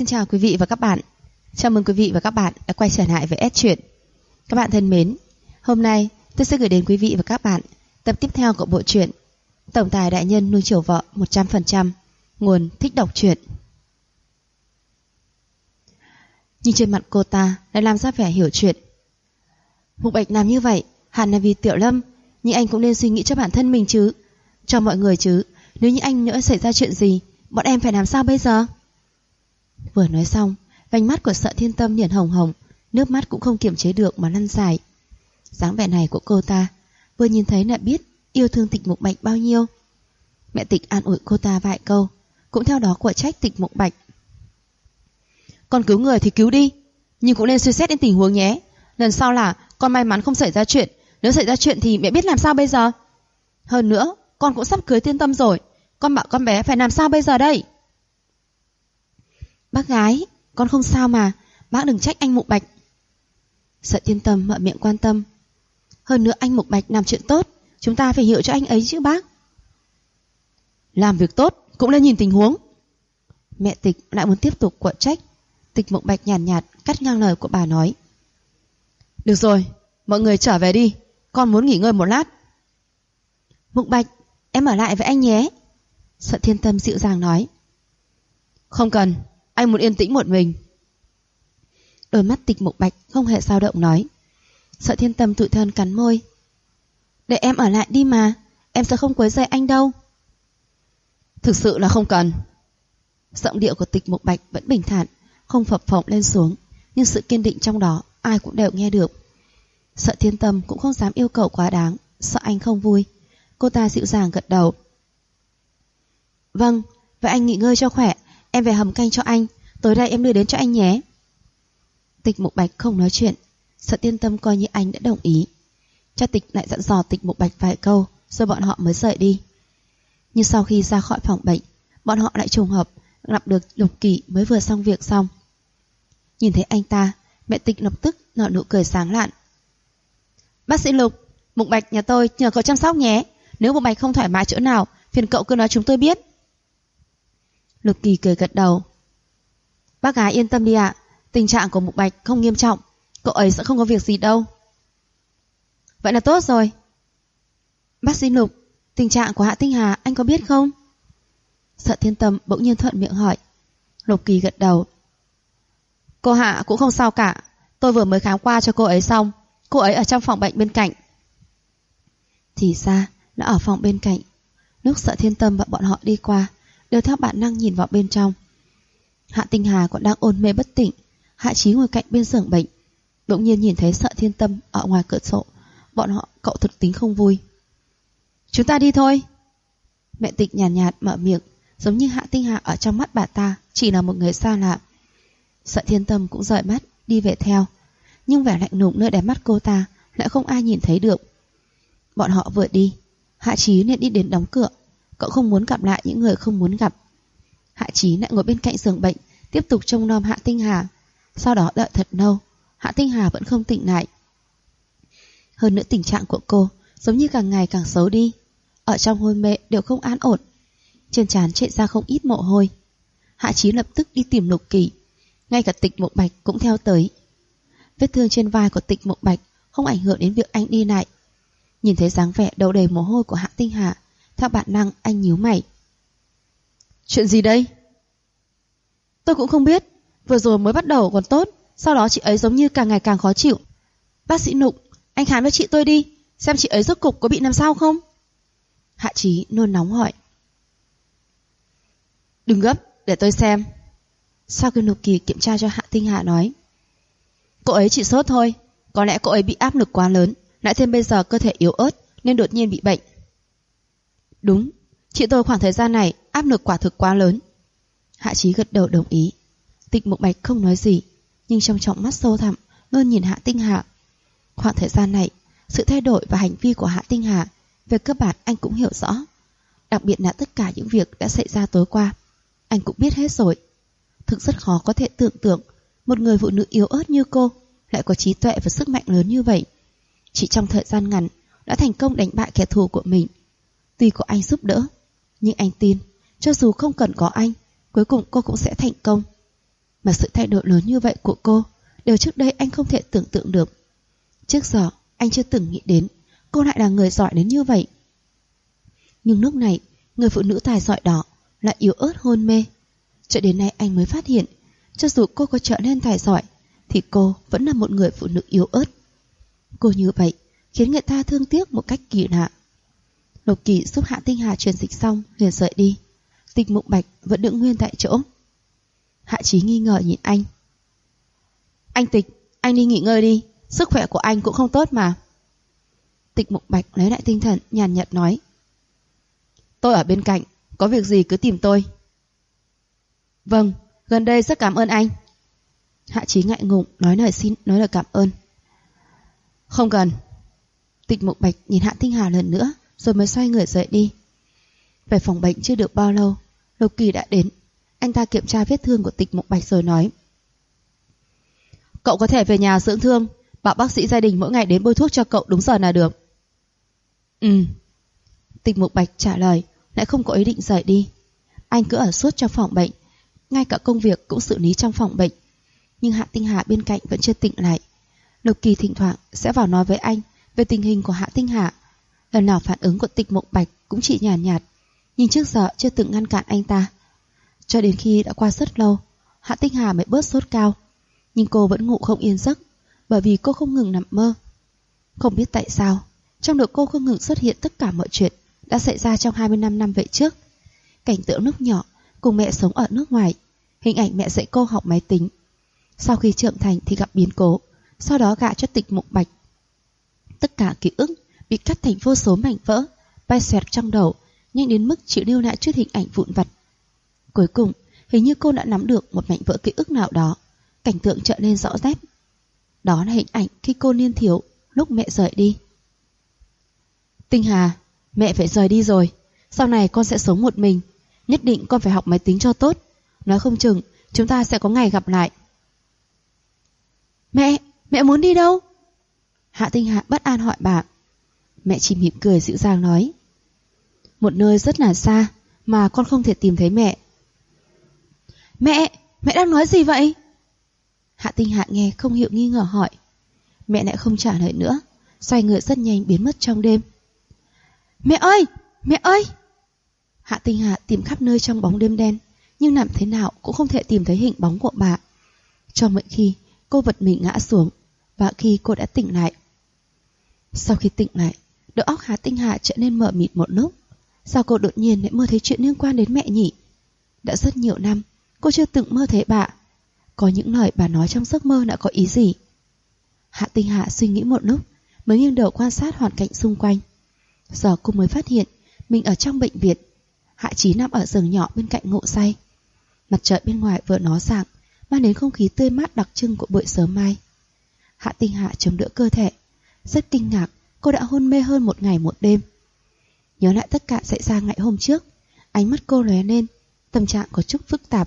Xin chào quý vị và các bạn. Chào mừng quý vị và các bạn đã quay trở lại với S Truyện. Các bạn thân mến, hôm nay tôi sẽ gửi đến quý vị và các bạn tập tiếp theo của bộ truyện Tổng tài đại nhân nuôi chiều vợ 100%, nguồn Thích đọc truyện. Nhưng trên mặt cô ta lại làm ra vẻ hiểu chuyện. Mục Bạch làm như vậy hẳn là vì Tiểu Lâm, nhưng anh cũng nên suy nghĩ cho bản thân mình chứ, cho mọi người chứ. Nếu như anh nhỡ xảy ra chuyện gì, bọn em phải làm sao bây giờ? Vừa nói xong, vành mắt của Sợ Thiên Tâm liền hồng hồng, nước mắt cũng không kiềm chế được mà lăn dài. Dáng vẻ này của cô ta vừa nhìn thấy là biết yêu thương Tịch Mục Bạch bao nhiêu. Mẹ Tịch an ủi cô ta vài câu, cũng theo đó của trách Tịch Mục Bạch. Con cứu người thì cứu đi, nhưng cũng nên suy xét đến tình huống nhé. Lần sau là con may mắn không xảy ra chuyện, nếu xảy ra chuyện thì mẹ biết làm sao bây giờ. Hơn nữa, con cũng sắp cưới Thiên Tâm rồi, con bảo con bé phải làm sao bây giờ đây? Bác gái, con không sao mà, bác đừng trách anh Mục Bạch. Sợ Thiên Tâm mở miệng quan tâm. Hơn nữa anh Mục Bạch làm chuyện tốt, chúng ta phải hiểu cho anh ấy chứ bác. Làm việc tốt cũng nên nhìn tình huống. Mẹ Tịch lại muốn tiếp tục quở trách. Tịch Mục Bạch nhàn nhạt cắt ngang lời của bà nói. Được rồi, mọi người trở về đi, con muốn nghỉ ngơi một lát. Mục Bạch, em ở lại với anh nhé. Sợ Thiên Tâm dịu dàng nói. Không cần, anh muốn yên tĩnh một mình. Đôi mắt Tịch Mục Bạch không hề dao động nói. Sợ Thiên Tâm tủi thân cắn môi. Để em ở lại đi mà, em sẽ không quấy rầy anh đâu. Thực sự là không cần. Giọng điệu của Tịch Mục Bạch vẫn bình thản, không phập phồng lên xuống, nhưng sự kiên định trong đó ai cũng đều nghe được. Sợ Thiên Tâm cũng không dám yêu cầu quá đáng, sợ anh không vui. Cô ta dịu dàng gật đầu. Vâng, vậy anh nghỉ ngơi cho khỏe, em về hầm canh cho anh, tối nay em đưa đến cho anh nhé. Tịch Mục Bạch không nói chuyện. Sợ Thiên Tâm coi như anh đã đồng ý. Cha Tịch lại dặn dò Tịch Mục Bạch vài câu, rồi bọn họ mới rời đi. Nhưng sau khi ra khỏi phòng bệnh, bọn họ lại trùng hợp gặp được Lục Kỳ mới vừa xong việc xong. Nhìn thấy anh ta, mẹ Tịch lập tức nở nụ cười sáng lạn. Bác sĩ Lục, Mục Bạch nhà tôi nhờ cậu chăm sóc nhé. Nếu Mục Bạch không thoải mái chỗ nào, phiền cậu cứ nói chúng tôi biết. Lục Kỳ cười gật đầu. Bác gái yên tâm đi ạ, tình trạng của Mục Bạch không nghiêm trọng, cậu ấy sẽ không có việc gì đâu. Vậy là tốt rồi. Bác sĩ Lục, tình trạng của Hạ Tinh Hà anh có biết không? Sợ Thiên Tâm bỗng nhiên thuận miệng hỏi. Lục Kỳ gật đầu. Cô Hạ cũng không sao cả, tôi vừa mới khám qua cho cô ấy xong, cô ấy ở trong phòng bệnh bên cạnh. Thì ra là ở phòng bên cạnh. Lúc Sợ Thiên Tâm và bọn họ đi qua, đều theo bản năng nhìn vào bên trong. Hạ Tinh Hà còn đang ôn mê bất tỉnh. Hạ Chí ngồi cạnh bên giường bệnh, bỗng nhiên nhìn thấy Sợ Thiên Tâm ở ngoài cửa sổ. Bọn họ cậu thực tính không vui. Chúng ta đi thôi. Mẹ Tịch nhàn nhạt mở miệng, giống như Hạ Tinh Hà ở trong mắt bà ta chỉ là một người xa lạ. Sợ Thiên Tâm cũng rời mắt đi về theo, nhưng vẻ lạnh lùng nơi đáy mắt cô ta lại không ai nhìn thấy được. Bọn họ vừa đi, Hạ Chí nên đi đến đóng cửa. Cậu không muốn gặp lại những người không muốn gặp. Hạ Chí lại ngồi bên cạnh giường bệnh, tiếp tục trông nom Hạ Tinh Hà. Sau đó đợi thật lâu, Hạ Tinh Hà vẫn không tỉnh lại. Hơn nữa tình trạng của cô giống như càng ngày càng xấu đi. Ở trong hôn mê đều không an ổn, trên trán chạy ra không ít mồ hôi. Hạ Chí lập tức đi tìm Lục Kỳ. Ngay cả Tịch Mục Bạch cũng theo tới. Vết thương trên vai của Tịch Mục Bạch không ảnh hưởng đến việc anh đi lại. Nhìn thấy dáng vẻ đầu đầy mồ hôi của Hạ Tinh Hà, theo bản năng anh nhíu mày. Chuyện gì đây? Tôi cũng không biết, vừa rồi mới bắt đầu còn tốt, sau đó chị ấy giống như càng ngày càng khó chịu. Bác sĩ Lục, anh khám cho chị tôi đi, xem chị ấy rốt cục có bị làm sao không? Hạ Chí nôn nóng hỏi. Đừng gấp, để tôi xem. Sau khi Lục Kỳ kiểm tra cho Hạ Tinh Hà nói. Cô ấy chỉ sốt thôi, có lẽ cô ấy bị áp lực quá lớn, lại thêm bây giờ cơ thể yếu ớt nên đột nhiên bị bệnh. Đúng, chị tôi khoảng thời gian này áp lực quả thực quá lớn. Hạ Chí gật đầu đồng ý. Tịch Mục Bạch không nói gì, nhưng trong tròng mắt sâu thẳm luôn nhìn Hạ Tinh Hà. Khoảng thời gian này, sự thay đổi và hành vi của Hạ Tinh Hà về cơ bản anh cũng hiểu rõ. Đặc biệt là tất cả những việc đã xảy ra tối qua, anh cũng biết hết rồi. Thực rất khó có thể tưởng tượng một người phụ nữ yếu ớt như cô lại có trí tuệ và sức mạnh lớn như vậy. Chỉ trong thời gian ngắn đã thành công đánh bại kẻ thù của mình. Tuy có anh giúp đỡ, nhưng anh tin cho dù không cần có anh, cuối cùng cô cũng sẽ thành công. Mà sự thay đổi lớn như vậy của cô, điều trước đây anh không thể tưởng tượng được. Trước giờ anh chưa từng nghĩ đến cô lại là người giỏi đến như vậy. Nhưng lúc này, người phụ nữ tài giỏi đó lại yếu ớt hôn mê. Cho đến nay anh mới phát hiện, cho dù cô có trở nên tài giỏi thì cô vẫn là một người phụ nữ yếu ớt. Cô như vậy khiến người ta thương tiếc một cách kỳ lạ. Lục Kỳ giúp Hạ Tinh Hà truyền dịch xong liền rời đi. Tịch Mục Bạch vẫn đứng nguyên tại chỗ. Hạ Chí nghi ngờ nhìn anh. Anh Tịch, anh đi nghỉ ngơi đi, sức khỏe của anh cũng không tốt mà. Tịch Mục Bạch lấy lại tinh thần, nhàn nhạt nói. Tôi ở bên cạnh, có việc gì cứ tìm tôi. Vâng, gần đây rất cảm ơn anh. Hạ Chí ngại ngùng nói lời cảm ơn. Không cần. Tịch Mục Bạch nhìn Hạ Tinh Hà lần nữa rồi mới xoay người rời đi. Về phòng bệnh chưa được bao lâu, Lục Kỳ đã đến. Anh ta kiểm tra vết thương của Tịch Mục Bạch rồi nói. Cậu có thể về nhà dưỡng thương, bảo bác sĩ gia đình mỗi ngày đến bôi thuốc cho cậu đúng giờ là được. Tịch Mục Bạch trả lời, lại không có ý định rời đi. Anh cứ ở suốt trong phòng bệnh, ngay cả công việc cũng xử lý trong phòng bệnh. Nhưng Hạ Tinh Hà bên cạnh vẫn chưa tỉnh lại. Lục Kỳ thỉnh thoảng sẽ vào nói với anh về tình hình của Hạ Tinh Hà. Lần nào phản ứng của Tịch Mục Bạch cũng chỉ nhàn nhạt, nhưng trước giờ chưa từng ngăn cản anh ta. Cho đến khi đã qua rất lâu, Hạ Tinh Hà mới bớt sốt cao. Nhưng cô vẫn ngủ không yên giấc, bởi vì cô không ngừng nằm mơ. Không biết tại sao, trong đầu cô không ngừng xuất hiện tất cả mọi chuyện đã xảy ra trong 25 năm về trước. Cảnh tượng lúc nhỏ cùng mẹ sống ở nước ngoài, hình ảnh mẹ dạy cô học máy tính. Sau khi trưởng thành thì gặp biến cố, sau đó gả cho Tịch Mục Bạch. Tất cả ký ức bị cắt thành vô số mảnh vỡ, bay xoẹt trong đầu, nhanh đến mức chỉ lưu lại chút hình ảnh vụn vặt. Cuối cùng, hình như cô đã nắm được một mảnh vỡ ký ức nào đó, cảnh tượng trở nên rõ rệt. Đó là hình ảnh khi cô niên thiếu, lúc mẹ rời đi. Tinh Hà, mẹ phải rời đi rồi, sau này con sẽ sống một mình, nhất định con phải học máy tính cho tốt, nói không chừng chúng ta sẽ có ngày gặp lại. Mẹ muốn đi đâu? Hạ Tinh Hà bất an hỏi bà. Mẹ chỉ mỉm cười dịu dàng nói. Một nơi rất là xa, mà con không thể tìm thấy mẹ. Mẹ đang nói gì vậy? Hạ Tinh Hà nghe không hiểu nghi ngờ hỏi. Mẹ lại không trả lời nữa, xoay người rất nhanh biến mất trong đêm. Mẹ ơi! Hạ Tinh Hà tìm khắp nơi trong bóng đêm đen, nhưng làm thế nào cũng không thể tìm thấy hình bóng của bà. Cho mỗi khi cô vật mình ngã xuống, và khi cô đã tỉnh lại. Sau khi tỉnh lại, đầu óc Hạ Tinh Hà trở nên mờ mịt một lúc. Sao cô đột nhiên lại mơ thấy chuyện liên quan đến mẹ nhỉ? Đã rất nhiều năm cô chưa từng mơ thấy bà. Có những lời bà nói trong giấc mơ đã có ý gì? Hạ Tinh Hà suy nghĩ một lúc, mới nghiêng đầu quan sát hoàn cảnh xung quanh. Giờ cô mới phát hiện mình ở trong bệnh viện. Hạ Chí nằm ở giường nhỏ bên cạnh ngủ say. Mặt trời bên ngoài vừa ló dạng, mang đến không khí tươi mát đặc trưng của buổi sớm mai. Hạ Tinh Hà chống đỡ cơ thể. Rất kinh ngạc, cô đã hôn mê hơn một ngày một đêm. Nhớ lại tất cả xảy ra ngày hôm trước, ánh mắt cô lóe lên, tâm trạng có chút phức tạp.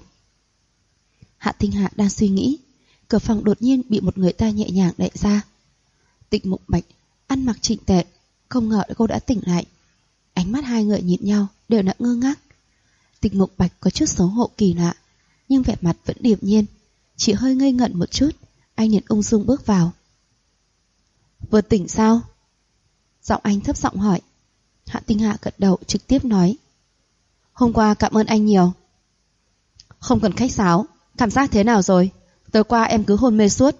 Hạ Tinh Hà đang suy nghĩ, cửa phòng đột nhiên bị một người ta nhẹ nhàng đẩy ra. Tịch Mục Bạch ăn mặc chỉnh tề, không ngờ cô đã tỉnh lại. Ánh mắt hai người nhìn nhau đều đã ngơ ngác. Tịch Mục Bạch có chút xấu hổ kỳ lạ, nhưng vẻ mặt vẫn điềm nhiên, chỉ hơi ngây ngẩn một chút. Anh liền ung dung bước vào. Vừa tỉnh sao? Giọng anh thấp giọng hỏi. Hạ Tinh Hà gật đầu trực tiếp nói. Hôm qua cảm ơn anh nhiều. Không cần khách sáo. Cảm giác thế nào rồi? Tối qua em cứ hôn mê suốt.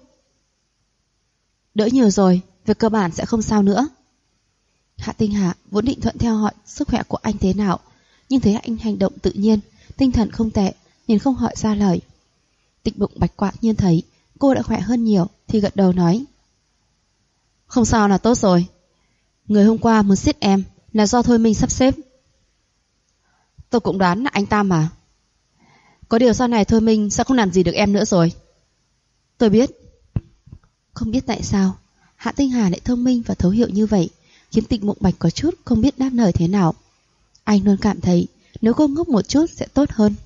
Đỡ nhiều rồi, về cơ bản sẽ không sao nữa. Hạ Tinh Hà vốn định thuận theo hỏi sức khỏe của anh thế nào, nhưng thấy anh hành động tự nhiên, tinh thần không tệ, nên không hỏi ra lời. Tịch Mục Bạch quả nhiên thấy cô đã khỏe hơn nhiều thì gật đầu nói. Không sao là tốt rồi. Người hôm qua muốn giết em là do Thôi Minh sắp xếp. Tôi cũng đoán là anh ta mà. Có điều sau này Thôi Minh sẽ không làm gì được em nữa rồi. Tôi biết. Không biết tại sao Hạ Tinh Hà lại thông minh và thấu hiểu như vậy, khiến Tịch Mục Bạch có chút không biết đáp lời thế nào. Anh luôn cảm thấy nếu cô ngốc một chút sẽ tốt hơn.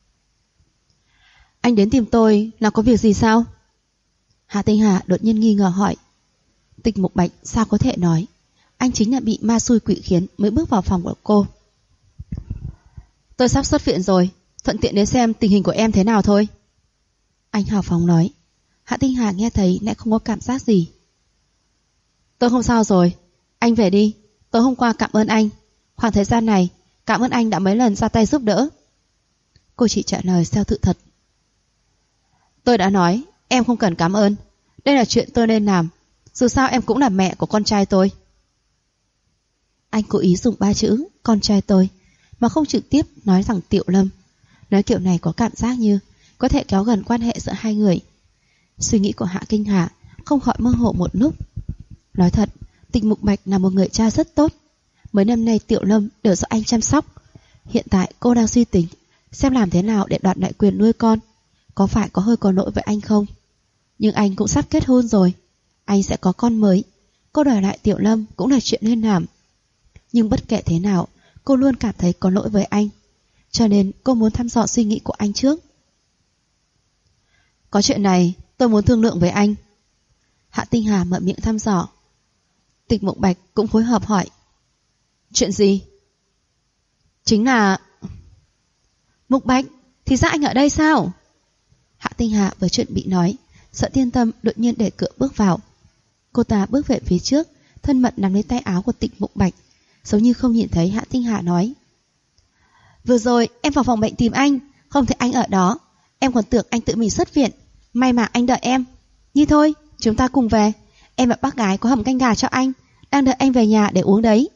Anh đến tìm tôi là có việc gì sao? Hạ Tinh Hà đột nhiên nghi ngờ hỏi. Tịch Mục Bạch sao có thể nói. Anh chính là bị ma xui quỷ khiến mới bước vào phòng của cô. Tôi sắp xuất viện rồi, thuận tiện đến xem tình hình của em thế nào thôi. Anh hào phóng nói. Hạ Tinh Hà nghe thấy lại không có cảm giác gì. Tôi không sao rồi, anh về đi. Tối hôm qua cảm ơn anh. Khoảng thời gian này cảm ơn anh đã mấy lần ra tay giúp đỡ. Cô chỉ trả lời theo sự thật. Tôi đã nói em không cần cảm ơn. Đây là chuyện tôi nên làm. Dù sao em cũng là mẹ của con trai tôi. Anh cố ý dùng 3 chữ con trai tôi mà không trực tiếp nói rằng Tiểu Lâm. Nói kiểu này có cảm giác như có thể kéo gần quan hệ giữa hai người. Suy nghĩ của Hạ Kinh Hà không khỏi mơ hồ một lúc. Nói thật, Tịch Mục Bạch là một người cha rất tốt. Mấy năm nay Tiểu Lâm đều do anh chăm sóc. Hiện tại cô đang suy tính xem làm thế nào để đoạt lại quyền nuôi con. Có phải có hơi có lỗi với anh không? Nhưng anh cũng sắp kết hôn rồi. Anh sẽ có con mới. Cô đòi lại Tiểu Lâm cũng là chuyện nên làm. Nhưng bất kể thế nào, cô luôn cảm thấy có lỗi với anh. Cho nên cô muốn thăm dò suy nghĩ của anh trước. Có chuyện này tôi muốn thương lượng với anh. Hạ Tinh Hà mở miệng thăm dò. Tịch Mục Bạch cũng phối hợp hỏi. Chuyện gì? Chính là... Mục Bạch, thì ra anh ở đây sao? Hạ Tinh Hà vừa chuẩn bị nói, Sợ Thiên Tâm đột nhiên đẩy cửa bước vào. Cô ta bước về phía trước, thân mật nắm lấy tay áo của Tịch Mục Bạch, giống như không nhìn thấy. Hạ Tinh Hà nói. Vừa rồi em vào phòng bệnh tìm anh, không thấy anh ở đó. Em còn tưởng anh tự mình xuất viện. May mà anh đợi em. Như thôi, chúng ta cùng về. Em và bác gái có hầm canh gà cho anh, đang đợi anh về nhà để uống đấy.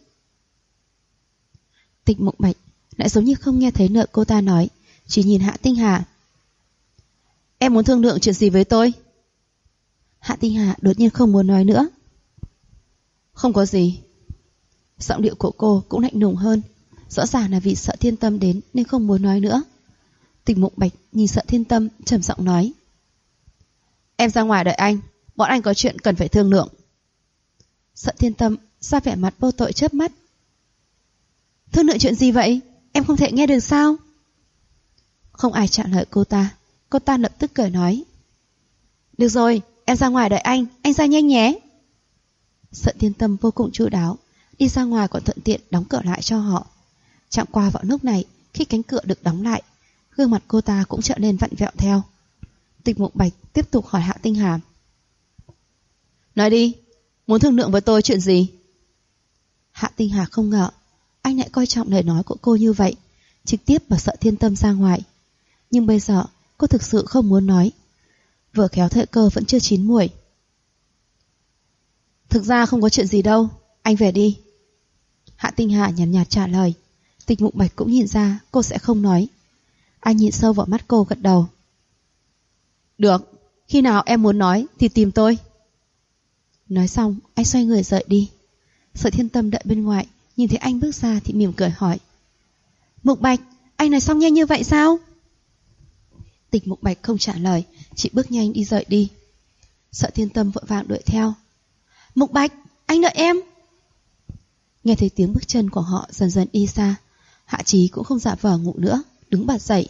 Tịch Mục Bạch lại giống như không nghe thấy nợ cô ta nói, chỉ nhìn Hạ Tinh Hà. Em muốn thương lượng chuyện gì với tôi? Hạ Tinh Hà đột nhiên không muốn nói nữa. Không có gì. Giọng điệu của cô cũng lạnh lùng hơn. Rõ ràng là vì sợ Thiên Tâm đến nên không muốn nói nữa. Tịch Mục Bạch nhìn Sợ Thiên Tâm trầm giọng nói. Em ra ngoài đợi anh, bọn anh có chuyện cần phải thương lượng. Sợ Thiên Tâm ra vẻ mặt vô tội chớp mắt. Thương lượng chuyện gì vậy? Em không thể nghe được sao? Không ai trả lời cô ta. Cô ta lập tức cười nói. Được rồi, em ra ngoài đợi anh ra nhanh nhé. Sợ Thiên Tâm vô cùng chu đáo, đi ra ngoài còn thuận tiện đóng cửa lại cho họ. Chẳng qua vào lúc này, khi cánh cửa được đóng lại, gương mặt cô ta cũng trở nên vặn vẹo theo. Tịch Mục Bạch tiếp tục hỏi Hạ Tinh Hà. Nói đi, muốn thương lượng với tôi chuyện gì? Hạ Tinh Hà không ngờ anh lại coi trọng lời nói của cô như vậy, trực tiếp bảo Sợ Thiên Tâm ra ngoài. Nhưng bây giờ cô thực sự không muốn nói. Vừa khéo thời cơ vẫn chưa chín muồi. Thực ra không có chuyện gì đâu, anh về đi. Hạ Tinh Hà nhàn nhạt trả lời. Tịch Mục Bạch cũng nhìn ra cô sẽ không nói. Anh nhìn sâu vào mắt cô gật đầu. Được, khi nào em muốn nói thì tìm tôi. Nói xong anh xoay người rời đi. Sợ Thiên Tâm đợi bên ngoài, nhìn thấy anh bước ra thì mỉm cười hỏi. Mục Bạch, anh nói xong nhanh như vậy sao? Tịch Mục Bạch không trả lời, chỉ bước nhanh đi rời đi. Sợ Thiên Tâm vội vàng đuổi theo. Mục Bạch, anh đợi em. Nghe thấy tiếng bước chân của họ dần dần đi xa, Hạ Chí cũng không giả vờ ngủ nữa, đứng bật dậy.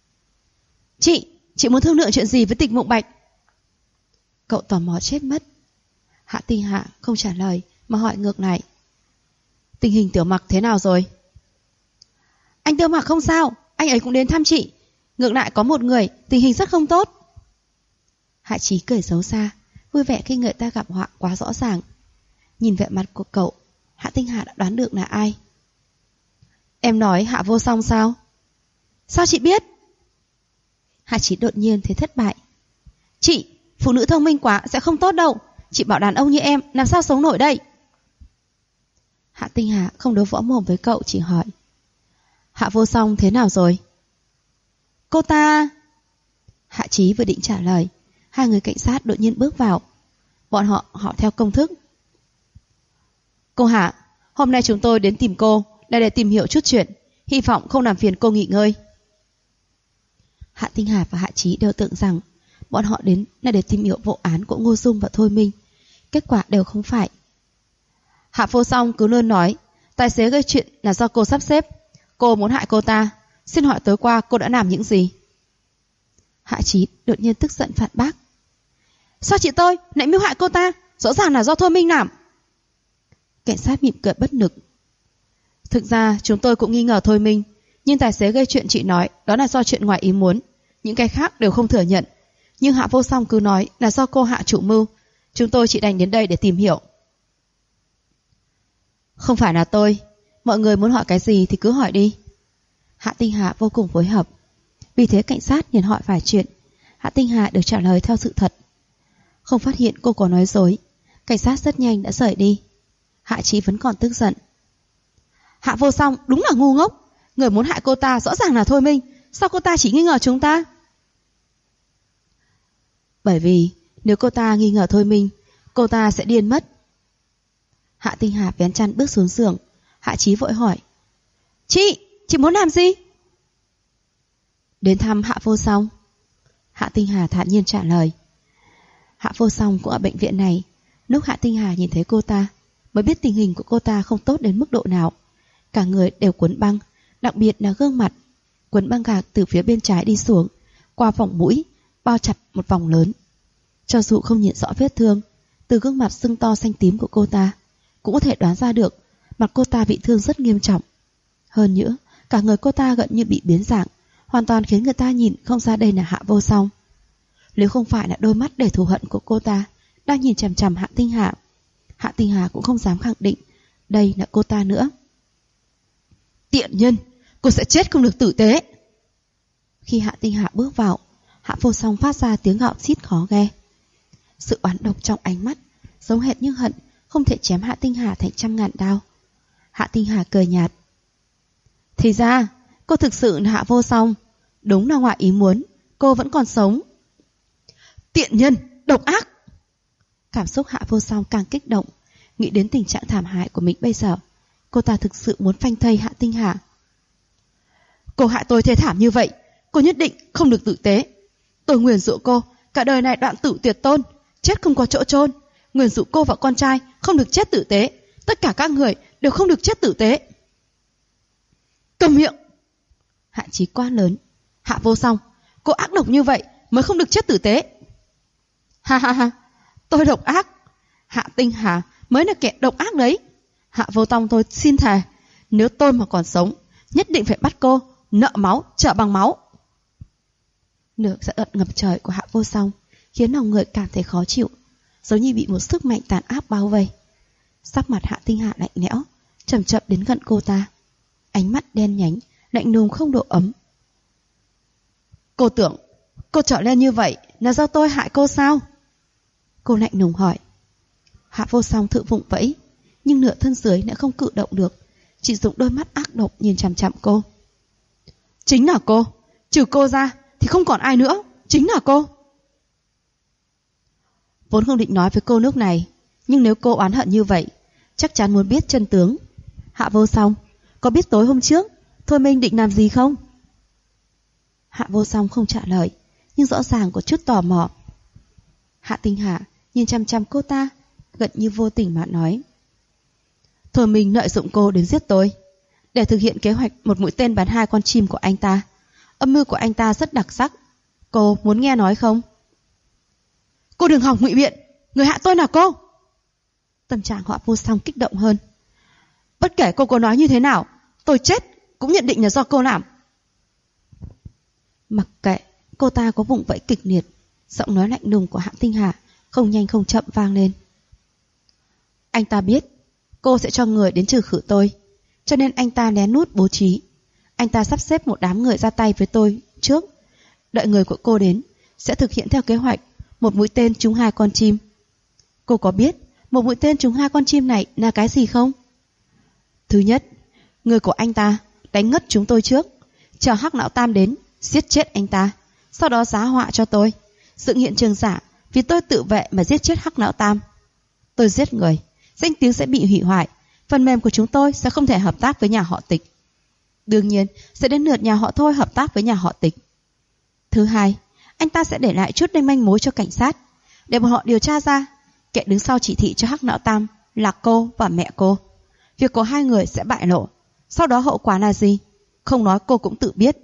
Chị muốn thương lượng chuyện gì với Tịch Mục Bạch? Cậu tò mò chết mất. Hạ Tinh Hạ không trả lời mà hỏi ngược lại. Tình hình Tiểu Mặc thế nào rồi? Anh Tiểu Mặc không sao, anh ấy cũng đến thăm chị. Ngược lại có một người tình hình rất không tốt. Hạ Chí cười xấu xa, vui vẻ khi người ta gặp họa quá rõ ràng. Nhìn vẻ mặt của cậu, Hạ Tinh Hạ đã đoán được là ai. Em nói Hạ Vô Song sao? Sao chị biết? Hạ Chí đột nhiên thấy thất bại. Chị, phụ nữ thông minh quá sẽ không tốt đâu. Chị bảo đàn ông như em làm sao sống nổi đây? Hạ Tinh Hà không đấu võ mồm với cậu, chỉ hỏi. Hạ Vô Song thế nào rồi? Cô ta... Hạ Chí vừa định trả lời, hai người cảnh sát đột nhiên bước vào. Bọn họ theo công thức. Cô Hạ, hôm nay chúng tôi đến tìm cô là để tìm hiểu chút chuyện, hy vọng không làm phiền cô nghỉ ngơi. Hạ Tinh Hà và Hạ Chí đều tưởng rằng bọn họ đến là để tìm hiểu vụ án của Ngô Dung và Thôi Minh. Kết quả đều không phải. Hạ Vô Song cứ luôn nói tài xế gây chuyện là do cô sắp xếp. Cô muốn hại cô ta. Xin hỏi tối qua cô đã làm những gì? Hạ Chí đột nhiên tức giận phản bác. Sao chị tôi lại mưu hại cô ta? Rõ ràng là do Thôi Minh làm. Cảnh sát mỉm cười bất lực. Thực ra chúng tôi cũng nghi ngờ Thôi Minh, nhưng tài xế gây chuyện chị nói đó là do chuyện ngoài ý muốn. Những cái khác đều không thừa nhận. Nhưng Hạ Vô Song cứ nói là do cô Hạ chủ mưu. Chúng tôi chỉ đành đến đây để tìm hiểu. Không phải là tôi. Mọi người muốn hỏi cái gì thì cứ hỏi đi. Hạ Tinh Hà vô cùng phối hợp. Vì thế cảnh sát liền hỏi vài chuyện. Hạ Tinh Hà được trả lời theo sự thật. Không phát hiện cô có nói dối. Cảnh sát rất nhanh đã rời đi. Hạ Chí vẫn còn tức giận. Hạ Vô Song đúng là ngu ngốc. Người muốn hại cô ta rõ ràng là Thôi Minh. Sao cô ta chỉ nghi ngờ chúng ta? Bởi vì nếu cô ta nghi ngờ Thôi Minh, cô ta sẽ điên mất. Hạ Tinh Hà vén chăn bước xuống giường. Hạ Chí vội hỏi. Chị muốn làm gì? Đến thăm Hạ Vô Song. Hạ Tinh Hà thản nhiên trả lời. Hạ Vô Song cũng ở bệnh viện này. Lúc Hạ Tinh Hà nhìn thấy cô ta mới biết tình hình của cô ta không tốt đến mức độ nào. Cả người đều quấn băng, đặc biệt là gương mặt. Quấn băng gạc từ phía bên trái đi xuống, qua vòng mũi, bao chặt một vòng lớn. Cho dù không nhìn rõ vết thương, từ gương mặt sưng to xanh tím của cô ta cũng có thể đoán ra được mặt cô ta bị thương rất nghiêm trọng. Hơn nữa, cả người cô ta gần như bị biến dạng, hoàn toàn khiến người ta nhìn không ra đây là Hạ Vô Song. Nếu không phải là đôi mắt đầy thù hận của cô ta đang nhìn chằm chằm Hạ Tinh Hà, Hạ Tinh Hà cũng không dám khẳng định đây là cô ta nữa. Tiện nhân, cô sẽ chết không được tử tế. Khi Hạ Tinh Hà bước vào, Hạ Vô Song phát ra tiếng gạo xít khó nghe. Sự oán độc trong ánh mắt giống hệt như hận không thể chém Hạ Tinh Hà thành trăm ngàn đao. Hạ Tinh Hà cười nhạt. Thì ra cô thực sự là Hạ Vô Song. Đúng là ngoại ý muốn, cô vẫn còn sống. Tiện nhân, độc ác. Cảm xúc Hạ Vô Song càng kích động. Nghĩ đến tình trạng thảm hại của mình bây giờ, cô ta thực sự muốn phanh thây Hạ Tinh Hà. Cô hại tôi thê thảm như vậy, cô nhất định không được tử tế. Tôi nguyền rủa cô cả đời này đoạn tử tuyệt tôn, chết không có chỗ chôn. Nguyền rủa cô và con trai không được chết tử tế. Tất cả các người đều không được chết tử tế. Câm miệng. Hạ Chí quá lớn. Hạ Vô Song, cô ác độc như vậy mới không được chết tử tế. Ha ha ha, tôi độc ác? Hạ Tinh Hà mới là kẻ độc ác đấy. Hạ Vô Song, tôi xin thề, nếu tôi mà còn sống, nhất định phải bắt cô nợ máu trả bằng máu. Nửa giận ngập trời của Hạ Vô Song khiến lòng người cảm thấy khó chịu, giống như bị một sức mạnh tàn áp bao vây. Sắc mặt Hạ Tinh Hà lạnh lẽo, chậm chậm đến gần cô ta. Ánh mắt đen nhánh, lạnh lùng không độ ấm. Cô tưởng cô trở lên như vậy là do tôi hại cô sao? Cô lạnh lùng hỏi. Hạ Vô Song thử vụng vẫy, nhưng nửa thân dưới đã không cử động được, chỉ dùng đôi mắt ác độc nhìn chằm chằm cô. Chính là cô, trừ cô ra thì không còn ai nữa, chính là cô. Vốn không định nói với cô lúc này, nhưng nếu cô oán hận như vậy, chắc chắn muốn biết chân tướng. Hạ Vô Song, có biết tối hôm trước Thôi Minh định làm gì không? Hạ Vô Song không trả lời, nhưng rõ ràng có chút tò mò. Hạ Tinh Hà nhìn chăm chăm cô ta, gần như vô tình mà nói. Thôi Minh lợi dụng cô đến giết tôi, để thực hiện kế hoạch một mũi tên bắn 2 con chim của anh ta. Âm mưu của anh ta rất đặc sắc. Cô muốn nghe nói không? Cô đừng hòng ngụy biện, người hại tôi là cô. Tâm trạng Hạ Vô Song kích động hơn. Bất kể cô có nói như thế nào, tôi chết cũng nhận định là do cô làm. Mặc kệ cô ta có vùng vẫy kịch liệt, giọng nói lạnh lùng của Hạ Tinh Hà không nhanh không chậm vang lên. Anh ta biết cô sẽ cho người đến trừ khử tôi, cho nên anh ta lén lút bố trí. Anh ta sắp xếp một đám người ra tay với tôi trước, đợi người của cô đến sẽ thực hiện theo kế hoạch một mũi tên trúng 2 con chim. Cô có biết một mũi tên trúng 2 con chim này là cái gì không? Thứ nhất, người của anh ta đánh ngất chúng tôi trước, chờ Hắc Lão Tam đến giết chết anh ta, sau đó giá họa cho tôi, dựng hiện trường giả vì tôi tự vệ mà giết chết Hắc Lão Tam. Tôi giết người, danh tiếng sẽ bị hủy hoại, phần mềm của chúng tôi sẽ không thể hợp tác với nhà họ Tịch. Đương nhiên sẽ đến lượt nhà họ Thôi hợp tác với nhà họ Tịch. Thứ hai, anh ta sẽ để lại chút manh mối cho cảnh sát, để bọn họ điều tra ra kẻ đứng sau chỉ thị cho Hắc Lão Tam là cô và mẹ cô. Việc của hai người sẽ bại lộ, sau đó hậu quả là gì, không nói cô cũng tự biết.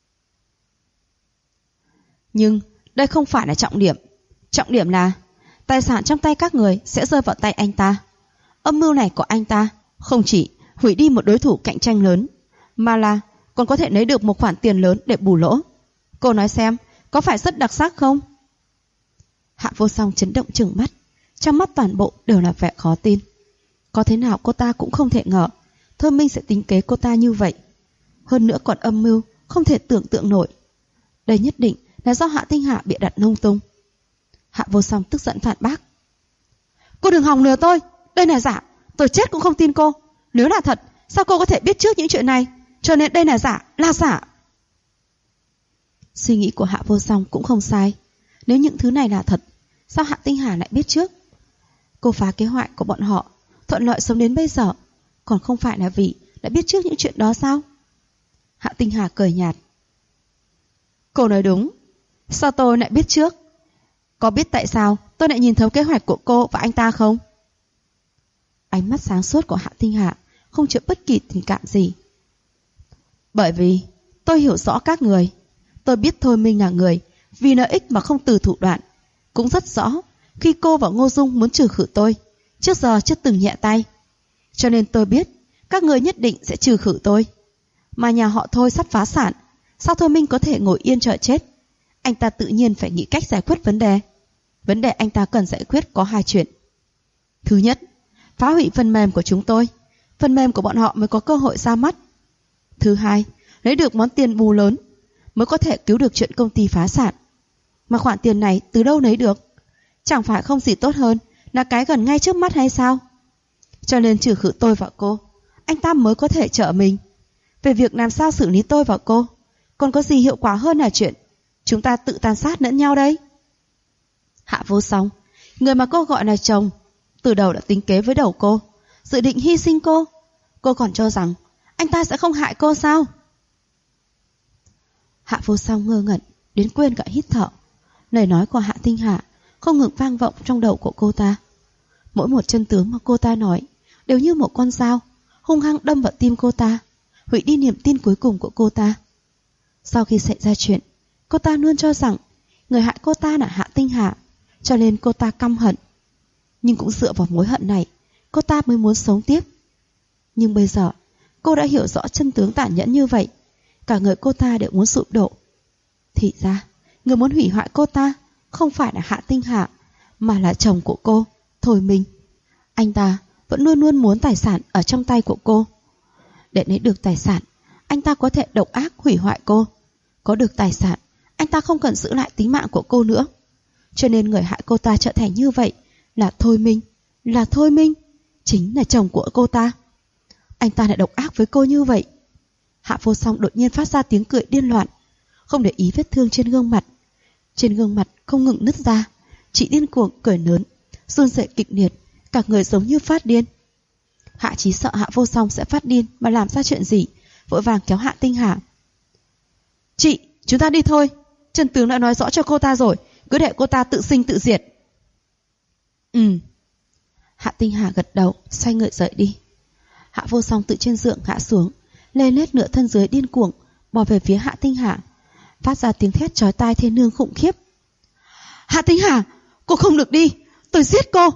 Nhưng đây không phải là trọng điểm. Trọng điểm là tài sản trong tay các người sẽ rơi vào tay anh ta. Âm mưu này của anh ta không chỉ hủy đi một đối thủ cạnh tranh lớn, mà là còn có thể lấy được một khoản tiền lớn để bù lỗ. Cô nói xem, có phải rất đặc sắc không? Hạ Vô Song chấn động trừng mắt, trong mắt toàn bộ đều là vẻ khó tin. Có thế nào cô ta cũng không thể ngờ Thôi Minh sẽ tính kế cô ta như vậy, hơn nữa còn âm mưu không thể tưởng tượng nổi. Đây nhất định là do Hạ Tinh Hà bịa đặt lung tung. Hạ Vô Song tức giận phản bác. Cô đừng hòng lừa tôi, đây là giả, tôi chết cũng không tin cô. Nếu là thật, sao cô có thể biết trước những chuyện này? Cho nên đây là giả, là giả. Suy nghĩ của Hạ Vô Song cũng không sai. Nếu những thứ này là thật, sao Hạ Tinh Hà lại biết trước? Cô phá kế hoạch của bọn họ, thuận lợi sống đến bây giờ, còn không phải là vì đã biết trước những chuyện đó sao? Hạ Tinh Hà cười nhạt. Cô nói đúng, sao tôi lại biết trước? Có biết tại sao tôi lại nhìn thấu kế hoạch của cô và anh ta không? Ánh mắt sáng suốt của Hạ Tinh Hà không chứa bất kỳ tình cảm gì. Bởi vì tôi hiểu rõ các người. Tôi biết Thôi Minh là người vì lợi ích mà không từ thủ đoạn. Cũng rất rõ khi cô và Ngô Dung muốn trừ khử tôi, trước giờ chưa từng nhẹ tay. Cho nên tôi biết các người nhất định sẽ trừ khử tôi. Mà nhà họ Thôi sắp phá sản, sao Thôi Minh có thể ngồi yên chờ chết? Anh ta tự nhiên phải nghĩ cách giải quyết vấn đề. Vấn đề anh ta cần giải quyết có hai chuyện. Thứ nhất, phá hủy phần mềm của chúng tôi, phần mềm của bọn họ mới có cơ hội ra mắt. Thứ hai, lấy được món tiền bù lớn mới có thể cứu được chuyện công ty phá sản. Mà khoản tiền này từ đâu lấy được? Chẳng phải không gì tốt hơn là cái gần ngay trước mắt hay sao? Cho nên trừ khử tôi và cô, anh ta mới có thể trợ mình. Về việc làm sao xử lý tôi và cô, còn có gì hiệu quả hơn là chuyện chúng ta tự tàn sát lẫn nhau đây? Hạ Vô Song, người mà cô gọi là chồng, từ đầu đã tính kế với đầu cô, dự định hy sinh cô. Cô còn cho rằng anh ta sẽ không hại cô sao? Hạ Vô Song ngơ ngẩn đến quên cả hít thở. Lời nói của Hạ Tinh Hà không ngừng vang vọng trong đầu của cô ta. Mỗi một chân tướng mà cô ta nói đều như một con dao hung hăng đâm vào tim cô ta, hủy đi niềm tin cuối cùng của cô ta. Sau khi xảy ra chuyện, cô ta luôn cho rằng người hại cô ta là Hạ Tinh Hà, cho nên cô ta căm hận. Nhưng cũng dựa vào mối hận này, cô ta mới muốn sống tiếp. Nhưng bây giờ, cô đã hiểu rõ chân tướng tàn nhẫn như vậy, cả người cô ta đều muốn sụp đổ. Thì ra, người muốn hủy hoại cô ta không phải là Hạ Tinh Hà, mà là chồng của cô, Thôi Minh. Anh ta vẫn luôn luôn muốn tài sản ở trong tay của cô. Để lấy được tài sản, anh ta có thể độc ác hủy hoại cô. Có được tài sản, anh ta không cần giữ lại tính mạng của cô nữa. Cho nên người hại cô ta trở thành như vậy là Thôi Minh. Là Thôi Minh, chính là chồng của cô ta. Anh ta lại độc ác với cô như vậy. Hạ Vô Song đột nhiên phát ra tiếng cười điên loạn, không để ý vết thương trên gương mặt. Trên gương mặt không ngừng nứt ra. Chị điên cuồng cười lớn, run rẩy kịch liệt, cả người giống như phát điên. Hạ Chí sợ Hạ Vô Song sẽ phát điên mà làm ra chuyện gì, vội vàng kéo Hạ Tinh Hà. Chị, chúng ta đi thôi. Chân tướng đã nói rõ cho cô ta rồi, cứ để cô ta tự sinh tự diệt. Hạ Tinh Hà gật đầu, xoay người rời đi. Hạ Vô Song từ trên giường ngã xuống, lê lết nửa thân dưới điên cuồng bò về phía Hạ Tinh Hà, phát ra tiếng thét chói tai thê nương khủng khiếp. Hạ Tinh Hà, cô không được đi, tôi giết cô.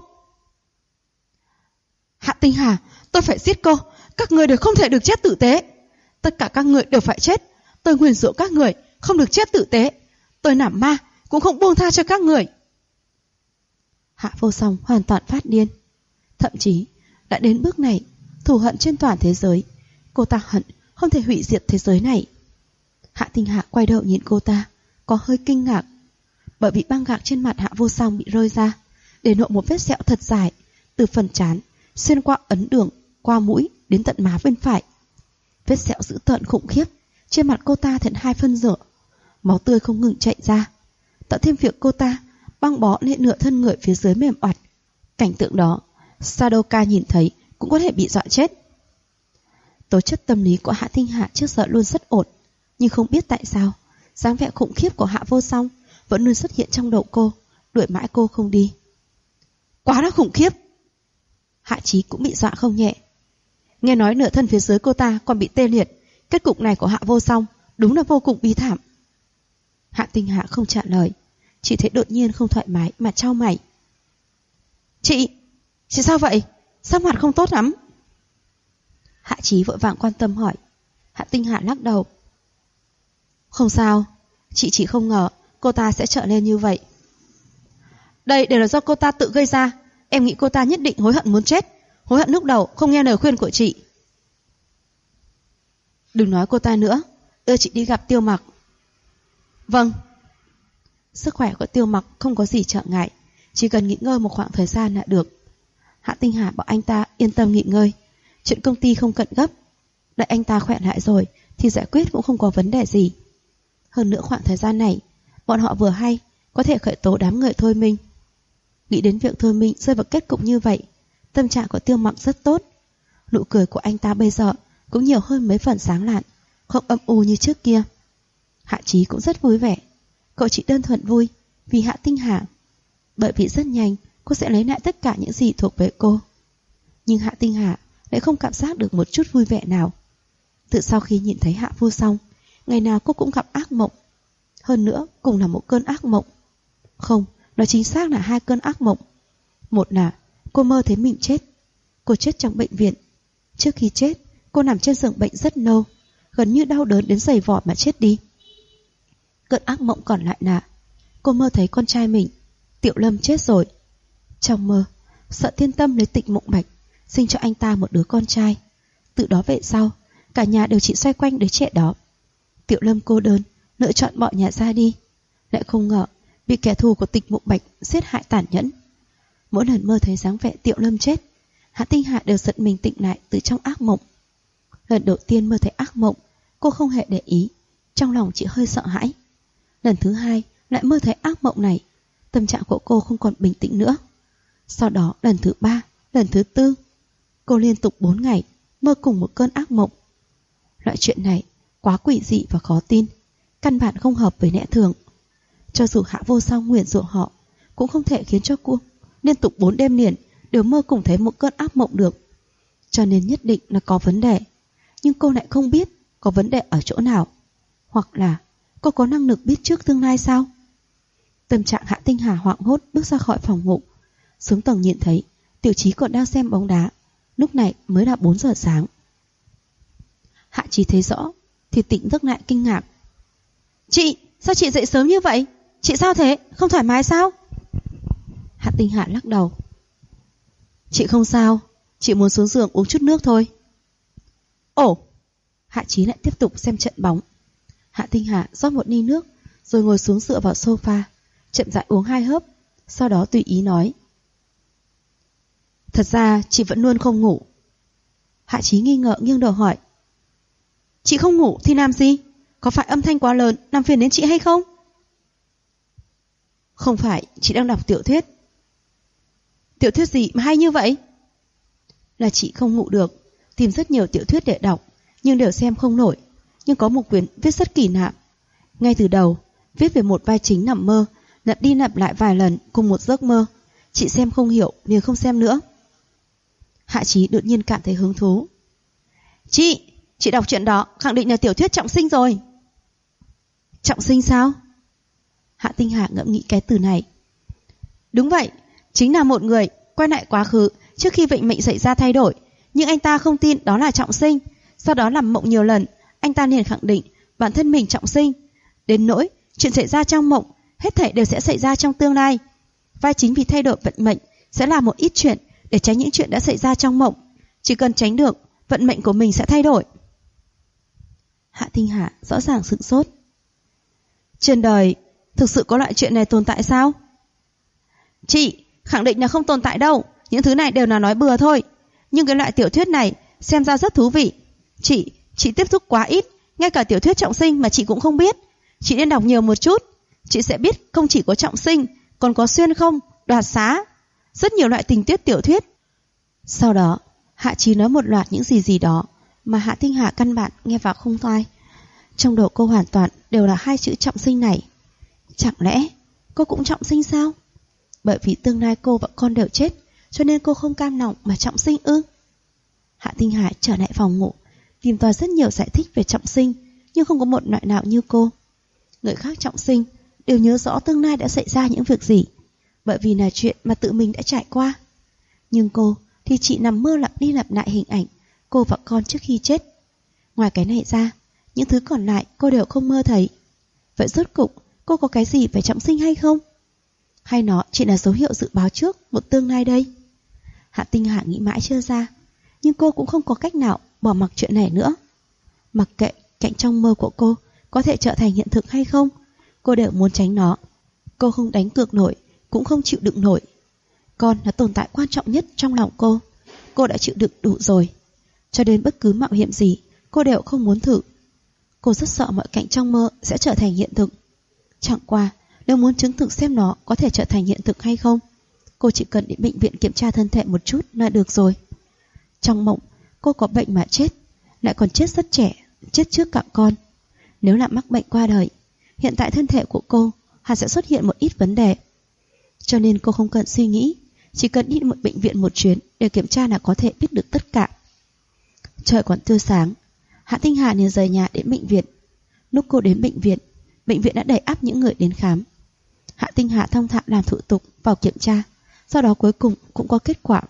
Hạ Tinh Hà, tôi phải giết cô, các người đều không thể được chết tử tế. Tất cả các người đều phải chết, tôi nguyền rủa các người không được chết tử tế. Tôi làm ma cũng không buông tha cho các người. Hạ Vô Song hoàn toàn phát điên. Thậm chí đã đến bước này, thù hận trên toàn thế giới. Cô ta hận không thể hủy diệt thế giới này. Hạ Tinh Hà quay đầu nhìn cô ta, có hơi kinh ngạc, bởi vì băng gạc trên mặt Hạ Vô Song bị rơi ra, để lộ một vết sẹo thật dài, từ phần trán xuyên qua ấn đường, qua mũi đến tận má bên phải. Vết sẹo dữ tợn khủng khiếp, trên mặt cô ta thành hai phân rửa, máu tươi không ngừng chảy ra, tạo thêm việc cô ta băng bó lên nửa thân người phía dưới mềm oặt. Cảnh tượng đó, Sadoka nhìn thấy cũng có thể bị dọa chết. Tố chất tâm lý của Hạ Tinh Hà trước giờ luôn rất ổn, nhưng không biết tại sao dáng vẻ khủng khiếp của Hạ Vô Song vẫn luôn xuất hiện trong đầu cô, đuổi mãi cô không đi. Quá là khủng khiếp. Hạ Chí cũng bị dọa không nhẹ. Nghe nói nửa thân phía dưới cô ta còn bị tê liệt, kết cục này của Hạ Vô Song đúng là vô cùng bi thảm. Hạ Tinh Hà không trả lời, chỉ thấy đột nhiên không thoải mái mà chau mày. Chị sao vậy? Sắc mặt không tốt lắm. Hạ Chí vội vàng quan tâm hỏi. Hạ Tinh Hà lắc đầu. Không sao, chị chỉ không ngờ cô ta sẽ trở nên như vậy. Đây đều là do cô ta tự gây ra. Em nghĩ cô ta nhất định hối hận muốn chết, hối hận lúc đầu không nghe lời khuyên của chị. Đừng nói cô ta nữa, đưa chị đi gặp Tiêu Mặc. Vâng. Sức khỏe của Tiêu Mặc không có gì trở ngại, chỉ cần nghỉ ngơi một khoảng thời gian là được. Hạ Tinh Hà bảo anh ta yên tâm nghỉ ngơi, chuyện công ty không cần gấp, đợi anh ta khỏe lại rồi thì giải quyết cũng không có vấn đề gì. Hơn nữa khoảng thời gian này, bọn họ vừa hay có thể khởi tố đám người thôi minh. Nghĩ đến việc thôi minh rơi vào kết cục như vậy, tâm trạng của Tiêu Mặc rất tốt. Nụ cười của anh ta bây giờ cũng nhiều hơn mấy phần sáng lạn, không âm u như trước kia. Hạ Chí cũng rất vui vẻ. Cậu chỉ đơn thuần vui vì Hạ Tinh Hà, bởi vì rất nhanh cô sẽ lấy lại tất cả những gì thuộc về cô. Nhưng Hạ Tinh Hà lại không cảm giác được một chút vui vẻ nào. Từ sau khi nhìn thấy Hạ Vô Song, ngày nào cô cũng gặp ác mộng. Hơn nữa cùng là một cơn ác mộng. Không, nó chính xác là hai cơn ác mộng. Một là cô mơ thấy mình chết. Cô chết trong bệnh viện. Trước khi chết, cô nằm trên giường bệnh rất lâu, gần như đau đớn đến giày vò mà chết đi. Cơn ác mộng còn lại là cô mơ thấy con trai mình, Tiểu Lâm, chết rồi. Trong mơ, Sợ Thiên Tâm lấy Tịch Mộng Bạch sinh cho anh ta một đứa con trai. Từ đó về sau, cả nhà đều chỉ xoay quanh đứa trẻ đó. Tiểu Lâm cô đơn, lựa chọn bỏ nhà ra đi, lại không ngờ bị kẻ thù của Tịch Mộng Bạch giết hại tàn nhẫn. Mỗi lần mơ thấy dáng vẻ Tiểu Lâm chết, Hạ Tinh Hà đều giật mình tỉnh lại từ trong ác mộng. Lần đầu tiên mơ thấy ác mộng, cô không hề để ý, trong lòng chỉ hơi sợ hãi. Lần thứ hai lại mơ thấy ác mộng này, tâm trạng của cô không còn bình tĩnh nữa. Sau đó lần thứ ba, lần thứ tư, cô liên tục 4 ngày mơ cùng một cơn ác mộng. Loại chuyện này quá quỷ dị và khó tin, căn bản không hợp với lẽ thường. Cho dù Hạ Vô Song nguyền rủa họ, cũng không thể khiến cho cô liên tục 4 đêm liền đều mơ cùng thấy một cơn ác mộng được. Cho nên nhất định là có vấn đề. Nhưng cô lại không biết có vấn đề ở chỗ nào. Hoặc là cô có năng lực biết trước tương lai sao? Tâm trạng Hạ Tinh Hà hoảng hốt bước ra khỏi phòng ngủ. Xuống tầng nhìn thấy Tiểu Chí còn đang xem bóng đá. Lúc này mới là 4 giờ sáng. Hạ Chí thấy rõ thì tỉnh giấc lại kinh ngạc. Chị, sao chị dậy sớm như vậy? Chị sao thế? Không thoải mái sao? Hạ Tinh Hà lắc đầu. Chị không sao, chị muốn xuống giường uống chút nước thôi. Ồ! Hạ Chí lại tiếp tục xem trận bóng. Hạ Tinh Hà rót một ly nước, rồi ngồi xuống dựa vào sofa, chậm rãi uống 2 hớp, sau đó tùy ý nói. Thật ra chị vẫn luôn không ngủ. Hạ Chí nghi ngờ nghiêng đầu hỏi. Chị không ngủ thì làm gì? Có phải âm thanh quá lớn làm phiền đến chị hay không? Không phải, chị đang đọc tiểu thuyết. Tiểu thuyết gì mà hay như vậy? Là chị không ngủ được, tìm rất nhiều tiểu thuyết để đọc, nhưng đều xem không nổi. Nhưng có một quyển viết rất kỳ lạ. Ngay từ đầu, viết về một vai chính nằm mơ, lặp đi lặp lại vài lần cùng một giấc mơ. Chị xem không hiểu nên không xem nữa. Hạ Chí đột nhiên cảm thấy hứng thú. Chị đọc chuyện đó khẳng định là tiểu thuyết trọng sinh rồi. Trọng sinh sao? Hạ Tinh Hà ngẫm nghĩ cái từ này. Đúng vậy, chính là một người quay lại quá khứ trước khi vận mệnh xảy ra thay đổi. Nhưng anh ta không tin đó là trọng sinh. Sau đó làm mộng nhiều lần, anh ta liền khẳng định bản thân mình trọng sinh. Đến nỗi chuyện xảy ra trong mộng hết thảy đều sẽ xảy ra trong tương lai. Vai chính vì thay đổi vận mệnh sẽ làm một ít chuyện để tránh những chuyện đã xảy ra trong mộng. Chỉ cần tránh được, vận mệnh của mình sẽ thay đổi. Hạ Tinh Hà rõ ràng sửng sốt. Trên đời thực sự có loại chuyện này tồn tại sao? Chị khẳng định là không tồn tại đâu. Những thứ này đều là nói bừa thôi. Nhưng cái loại tiểu thuyết này xem ra rất thú vị. Chị tiếp xúc quá ít, ngay cả tiểu thuyết trọng sinh mà chị cũng không biết. Chị nên đọc nhiều một chút. Chị sẽ biết không chỉ có trọng sinh, còn có xuyên không, đoạt xá, rất nhiều loại tình tiết tiểu thuyết. Sau đó Hạ Chí nói một loạt những gì đó mà Hạ Tinh Hà căn bản nghe vào không tai. Trong đầu cô hoàn toàn đều là 2 chữ trọng sinh này. Chẳng lẽ cô cũng trọng sinh sao? Bởi vì tương lai cô và con đều chết, cho nên cô không cam lòng mà trọng sinh ư? Hạ Tinh Hà trở lại phòng ngủ, tìm tòi rất nhiều giải thích về trọng sinh, nhưng không có một loại nào như cô. Người khác trọng sinh đều nhớ rõ tương lai đã xảy ra những việc gì, bởi vì là chuyện mà tự mình đã trải qua. Nhưng cô thì chỉ nằm mơ lặp đi lặp lại hình ảnh cô và con trước khi chết. Ngoài cái này ra, những thứ còn lại cô đều không mơ thấy. Vậy rốt cục cô có cái gì phải trọng sinh hay không? Hay nó chỉ là dấu hiệu dự báo trước một tương lai đây? Hạ Tinh Hà nghĩ mãi chưa ra, nhưng cô cũng không có cách nào bỏ mặc chuyện này nữa. Mặc kệ cảnh trong mơ của cô có thể trở thành hiện thực hay không, cô đều muốn tránh nó. Cô không đánh cược nổi, cũng không chịu đựng nổi. Con là tồn tại quan trọng nhất trong lòng cô đã chịu đựng đủ rồi. Cho đến bất cứ mạo hiểm gì, cô đều không muốn thử. Cô rất sợ mọi cảnh trong mơ sẽ trở thành hiện thực. Chẳng qua, nếu muốn chứng thực xem nó có thể trở thành hiện thực hay không, cô chỉ cần đến bệnh viện kiểm tra thân thể một chút là được rồi. Trong mộng, cô có bệnh mà chết, lại còn chết rất trẻ, chết trước cả con. Nếu là mắc bệnh qua đời, hiện tại thân thể của cô hẳn sẽ xuất hiện một ít vấn đề. Cho nên cô không cần suy nghĩ, chỉ cần đi một bệnh viện một chuyến để kiểm tra là có thể biết được tất cả. Trời còn chưa sáng, Hạ Tinh Hà liền rời nhà đến bệnh viện. Lúc cô đến bệnh viện đã đầy ắp những người đến khám. Hạ Tinh Hà thong thả làm thủ tục vào kiểm tra, sau đó cuối cùng cũng có kết quả.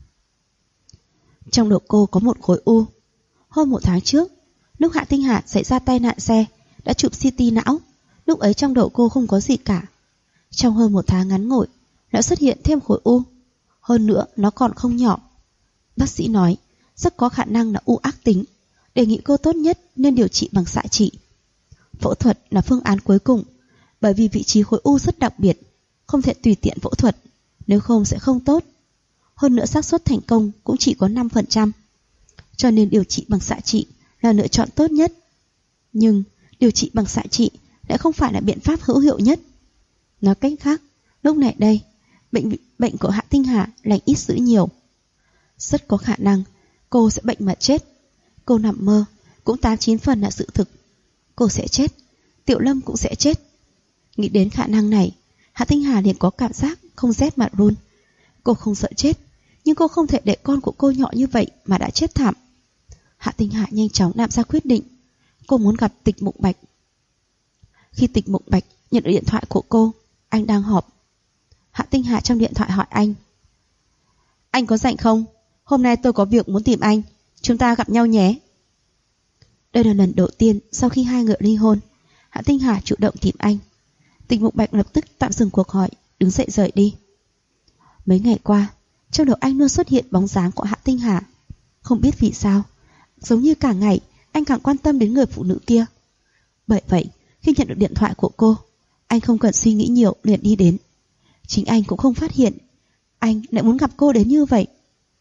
Trong đầu cô có một khối u. Hơn 1 tháng trước, lúc Hạ Tinh Hà xảy ra tai nạn xe, đã chụp CT não. Lúc ấy trong đầu cô không có gì cả. Trong hơn 1 tháng ngắn ngủi, đã xuất hiện thêm khối u. Hơn nữa nó còn không nhỏ. Bác sĩ nói rất có khả năng là u ác tính, đề nghị cô tốt nhất nên điều trị bằng xạ trị. Phẫu thuật là phương án cuối cùng, bởi vì vị trí khối u rất đặc biệt, không thể tùy tiện phẫu thuật, nếu không sẽ không tốt. Hơn nữa xác suất thành công cũng chỉ có 5%, cho nên điều trị bằng xạ trị là lựa chọn tốt nhất. Nhưng điều trị bằng xạ trị lại không phải là biện pháp hữu hiệu nhất. Nói cách khác, lúc này đây, bệnh của Hạ Tinh Hà lành ít dữ nhiều. Rất có khả năng cô sẽ bệnh mà chết. Cô nằm mơ cũng 89 phần là sự thực. Cô sẽ chết, Tiểu Lâm cũng sẽ chết. Nghĩ đến khả năng này, Hạ Tinh Hà liền có cảm giác không rét mà run. Cô không sợ chết, nhưng cô không thể để con của cô nhỏ như vậy mà đã chết thảm. Hạ Tinh Hà nhanh chóng làm ra quyết định. Cô muốn gặp Tịch Mục Bạch. Khi Tịch Mục Bạch nhận được điện thoại của cô, anh đang họp. Hạ Tinh Hà trong điện thoại hỏi anh: Anh có rảnh không? Hôm nay tôi có việc muốn tìm anh, chúng ta gặp nhau nhé. Đây là lần đầu tiên sau khi hai người ly hôn, Hạ Tinh Hà chủ động tìm anh. Tịch Mục Bạch lập tức tạm dừng cuộc hỏi, đứng dậy rời đi. Mấy ngày qua, trong đầu anh luôn xuất hiện bóng dáng của Hạ Tinh Hà. Không biết vì sao, giống như cả ngày anh càng quan tâm đến người phụ nữ kia. Bởi vậy, khi nhận được điện thoại của cô, anh không cần suy nghĩ nhiều liền đi đến. Chính anh cũng không phát hiện anh lại muốn gặp cô đến như vậy.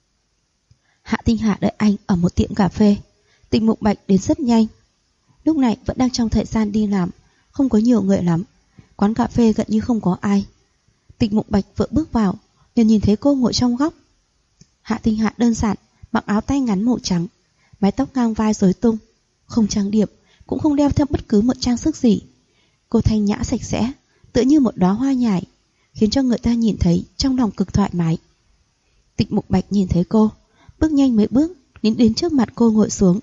Hạ Tinh Hà đợi anh ở một tiệm cà phê. Tịch Mục Bạch đến rất nhanh. Lúc này vẫn đang trong thời gian đi làm, không có nhiều người lắm. Quán cà phê gần như không có ai. Tịch Mục Bạch vừa bước vào liền nhìn thấy cô ngồi trong góc. Hạ Tinh Hà đơn giản mặc áo tay ngắn màu trắng, mái tóc ngang vai rối tung, không trang điểm, cũng không đeo thêm bất cứ một trang sức gì. Cô thanh nhã sạch sẽ, tựa như một đóa hoa nhài, khiến cho người ta nhìn thấy trong lòng cực thoải mái. Tịch Mục Bạch nhìn thấy cô, bước nhanh mấy bước đến trước mặt cô ngồi xuống.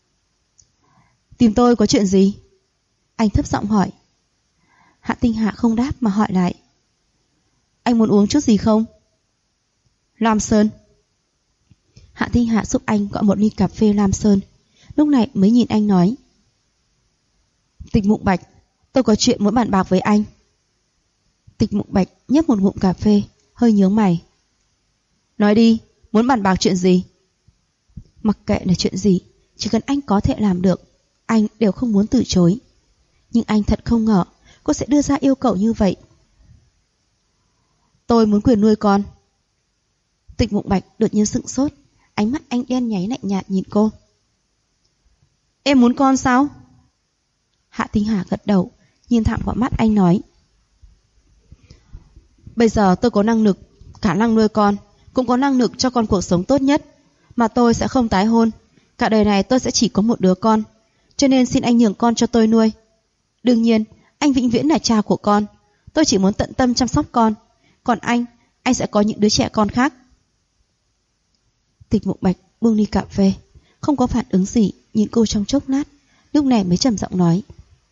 Tìm tôi có chuyện gì? Anh thấp giọng hỏi. Hạ Tinh Hà không đáp mà hỏi lại. Anh muốn uống chút gì không? Lam Sơn. Hạ Tinh Hà giúp anh gọi một ly cà phê Lam Sơn, lúc này mới nhìn anh nói. Tịch Mục Bạch, tôi có chuyện muốn bàn bạc với anh. Tịch Mục Bạch nhấp một ngụm cà phê, hơi nhướng mày. Nói đi, muốn bàn bạc chuyện gì? Mặc kệ là chuyện gì, chỉ cần anh có thể làm được, anh đều không muốn từ chối. Nhưng anh thật không ngờ cô sẽ đưa ra yêu cầu như vậy. Tôi muốn quyền nuôi con. Tịch Mục Bạch đột nhiên sững sốt, ánh mắt anh đen nháy lạnh nhạt nhìn cô. Em muốn con sao? Hạ Tinh Hà gật đầu, nhìn thẳng vào mắt anh nói. Bây giờ tôi có năng lực, khả năng nuôi con, cũng có năng lực cho con cuộc sống tốt nhất, mà tôi sẽ không tái hôn. Cả đời này tôi sẽ chỉ có một đứa con, cho nên xin anh nhường con cho tôi nuôi. Đương nhiên, anh vĩnh viễn là cha của con. Tôi chỉ muốn tận tâm chăm sóc con. Còn anh sẽ có những đứa trẻ con khác. Tịch Mục Bạch buông ly cà phê, không có phản ứng gì, nhìn cô trong chốc lát, lúc này mới trầm giọng nói.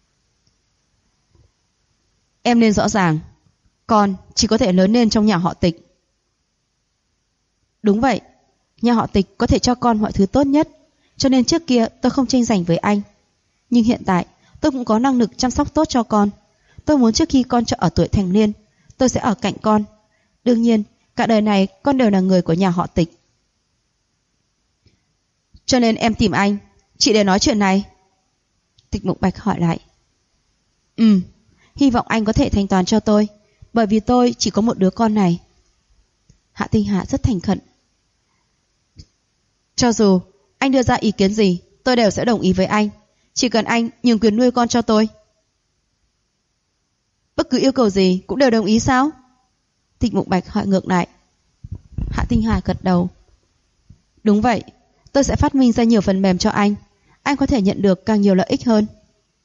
Em nên rõ ràng, con chỉ có thể lớn lên trong nhà họ Tịch. Đúng vậy, nhà họ Tịch có thể cho con mọi thứ tốt nhất, cho nên trước kia tôi không tranh giành với anh. Nhưng hiện tại tôi cũng có năng lực chăm sóc tốt cho con. Tôi muốn trước khi con ở tuổi thành niên, tôi sẽ ở cạnh con. Đương nhiên, cả đời này con đều là người của nhà họ Tịch. Cho nên em tìm anh, chỉ để nói chuyện này. Tịch Mục Bạch hỏi lại. Hy vọng anh có thể thanh toán cho tôi, bởi vì tôi chỉ có một đứa con này. Hạ Tinh Hà rất thành khẩn. Cho dù anh đưa ra ý kiến gì, tôi đều sẽ đồng ý với anh. Chỉ cần anh nhường quyền nuôi con cho tôi. Bất cứ yêu cầu gì cũng đều đồng ý sao? Tịch Mục Bạch hỏi ngược lại. Hạ Tinh Hà gật đầu. Đúng vậy, tôi sẽ phát minh ra nhiều phần mềm cho anh. Anh có thể nhận được càng nhiều lợi ích hơn.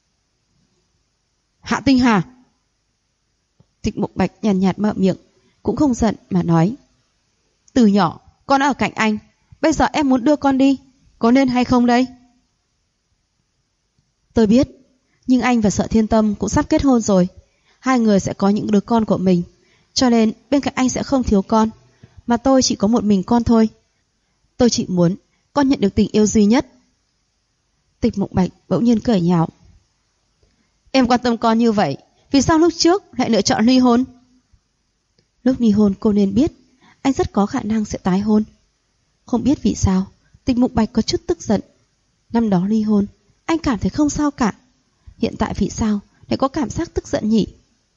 Hạ Tinh Hà! Tịch Mục Bạch nhàn nhạt mở miệng, cũng không giận mà nói. Từ nhỏ con đã ở cạnh anh, bây giờ em muốn đưa con đi, có nên hay không đây? Tôi biết, nhưng anh và Sở Thiên Tâm cũng sắp kết hôn rồi. Hai người sẽ có những đứa con của mình, cho nên bên cạnh anh sẽ không thiếu con. Mà tôi chỉ có một mình con thôi. Tôi chỉ muốn con nhận được tình yêu duy nhất. Tịch Mục Bạch bỗng nhiên cười nhạo. Em quan tâm con như vậy, vì sao lúc trước lại lựa chọn ly hôn? Lúc ly hôn cô nên biết anh rất có khả năng sẽ tái hôn. Không biết vì sao Tịch Mục Bạch có chút tức giận. Năm đó ly hôn anh cảm thấy không sao cả, hiện tại vì sao lại có cảm giác tức giận nhỉ?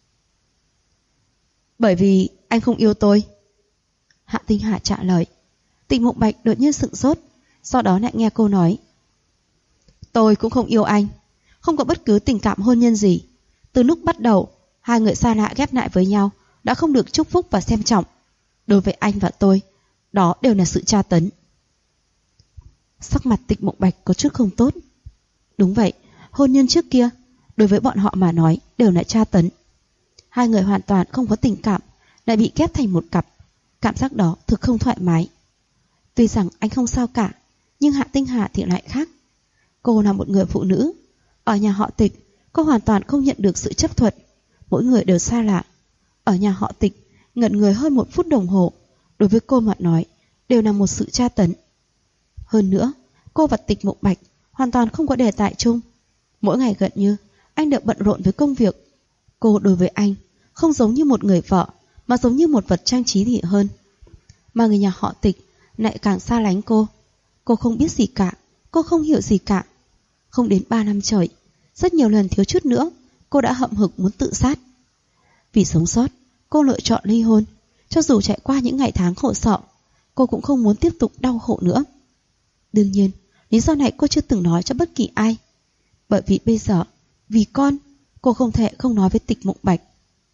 Bởi vì anh không yêu tôi. Hạ Tinh Hà trả lời. Tịch Mục Bạch đột nhiên sửng sốt, sau đó lại nghe cô nói. Tôi cũng không yêu anh, không có bất cứ tình cảm hôn nhân gì. Từ lúc bắt đầu hai người xa lạ ghép lại với nhau đã không được chúc phúc và xem trọng. Đối với anh và tôi, đó đều là sự tra tấn. Sắc mặt Tịch Mục Bạch có chút không tốt. Đúng vậy, hôn nhân trước kia đối với bọn họ mà nói đều là tra tấn. Hai người hoàn toàn không có tình cảm, lại bị ghép thành một cặp. Cảm giác đó thực không thoải mái. Tuy rằng anh không sao cả, nhưng Hạ Tinh Hà thì lại khác. Cô là một người phụ nữ. Ở nhà họ Tịch, cô hoàn toàn không nhận được sự chấp thuận. Mỗi người đều xa lạ. Ở nhà họ Tịch, ngẩn người hơn 1 phút đồng hồ, đối với cô mà nói, đều là một sự tra tấn. Hơn nữa, cô và Tịch Mục Bạch hoàn toàn không có đề tài chung. Mỗi ngày gần như anh đều bận rộn với công việc. Cô đối với anh không giống như một người vợ, mà giống như một vật trang trí thì hơn. Mà người nhà họ Tịch lại càng xa lánh cô. Cô không biết gì cả, cô không hiểu gì cả. Không đến 3 năm trời, rất nhiều lần thiếu chút nữa cô đã hậm hực muốn tự sát. Vì sống sót, cô lựa chọn ly hôn. Cho dù trải qua những ngày tháng khổ sở, cô cũng không muốn tiếp tục đau khổ nữa. Đương nhiên, lý do này cô chưa từng nói cho bất kỳ ai. Bởi vì bây giờ, vì con, cô không thể không nói với Tịch Mục Bạch.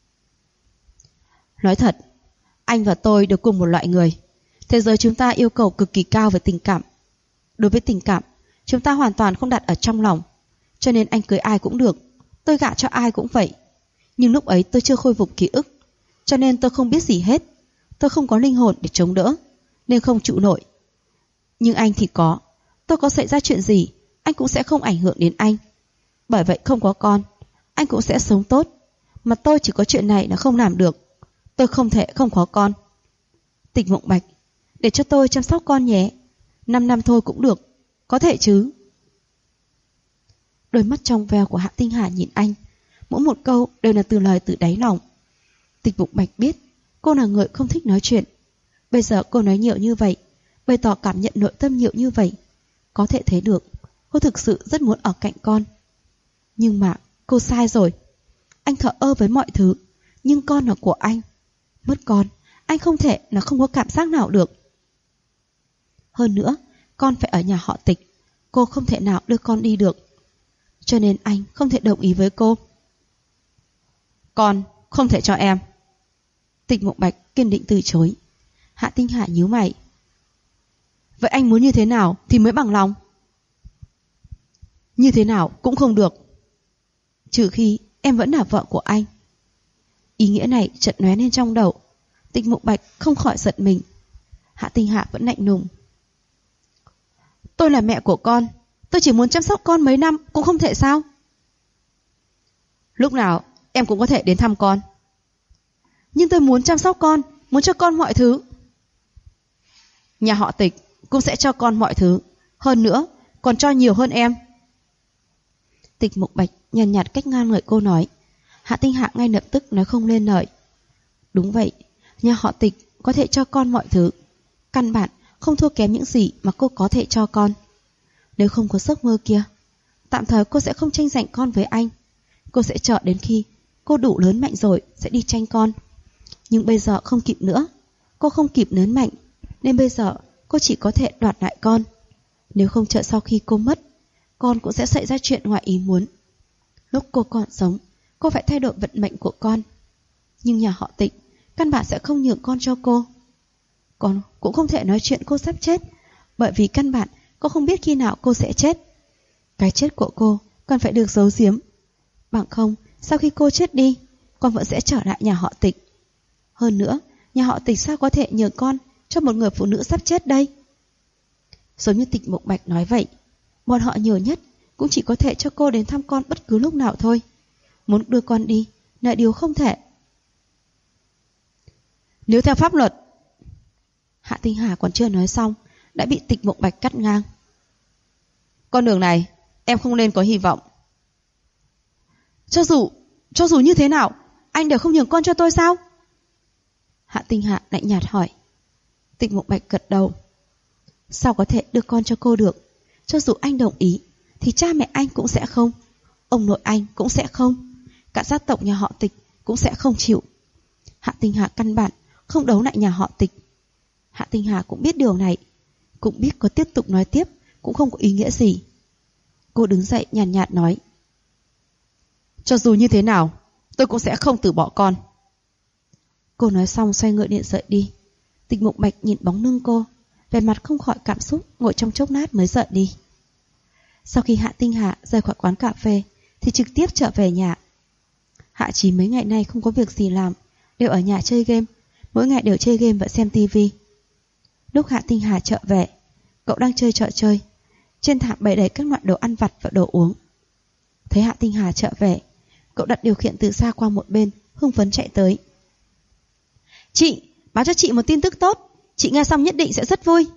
Nói thật, anh và tôi đều cùng một loại người. Thế giới chúng ta yêu cầu cực kỳ cao về tình cảm. Đối với tình cảm, chúng ta hoàn toàn không đặt ở trong lòng. Cho nên anh cưới ai cũng được, tôi gả cho ai cũng vậy. Nhưng lúc ấy tôi chưa khôi phục ký ức, cho nên tôi không biết gì hết. Tôi không có linh hồn để chống đỡ, nên không trụ nổi. Nhưng anh thì có. Tôi có xảy ra chuyện gì, anh cũng sẽ không ảnh hưởng đến anh. Bởi vậy không có con, anh cũng sẽ sống tốt. Mà tôi chỉ có chuyện này là không làm được. Tôi không thể không có con. Tịch Mục Bạch, để cho tôi chăm sóc con nhé. 5 năm thôi cũng được, có thể chứ? Đôi mắt trong veo của Hạ Tinh Hà nhìn anh, mỗi một câu đều là từ lời từ đáy lòng. Tịch Mục Bạch biết cô là người không thích nói chuyện. Bây giờ cô nói nhiều như vậy, bày tỏ cảm nhận nội tâm nhiều như vậy, có thể thấy được cô thực sự rất muốn ở cạnh con. Nhưng mà cô sai rồi. Anh thờ ơ với mọi thứ, nhưng con là của anh. Mất con, anh không thể là không có cảm giác nào được. Hơn nữa, con phải ở nhà họ Tịch, cô không thể nào đưa con đi được. Cho nên anh không thể đồng ý với cô. Con không thể cho em. Tịch Mục Bạch kiên định từ chối. Hạ Tinh Hà nhíu mày. Vậy anh muốn như thế nào thì mới bằng lòng? Như thế nào cũng không được, trừ khi em vẫn là vợ của anh. Ý nghĩa này chợt lóe lên trong đầu. Tịch Mục Bạch không khỏi giận mình. Hạ Tinh Hà vẫn lạnh lùng. Tôi là mẹ của con, tôi chỉ muốn chăm sóc con mấy năm cũng không thể sao? Lúc nào em cũng có thể đến thăm con. Nhưng tôi muốn chăm sóc con, muốn cho con mọi thứ. Nhà họ Tịch cũng sẽ cho con mọi thứ, hơn nữa còn cho nhiều hơn em. Tịch Mục Bạch nhàn nhạt cách ngang ngợi cô nói. Hạ Tinh Hạ ngay lập tức nói không lên lời. Đúng vậy, nhà họ Tịch có thể cho con mọi thứ, căn bản không thua kém những gì mà cô có thể cho con. Nếu không có giấc mơ kia, tạm thời cô sẽ không tranh giành con với anh. Cô sẽ chờ đến khi cô đủ lớn mạnh rồi sẽ đi tranh con. Nhưng bây giờ không kịp nữa. Cô không kịp lớn mạnh, nên bây giờ cô chỉ có thể đoạt lại con. Nếu không chờ sau khi cô mất, con cũng sẽ xảy ra chuyện ngoài ý muốn. Lúc cô còn sống, cô phải thay đổi vận mệnh của con. Nhưng nhà họ Tịch căn bản sẽ không nhường con cho cô. Con cũng không thể nói chuyện cô sắp chết, bởi vì căn bản cô không biết khi nào cô sẽ chết. Cái chết của cô cần phải được giấu giếm. Bằng không, sau khi cô chết đi, con vẫn sẽ trở lại nhà họ Tịch. Hơn nữa, nhà họ Tịch sao có thể nhường con cho một người phụ nữ sắp chết đây? Giống như Tịch Mục Bạch nói vậy, bọn họ nhiều nhất cũng chỉ có thể cho cô đến thăm con bất cứ lúc nào thôi. Muốn đưa con đi là điều không thể. Nếu theo pháp luật. Hạ Tinh Hà còn chưa nói xong đã bị Tịch Mục Bạch cắt ngang. Con đường này em không nên có hy vọng. Cho dù như thế nào, anh đều không nhường con cho tôi sao? Hạ Tinh Hà lạnh nhạt hỏi. Tịch Mục Bạch gật đầu. Sao có thể đưa con cho cô được? Cho dù anh đồng ý thì cha mẹ anh cũng sẽ không, ông nội anh cũng sẽ không, cả gia tộc nhà họ Tịch cũng sẽ không chịu. Hạ Tinh Hà căn bản không đấu lại nhà họ Tịch. Hạ Tinh Hà cũng biết điều này, cũng biết có tiếp tục nói tiếp cũng không có ý nghĩa gì. Cô đứng dậy nhàn nhạt nói. Cho dù như thế nào, tôi cũng sẽ không từ bỏ con. Cô nói xong xoay người điện rời đi. Tịch Mục Bạch nhìn bóng lưng cô, vẻ mặt không khỏi cảm xúc, ngồi trong chốc lát mới rời đi. Sau khi Hạ Tinh Hà rời khỏi quán cà phê thì trực tiếp trở về nhà. Hạ Chí mấy ngày nay không có việc gì làm, đều ở nhà chơi game, mỗi ngày đều chơi game và xem tivi. Lúc Hạ Tinh Hà trở về, cậu đang chơi trò chơi, trên thảm bày đầy các loại đồ ăn vặt và đồ uống. Thấy Hạ Tinh Hà trở về, cậu đặt điều khiển từ xa qua một bên, hưng phấn chạy tới. Chị, báo cho chị một tin tức tốt, chị nghe xong nhất định sẽ rất vui.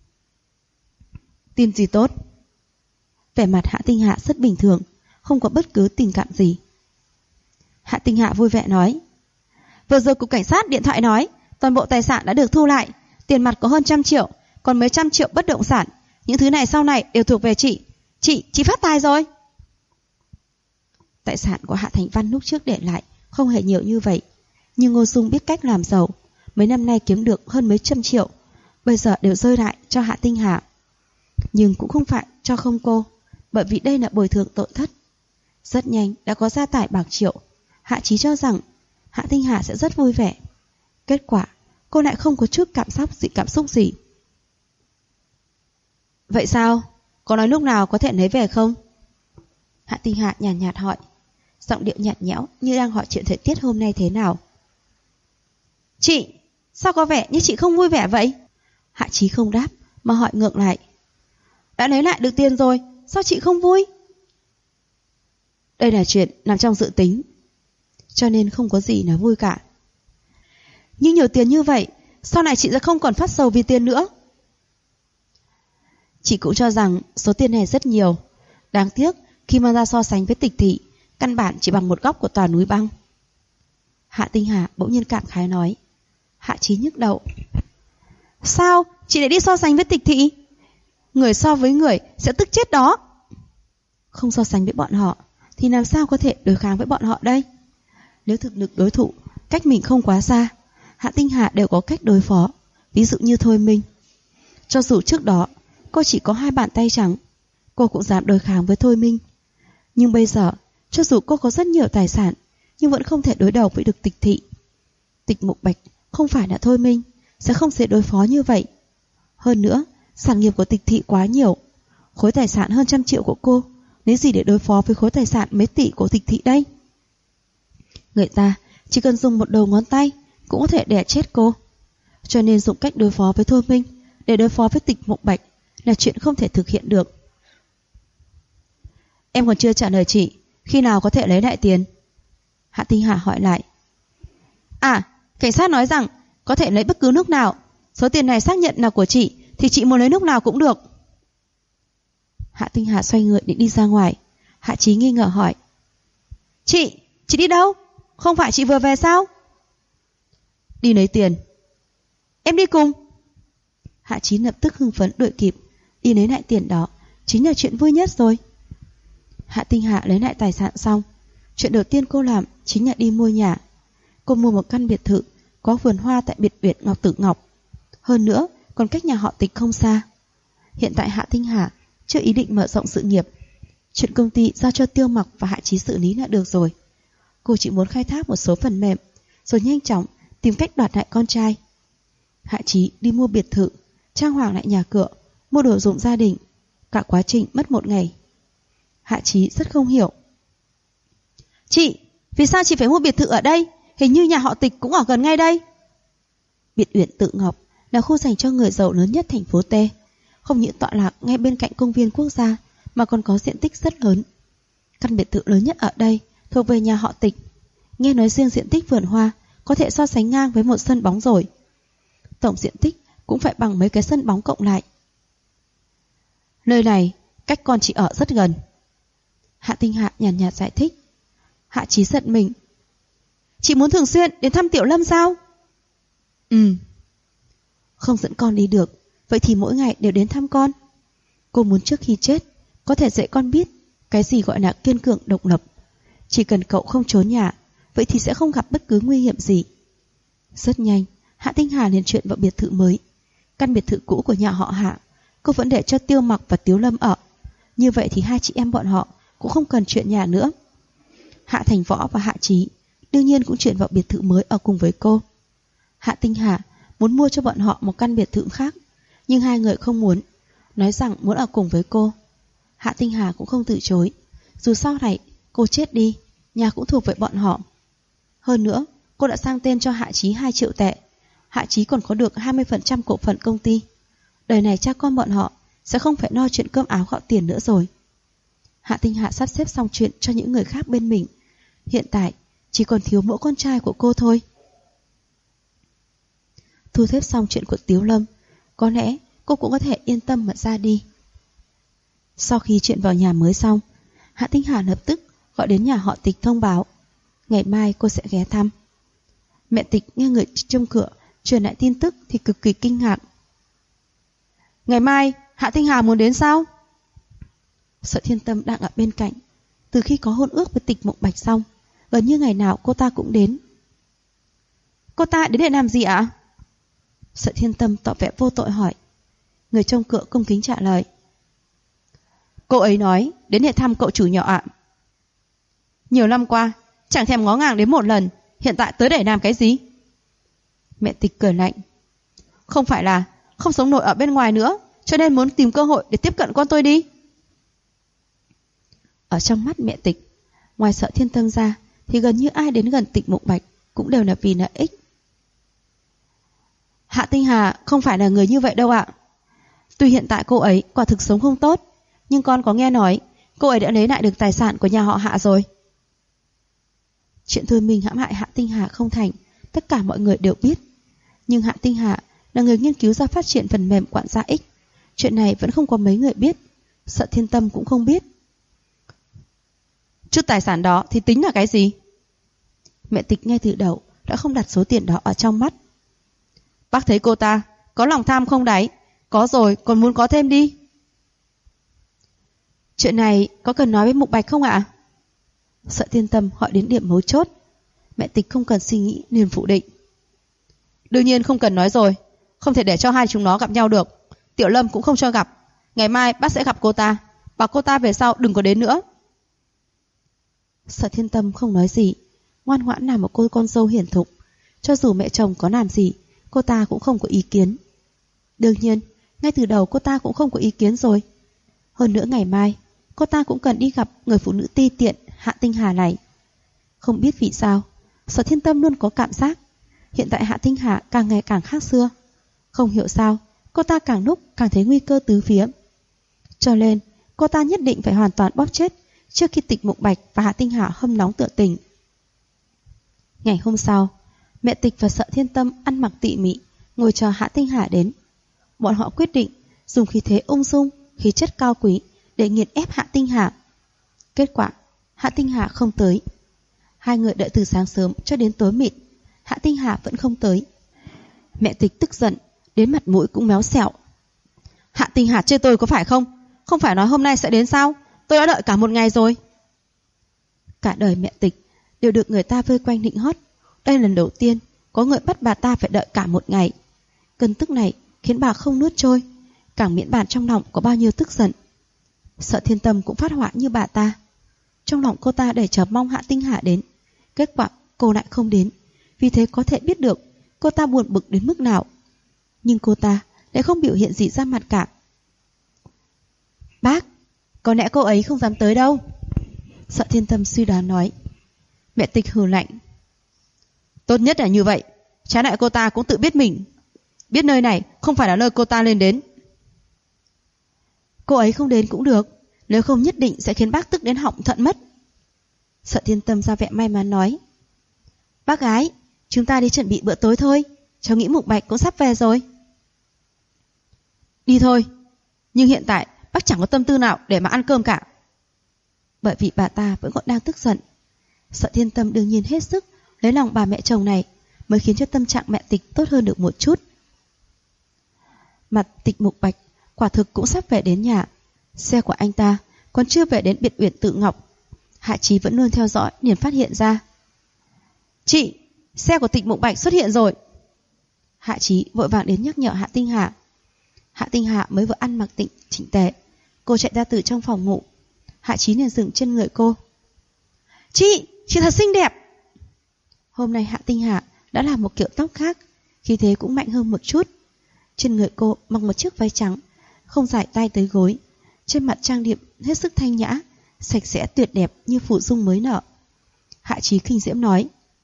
Tin gì tốt? Vẻ mặt Hạ Tinh Hà rất bình thường, không có bất cứ tình cảm gì. Hạ Tinh Hà vui vẻ nói. Vừa rồi cục cảnh sát điện thoại nói toàn bộ tài sản đã được thu lại, tiền mặt có hơn 100 triệu, còn mấy trăm triệu bất động sản. Những thứ này sau này đều thuộc về chị. Chị phát tài rồi. Tài sản của Hạ Thành Văn lúc trước để lại không hề nhiều như vậy, nhưng Ngô Dung biết cách làm giàu, mấy năm nay kiếm được hơn mấy trăm triệu, bây giờ đều rơi lại cho Hạ Tinh Hà. Nhưng cũng không phải cho không cô, bởi vì đây là bồi thường tổn thất. Rất nhanh đã có gia tài bạc triệu. Hạ Chí cho rằng Hạ Tinh Hà sẽ rất vui vẻ. Kết quả cô lại không có chút cảm xúc gì. Vậy sao? Có nói lúc nào có thể lấy về không? Hạ Tinh Hà nhàn nhạt hỏi, giọng điệu nhạt nhẽo như đang hỏi chuyện thời tiết hôm nay thế nào. Chị, sao có vẻ như chị không vui vẻ vậy? Hạ Chí không đáp mà hỏi ngược lại. Đã lấy lại được tiền rồi, sao chị không vui? Đây là chuyện nằm trong dự tính, cho nên không có gì là vui cả. Nhưng nhiều tiền như vậy, sau này chị sẽ không còn phát sầu vì tiền nữa. Chị cũng cho rằng số tiền này rất nhiều. Đáng tiếc khi mà ra so sánh với Tịch thị, căn bản chỉ bằng một góc của tòa núi băng. Hạ Tinh Hà bỗng nhiên cảm khái nói. Hạ Chí nhức đầu. Sao chị lại đi so sánh với Tịch thị? Người so với người sẽ tức chết đó. Không so sánh với bọn họ thì làm sao có thể đối kháng với bọn họ đây? Nếu thực lực đối thủ cách mình không quá xa, Hạ Tinh Hà đều có cách đối phó. Ví dụ như Thôi Minh. Cho dù trước đó cô chỉ có 2 bàn tay trắng, cô cũng dám đối kháng với Thôi Minh. Nhưng bây giờ, cho dù cô có rất nhiều tài sản, nhưng vẫn không thể đối đầu với được Tịch thị. Tịch Mục Bạch không phải là Thôi Minh, sẽ không dễ đối phó như vậy. Hơn nữa, sản nghiệp của Tịch thị quá nhiều. Khối tài sản hơn 100 triệu của cô, lấy gì để đối phó với khối tài sản mấy tỷ của Tịch thị đây? Người ta chỉ cần dùng một đầu ngón tay cũng có thể đè chết cô. Cho nên dùng cách đối phó với Thôi Minh để đối phó với Tịch Mục Bạch là chuyện không thể thực hiện được. Em còn chưa trả lời chị, khi nào có thể lấy lại tiền? Hạ Tinh Hà hỏi lại. À, cảnh sát nói rằng có thể lấy bất cứ lúc nào. Số tiền này xác nhận là của chị thì chị muốn lấy lúc nào cũng được. Hạ Tinh Hà xoay người định đi ra ngoài. Hạ Chí nghi ngờ hỏi. Chị đi đâu? Không phải chị vừa về sao? Đi lấy tiền. Em đi cùng. Hạ Chí lập tức hưng phấn đuổi kịp. Đi lấy lại tiền đó chính là chuyện vui nhất rồi. Hạ Tinh Hà lấy lại tài sản xong, chuyện đầu tiên cô làm chính là đi mua nhà. Cô mua một căn biệt thự có vườn hoa tại biệt viện Ngọc Tử Ngọc. Hơn nữa còn cách nhà họ Tịch không xa. Hiện tại Hạ Tinh Hà chưa ý định mở rộng sự nghiệp. Chuyện công ty giao cho Tiêu Mặc và Hạ Chí xử lý là được rồi. Cô chỉ muốn khai thác một số phần mềm, rồi nhanh chóng tìm cách đoạt lại con trai. Hạ Chí đi mua biệt thự, trang hoàng lại nhà cửa, mua đồ dụng gia đình. Cả quá trình mất 1 ngày. Hạ Chí rất không hiểu. Chị, vì sao chị phải mua biệt thự ở đây? Hình như nhà họ Tịch cũng ở gần ngay đây. Biệt viện Tự Ngọc là khu dành cho người giàu lớn nhất thành phố T. Không những tọa lạc ngay bên cạnh công viên quốc gia mà còn có diện tích rất lớn. Căn biệt thự lớn nhất ở đây thuộc về nhà họ Tịch. Nghe nói riêng diện tích vườn hoa có thể so sánh ngang với một sân bóng rồi. Tổng diện tích cũng phải bằng mấy cái sân bóng cộng lại. Nơi này cách con chị ở rất gần. Hạ Tinh Hà nhàn nhạt giải thích. Hạ Chí giận mình. Chị muốn thường xuyên đến thăm Tiểu Lâm sao? Không dẫn con đi được, vậy thì mỗi ngày đều đến thăm con. Cô muốn trước khi chết có thể dạy con biết cái gì gọi là kiên cường độc lập. Chỉ cần cậu không trốn nhà, vậy thì sẽ không gặp bất cứ nguy hiểm gì. Rất nhanh, Hạ Tinh Hà liền chuyển vào biệt thự mới. Căn biệt thự cũ của nhà họ Hạ cô vẫn để cho Tiêu Mặc và Tiếu Lâm ở. Như vậy thì hai chị em bọn họ cũng không cần chuyện nhà nữa. Hạ Thành Võ và Hạ Chí đương nhiên cũng chuyển vào biệt thự mới ở cùng với cô. Hạ Tinh Hà muốn mua cho bọn họ một căn biệt thự khác, nhưng hai người không muốn, nói rằng muốn ở cùng với cô. Hạ Tinh Hà cũng không từ chối. Dù sau này cô chết đi, nhà cũng thuộc về bọn họ. Hơn nữa, cô đã sang tên cho Hạ Chí 2 triệu tệ. Hạ Chí còn có được 20% cổ phần công ty. Đời này cha con bọn họ sẽ không phải lo chuyện cơm áo gạo tiền nữa rồi. Hạ Tinh Hà sắp xếp xong chuyện cho những người khác bên mình. Hiện tại chỉ còn thiếu mỗi con trai của cô thôi. Thu xếp xong chuyện của Tiếu Lâm, có lẽ cô cũng có thể yên tâm mà ra đi. Sau khi chuyện vào nhà mới xong, Hạ Tinh Hà lập tức gọi đến nhà họ Tịch thông báo ngày mai cô sẽ ghé thăm. Mẹ Tịch nghe người trông cửa truyền lại tin tức thì cực kỳ kinh ngạc. Ngày mai Hạ Tinh Hà muốn đến sao? Sở Thiên Tâm đang ở bên cạnh. Từ khi có hôn ước với Tịch Mộng Bạch xong, gần như ngày nào cô ta cũng đến. Cô ta đến để làm gì ạ? Sở Thiên Tâm tỏ vẻ vô tội hỏi. Người trông cửa cung kính trả lời. Cô ấy nói đến để thăm cậu chủ nhỏ ạ. Nhiều năm qua chẳng thèm ngó ngàng đến một lần, hiện tại tới để làm cái gì? Mẹ Tịch cười lạnh. Không phải là không sống nổi ở bên ngoài nữa, cho nên muốn tìm cơ hội để tiếp cận con tôi đi. Ở trong mắt mẹ Tịch, ngoài Sở Thiên Tâm ra thì gần như ai đến gần Tịch Mộng Bạch cũng đều là vì lợi ích. Hạ Tinh Hà không phải là người như vậy đâu ạ. Tuy hiện tại cô ấy quả thực sống không tốt, nhưng con có nghe nói cô ấy đã lấy lại được tài sản của nhà họ Hạ rồi. Chuyện Thôi Minh hãm hại Hạ Tinh Hà không thành, tất cả mọi người đều biết. Nhưng Hạ Tinh Hà là người nghiên cứu ra phát triển phần mềm quản gia X. Chuyện này vẫn không có mấy người biết. Sở Thiên Tâm cũng không biết. Chút tài sản đó thì tính là cái gì? Mẹ Tịch ngay từ đầu đã không đặt số tiền đó ở trong mắt. Bác thấy cô ta có lòng tham không đáy, có rồi còn muốn có thêm đi. Chuyện này có cần nói với Mục Bạch không ạ? Sở Thiên Tâm hỏi đến điểm mấu chốt. Mẹ Tịch không cần suy nghĩ liền phủ định. Đương nhiên không cần nói rồi, không thể để cho hai chúng nó gặp nhau được. Tiểu Lâm cũng không cho gặp. Ngày mai bác sẽ gặp cô ta, bảo cô ta về sau đừng có đến nữa. Sở Thiên Tâm không nói gì, ngoan ngoãn làm một cô con dâu hiển thục. Cho dù mẹ chồng có làm gì, cô ta cũng không có ý kiến. Đương nhiên, ngay từ đầu cô ta cũng không có ý kiến rồi. Hơn nữa ngày mai, cô ta cũng cần đi gặp người phụ nữ ti tiện Hạ Tinh Hà này. Không biết vì sao, Sở Thiên Tâm luôn có cảm giác hiện tại Hạ Tinh Hà càng ngày càng khác xưa. Không hiểu sao, cô ta càng lúc càng thấy nguy cơ tứ phía. Cho nên, cô ta nhất định phải hoàn toàn bóp chết trước khi Tịch Mộng Bạch và Hạ Tinh Hà hâm nóng tựa tình. Ngày hôm sau, mẹ Tịch và Sở Thiên Tâm ăn mặc tỉ mỉ, ngồi chờ Hạ Tinh Hà đến. Bọn họ quyết định dùng khí thế ung dung, khí chất cao quý để nghiền ép Hạ Tinh Hà. Kết quả, Hạ Tinh Hà không tới. Hai người đợi từ sáng sớm cho đến tối mịt. Hạ Tinh Hà vẫn không tới. Mẹ Tịch tức giận, đến mặt mũi cũng méo xẹo. Hạ Tinh Hà chê tôi có phải không? Không phải nói hôm nay sẽ đến sao? Tôi đã đợi cả một ngày rồi. Cả đời mẹ Tịch đều được người ta vây quanh nịnh hót. Đây lần đầu tiên có người bắt bà ta phải đợi cả một ngày. Cơn tức này khiến bà không nuốt trôi, càng miễn bàn trong lòng có bao nhiêu tức giận. Sợ Thiên Tâm cũng phát hỏa như bà ta. Trong lòng cô ta để chờ mong Hạ Tinh Hà đến. Kết quả cô lại không đến. Vì thế có thể biết được cô ta buồn bực đến mức nào. Nhưng cô ta lại không biểu hiện gì ra mặt cả. Bác, có lẽ cô ấy không dám tới đâu. Sợ Thiên Tâm suy đoán nói. Mẹ Tịch hừ lạnh. Tốt nhất là như vậy. Trái lại cô ta cũng tự biết mình, biết nơi này không phải là nơi cô ta lên đến. Cô ấy không đến cũng được, nếu không nhất định sẽ khiến bác tức đến họng thận mất. Sợ Thiên Tâm ra vẻ may mắn nói. Bác gái, chúng ta đi chuẩn bị bữa tối thôi. Cháu nghĩ Mục Bạch cũng sắp về rồi. Đi thôi. Nhưng hiện tại bác chẳng có tâm tư nào để mà ăn cơm cả. Bởi vì bà ta vẫn còn đang tức giận. Sợ Thiên Tâm đương nhiên hết sức lấy lòng bà mẹ chồng này, mới khiến cho tâm trạng mẹ Tịch tốt hơn được một chút. Mặt Tịch Mục Bạch quả thực cũng sắp về đến nhà. Xe của anh ta còn chưa về đến biệt uyển Tự Ngọc. Hạ Chí vẫn luôn theo dõi, liền phát hiện ra. Chị, xe của Tịch Mục Bạch xuất hiện rồi. Hạ Chí vội vàng đến nhắc nhở Hạ Tinh Hà. Hạ Tinh Hà mới vừa ăn mặc chỉnh tề, cô chạy ra từ trong phòng ngủ. Hạ Chí liền dừng trên người cô. Chị thật xinh đẹp. Hôm nay Hạ Tinh Hà đã làm một kiểu tóc khác, khí thế cũng mạnh hơn một chút. Trên người cô mặc một chiếc váy trắng, không dài tay tới gối, trên mặt trang điểm hết sức thanh nhã, sạch sẽ tuyệt đẹp như phủ dung mới nở. Hạ Chí kinh diễm nói.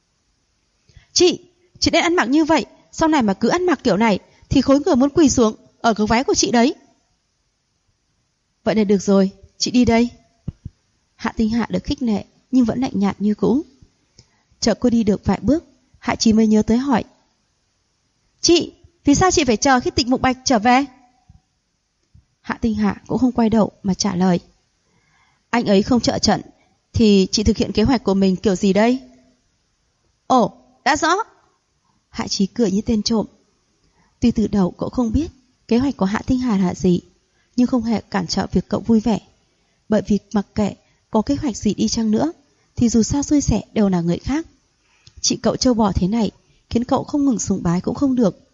Chị nên ăn mặc như vậy, sau này mà cứ ăn mặc kiểu này thì khối người muốn quỳ xuống ở cái váy của chị đấy. Vậy là được rồi, chị đi đây. Hạ Tinh Hà được khích lệ nhưng vẫn lạnh nhạt như cũ. Chờ cô đi được vài bước, Hạ Chí mới nhớ tới hỏi. Chị, vì sao chị phải chờ khi Tịch Mục Bạch trở về? Hạ Tinh Hà cũng không quay đầu mà trả lời. Anh ấy không trợ trận thì chị thực hiện kế hoạch của mình kiểu gì đây? Ồ, đã rõ. Hạ Chí cười như tên trộm. Tuy từ đầu cậu không biết kế hoạch của Hạ Tinh Hà là gì, nhưng không hề cản trở việc cậu vui vẻ. Bởi vì mặc kệ có kế hoạch gì đi chăng nữa thì dù sao xui xẻ đều là người khác. Chị cậu trâu bò thế này khiến cậu không ngừng sùng bái cũng không được.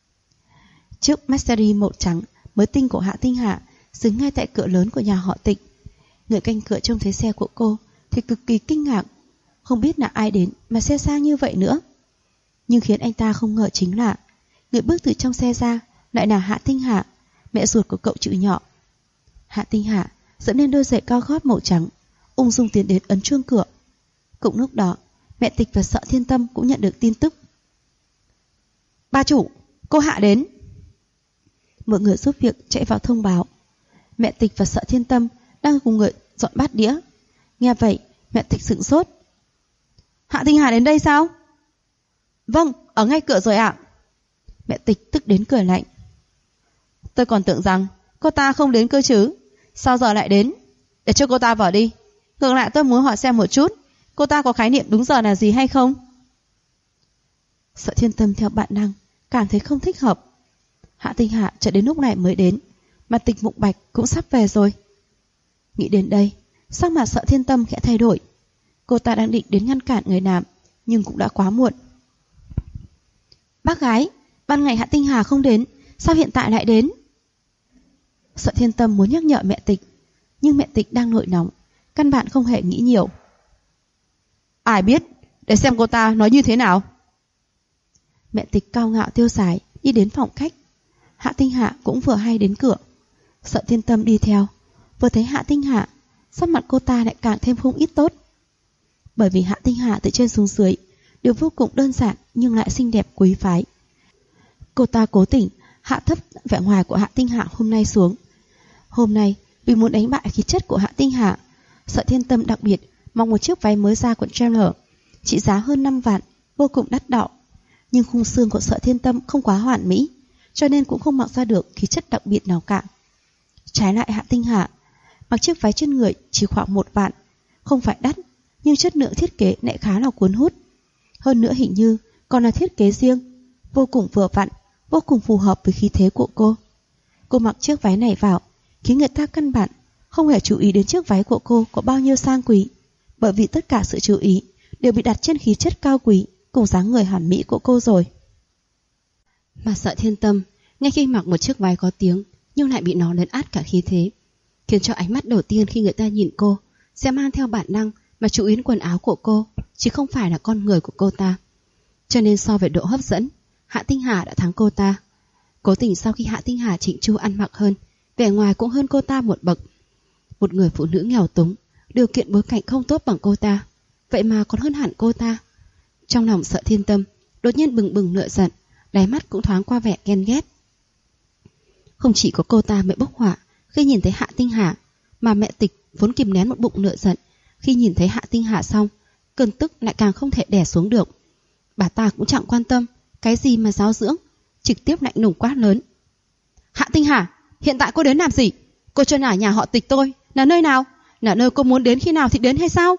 Chiếc Mercedes màu trắng mới tinh của Hạ Tinh Hà dừng ngay tại cửa lớn của nhà họ Tịch. Người canh cửa trông thấy xe của cô thì cực kỳ kinh ngạc, không biết là ai đến mà xe sang như vậy nữa. Nhưng khiến anh ta không ngờ chính là người bước từ trong xe ra lại là Hạ Tinh Hà, mẹ ruột của cậu chữ nhỏ. Hạ Tinh Hà dẫm lên đôi giày cao gót màu trắng, ung dung tiến đến ấn chuông cửa. Cũng lúc đó, mẹ Tịch và Sợ Thiên Tâm cũng nhận được tin tức. Ba chủ, cô Hạ đến. Mọi người giúp việc chạy vào thông báo. Mẹ Tịch và Sợ Thiên Tâm đang cùng người dọn bát đĩa. Nghe vậy, mẹ Tịch sửng sốt. Hạ Tinh Hà đến đây sao? Vâng, ở ngay cửa rồi ạ. Mẹ Tịch tức đến cười lạnh. Tôi còn tưởng rằng cô ta không đến cơ chứ. Sao giờ lại đến? Để cho cô ta vào đi. Ngược lại tôi muốn hỏi xem một chút, cô ta có khái niệm đúng giờ là gì hay không? Sợ Thiên Tâm theo bản năng cảm thấy không thích hợp. Hạ Tinh Hà chờ đến lúc này mới đến, mà Tịch Mục Bạch cũng sắp về rồi. Nghĩ đến đây, sắc mặt Sợ Thiên Tâm khẽ thay đổi. Cô ta đang định đến ngăn cản người làm, nhưng cũng đã quá muộn. Bác gái, ban ngày Hạ Tinh Hà không đến, sao hiện tại lại đến? Sợ Thiên Tâm muốn nhắc nhở mẹ Tịch, nhưng mẹ Tịch đang nổi nóng, căn bản không hề nghĩ nhiều. Ai biết, để xem cô ta nói như thế nào. Mẹ Tịch cao ngạo tiêu sái đi đến phòng khách. Hạ Tinh Hà cũng vừa hay đến cửa. Sợ Thiên Tâm đi theo, vừa thấy Hạ Tinh Hà, sắc mặt cô ta lại càng thêm không ít tốt. Bởi vì Hạ Tinh Hà từ trên xuống dưới đều vô cùng đơn giản nhưng lại xinh đẹp quý phái. Cô ta cố tình hạ thấp vẻ ngoài của Hạ Tinh Hà hôm nay xuống. Hôm nay vì muốn đánh bại khí chất của Hạ Tinh Hà, Sợ Thiên Tâm đặc biệt mặc một chiếc váy mới ra của Chandler, trị giá hơn 5 vạn, vô cùng đắt đỏ. Nhưng khung xương của Sợ Thiên Tâm không quá hoàn mỹ, cho nên cũng không mặc ra được khí chất đặc biệt nào cả. Trái lại Hạ Tinh Hà mặc chiếc váy trên người chỉ khoảng 1 vạn, không phải đắt, nhưng chất lượng thiết kế lại khá là cuốn hút. Hơn nữa hình như còn là thiết kế riêng, vô cùng vừa vặn, vô cùng phù hợp với khí thế của cô. Cô mặc chiếc váy này vào, khiến người ta căn bản không hề chú ý đến chiếc váy của cô có bao nhiêu sang quý, bởi vì tất cả sự chú ý đều bị đặt trên khí chất cao quý cùng dáng người hoàn mỹ của cô rồi. Mà Sợ Thiên Tâm, ngay khi mặc một chiếc váy có tiếng, nhưng lại bị nó lấn át cả khí thế, khiến cho ánh mắt đầu tiên khi người ta nhìn cô sẽ mang theo bản năng mà chú ý đến quần áo của cô, chứ không phải là con người của cô ta. Cho nên so với độ hấp dẫn, Hạ Tinh Hà đã thắng cô ta. Cố tình sau khi Hạ Tinh Hà chỉnh chu ăn mặc hơn, vẻ ngoài cũng hơn cô ta một bậc. Một người phụ nữ nghèo túng, điều kiện bối cảnh không tốt bằng cô ta, vậy mà còn hơn hẳn cô ta. Trong lòng Sợ Thiên Tâm đột nhiên bừng bừng lửa giận, đáy mắt cũng thoáng qua vẻ ghen ghét. Không chỉ có cô ta mới bốc hỏa khi nhìn thấy Hạ Tinh Hà, mà mẹ Tịch vốn kìm nén một bụng lửa giận, khi nhìn thấy Hạ Tinh Hà xong, cơn tức lại càng không thể đè xuống được. Bà ta cũng chẳng quan tâm cái gì mà giáo dưỡng, trực tiếp lạnh lùng quát lớn: Hạ Tinh Hà, hiện tại cô đến làm gì? Cô cho nhà họ Tịch tôi là nơi nào? Là nơi cô muốn đến khi nào thì đến hay sao?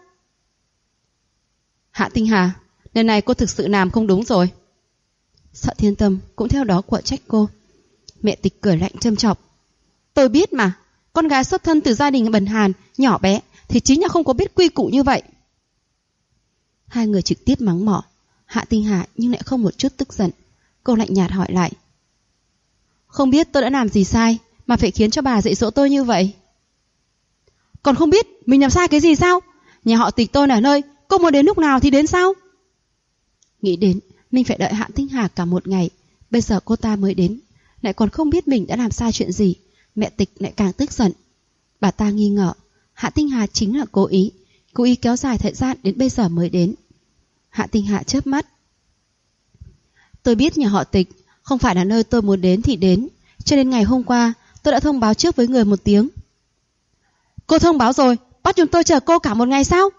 Hạ Tinh Hà, lần này cô thực sự làm không đúng rồi. Sợ Thiên Tâm cũng theo đó quở trách cô. Mẹ Tịch cười lạnh châm chọc: Tôi biết mà, con gái xuất thân từ gia đình bần hàn, nhỏ bé thì chính là không có biết quy củ như vậy. Hai người trực tiếp mắng mỏ. Hạ Tinh Hà nhưng lại không một chút tức giận. Cô lạnh nhạt hỏi lại: Không biết tôi đã làm gì sai mà phải khiến cho bà dạy dỗ tôi như vậy? Còn không biết mình làm sai cái gì sao? Nhà họ Tịch tôi ở nơi cô muốn đến lúc nào thì đến sao? Nghĩ đến mình phải đợi Hạ Tinh Hà cả một ngày, bây giờ cô ta mới đến, lại còn không biết mình đã làm sai chuyện gì, mẹ Tịch lại càng tức giận. Bà ta nghi ngờ Hạ Tinh Hà chính là cố ý kéo dài thời gian đến bây giờ mới đến. Hạ Tinh Hà chớp mắt: Tôi biết nhà họ Tịch không phải là nơi tôi muốn đến thì đến, cho nên ngày hôm qua tôi đã thông báo trước với người một tiếng. Cô thông báo rồi, bắt chúng tôi chờ cô cả một ngày sao?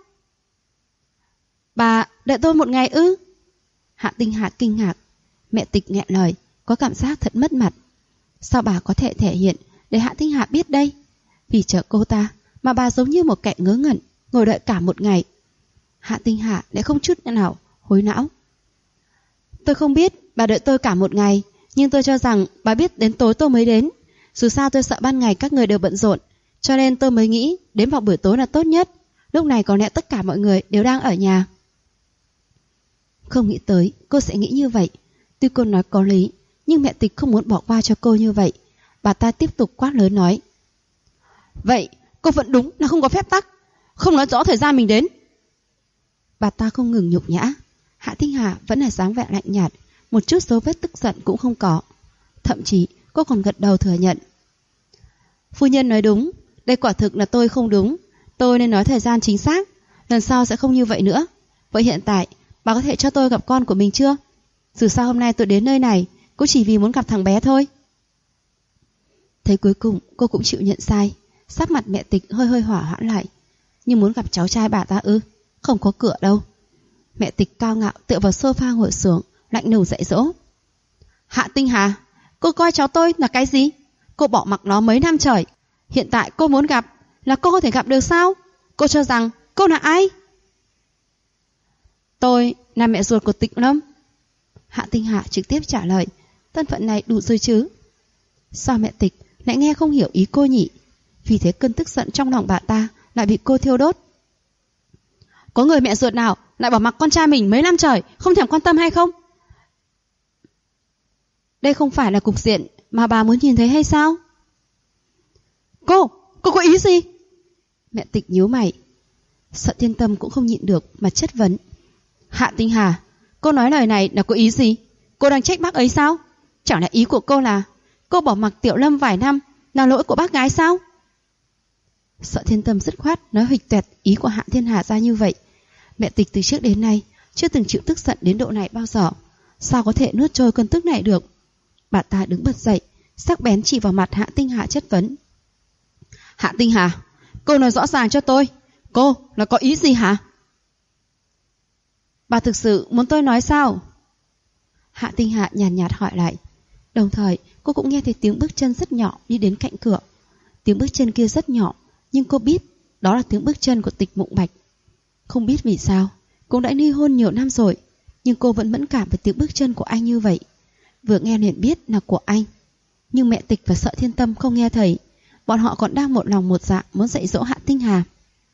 Bà đợi tôi một ngày ư? Hạ Tinh Hà kinh ngạc. Mẹ Tịch nghẹn lời, có cảm giác thật mất mặt. Sao bà có thể thể hiện để Hạ Tinh Hà biết đây? Vì chờ cô ta mà bà giống như một kẻ ngớ ngẩn, ngồi đợi cả một ngày. Hạ Tinh Hà lại không chút nào hối não. Tôi không biết bà đợi tôi cả một ngày, nhưng tôi cho rằng bà biết đến tối tôi mới đến. Dù sao tôi sợ ban ngày các người đều bận rộn, cho nên tôi mới nghĩ đến vào buổi tối là tốt nhất. Lúc này có lẽ tất cả mọi người đều đang ở nhà. Không nghĩ tới cô sẽ nghĩ như vậy. Tuy cô nói có lý, nhưng mẹ Tịch không muốn bỏ qua cho cô như vậy. Bà ta tiếp tục quát lớn nói: Vậy cô vẫn đúng là không có phép tắc, không nói rõ thời gian mình đến. Bà ta không ngừng nhục nhã. Hạ Tinh Hà vẫn là dáng vẻ lạnh nhạt, một chút dấu vết tức giận cũng không có. Thậm chí cô còn gật đầu thừa nhận: Phu nhân nói đúng, đây quả thực là tôi không đúng. Tôi nên nói thời gian chính xác, lần sau sẽ không như vậy nữa. Vậy hiện tại bà có thể cho tôi gặp con của mình chưa? Dù sao hôm nay tôi đến nơi này cũng chỉ vì muốn gặp thằng bé thôi. Thấy cuối cùng cô cũng chịu nhận sai, sắc mặt mẹ Tịch hơi hỏa hoãn lại. Nhưng muốn gặp cháu trai bà ta ư? Không có cửa đâu. Mẹ Tịch cao ngạo tựa vào sofa ngồi xuống, lạnh lùng dạy dỗ: Hạ Tinh Hà, cô coi cháu tôi là cái gì? Cô bỏ mặc nó mấy năm trời, hiện tại cô muốn gặp là cô có thể gặp được sao? Cô cho rằng cô là ai? Tôi là mẹ ruột của Tịch Lâm. Hạ Tinh Hà trực tiếp trả lời. Thân phận này đủ rồi chứ? Sao mẹ Tịch lại nghe không hiểu ý cô nhỉ? Vì thế cơn tức giận trong lòng bà ta lại bị cô thiêu đốt. Có người mẹ ruột nào lại bỏ mặc con trai mình mấy năm trời không thèm quan tâm hay không? Đây không phải là cục diện mà bà muốn nhìn thấy hay sao? Cô có ý gì? Mẹ Tịch nhíu mày. Sợ Thiên Tâm cũng không nhịn được mà chất vấn: Hạ Tinh Hà, cô nói lời này là có ý gì? Cô đang trách bác ấy sao? Chẳng lẽ ý của cô là cô bỏ mặc Tiểu Lâm vài năm là lỗi của bác gái sao? Sợ Thiên Tâm dứt khoát nói huỵch toẹt ý của Hạ Thiên Hà ra như vậy. Mẹ Tịch từ trước đến nay chưa từng chịu tức giận đến độ này bao giờ, sao có thể nuốt trôi cơn tức này được? Bà ta đứng bật dậy, sắc bén chỉ vào mặt Hạ Tinh Hà chất vấn: Hạ Tinh Hà, cô nói rõ ràng cho tôi, cô là có ý gì hả? Bà thực sự muốn tôi nói sao? Hạ Tinh Hà nhàn nhạt hỏi lại. Đồng thời cô cũng nghe thấy tiếng bước chân rất nhỏ đi đến cạnh cửa. Tiếng bước chân kia rất nhỏ, nhưng cô biết đó là tiếng bước chân của Tịch Mộng Bạch. Không biết vì sao, cũng đã ly hôn nhiều năm rồi, Nhưng cô vẫn mẫn cảm với tiếng bước chân của anh như vậy. Vừa nghe liền biết là của anh. Nhưng mẹ Tịch và Sợ Thiên Tâm không nghe thấy. Bọn họ còn đang một lòng một dạ muốn dạy dỗ Hạ Tinh Hà.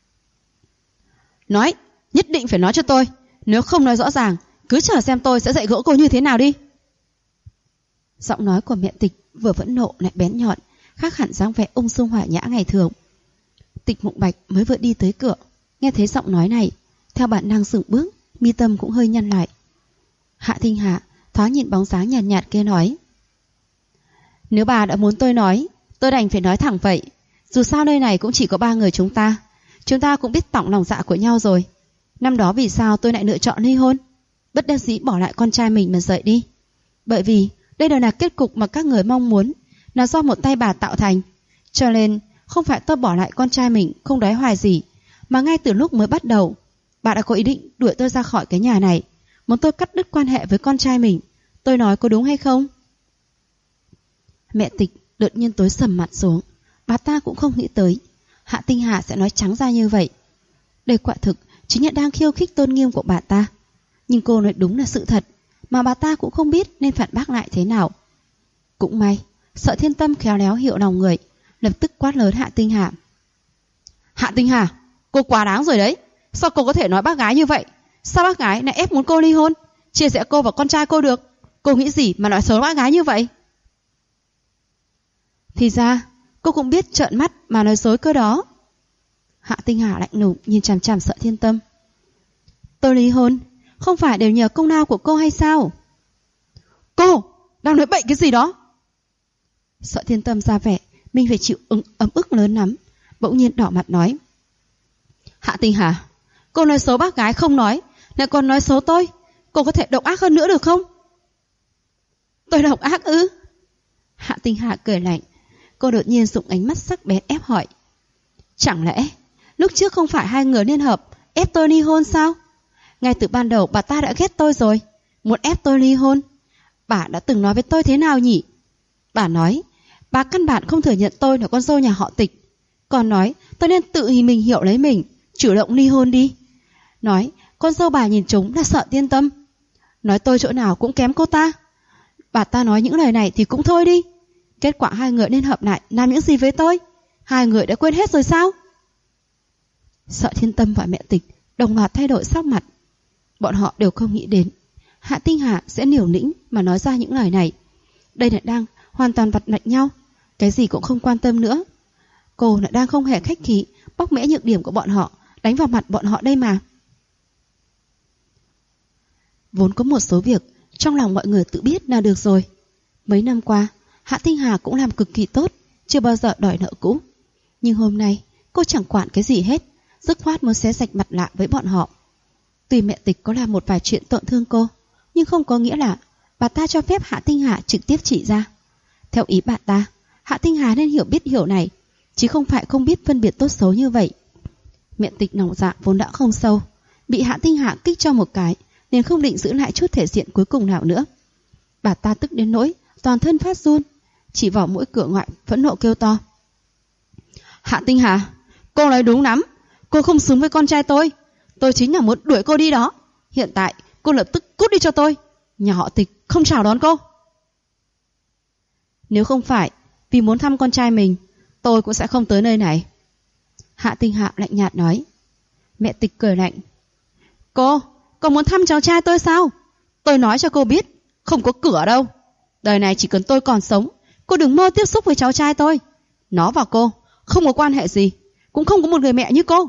Nói, nhất định phải nói cho tôi. Nếu không nói rõ ràng, cứ chờ xem tôi sẽ dạy dỗ cô như thế nào đi. Giọng nói của mẹ Tịch vừa vẫn nộ lại bén nhọn, khác hẳn dáng vẻ ung dung hòa nhã ngày thường. Tịch Mộng Bạch mới vừa đi tới cửa, nghe thấy giọng nói này, theo bản năng dừng bước, mi tâm cũng hơi nhăn lại. Hạ Tinh Hà thoáng nhìn bóng dáng nhàn nhạt kia nói: Nếu bà đã muốn tôi nói, tôi đành phải nói thẳng vậy. Dù sao nơi này cũng chỉ có 3 người chúng ta cũng biết tỏng lòng dạ của nhau rồi. Năm đó vì sao tôi lại lựa chọn ly hôn, bất đắc dĩ bỏ lại con trai mình mà rời đi? Bởi vì đây đều là kết cục mà các người mong muốn, là do một tay bà tạo thành. Cho nên không phải tôi bỏ lại con trai mình không đói hoài gì, mà ngay từ lúc mới bắt đầu, bà đã có ý định đuổi tôi ra khỏi cái nhà này, muốn tôi cắt đứt quan hệ với con trai mình. Tôi nói có đúng hay không? Mẹ Tịch đột nhiên tối sầm mặt xuống. Bà ta cũng không nghĩ tới Hạ Tinh Hà sẽ nói trắng ra như vậy. Đây quả thực chính là đang khiêu khích tôn nghiêm của bà ta. Nhưng cô nói đúng là sự thật, mà bà ta cũng không biết nên phản bác lại thế nào. Cũng may Sợ Thiên Tâm khéo léo hiểu lòng người, lập tức quát lớn Hạ Tinh Hà: Hạ Tinh Hà, cô quá đáng rồi đấy. Sao cô có thể nói bác gái như vậy? Sao bác gái lại ép muốn cô ly hôn, chia rẽ cô và con trai cô được? Cô nghĩ gì mà nói xấu bác gái như vậy? Thì ra cô cũng biết trợn mắt mà nói dối cơ đó. Hạ Tinh Hà lạnh lùng nhìn chằm chằm Sợ Thiên Tâm. Tôi ly hôn không phải đều nhờ công lao của cô hay sao? Cô đang nói bậy cái gì đó? Sợ Thiên Tâm ra vẻ mình phải chịu ấm ức lớn lắm, bỗng nhiên đỏ mặt nói: Hạ Tinh Hà, cô nói xấu bác gái không nói, lại còn nói xấu tôi. Cô có thể độc ác hơn nữa được không? Tôi độc ác ư? Hạ Tinh Hà cười lạnh. Cô đột nhiên dùng ánh mắt sắc bén ép hỏi: Chẳng lẽ lúc trước không phải 2 người liên hợp ép tôi ly hôn sao? Ngay từ ban đầu bà ta đã ghét tôi rồi, muốn ép tôi ly hôn. Bà đã từng nói với tôi thế nào nhỉ? Bà nói bà căn bản không thừa nhận tôi là con dâu nhà họ Tịch, còn nói tôi nên tự mình hiểu lấy mình, chủ động ly hôn đi. Nói con dâu bà nhìn chúng là Sợ Thiên Tâm, nói tôi chỗ nào cũng kém cô ta. Bà ta nói những lời này thì cũng thôi đi, kết quả 2 người liên hợp lại làm những gì với tôi? 2 người đã quên hết rồi sao? Sợ Thiên Tâm và mẹ Tịch đồng loạt thay đổi sắc mặt. Bọn họ đều không nghĩ đến Hạ Tinh Hà sẽ liều lĩnh mà nói ra những lời này. Đây là đang hoàn toàn vặt lạnh nhau, cái gì cũng không quan tâm nữa. Cô lại đang không hề khách khí bóc mẽ nhược điểm của bọn họ, đánh vào mặt bọn họ đây mà. Vốn có một số việc trong lòng mọi người tự biết là được rồi. Mấy năm qua Hạ Tinh Hà cũng làm cực kỳ tốt, chưa bao giờ đòi nợ cũ. Nhưng hôm nay cô chẳng quản cái gì hết, dứt khoát muốn xé sạch mặt lạ với bọn họ. Tuy mẹ Tịch có làm một vài chuyện tổn thương cô, nhưng không có nghĩa là bà ta cho phép Hạ Tinh Hà trực tiếp chỉ ra. Theo ý bà ta, Hạ Tinh Hà nên hiểu biết hiểu này, chứ không phải không biết phân biệt tốt xấu như vậy. Mẹ Tịch lòng dạ vốn đã không sâu, bị Hạ Tinh Hà kích cho một cái, nên không định giữ lại chút thể diện cuối cùng nào nữa. Bà ta tức đến nỗi toàn thân phát run, chỉ vào mũi cửa ngoại phẫn nộ kêu to: Hạ Tinh Hà, cô nói đúng lắm, cô không xứng với con trai tôi chính là muốn đuổi cô đi đó. Hiện tại cô lập tức cút đi cho tôi, nhà họ Tịch không chào đón cô. Nếu không phải vì muốn thăm con trai mình, tôi cũng sẽ không tới nơi này. Hạ Tinh Hà lạnh nhạt nói. Mẹ Tịch cười lạnh: Cô muốn thăm cháu trai tôi sao? Tôi nói cho cô biết, không có cửa đâu. Đời này chỉ cần tôi còn sống, cô đừng mơ tiếp xúc với cháu trai tôi. Nó và cô không có quan hệ gì, cũng không có một người mẹ như cô.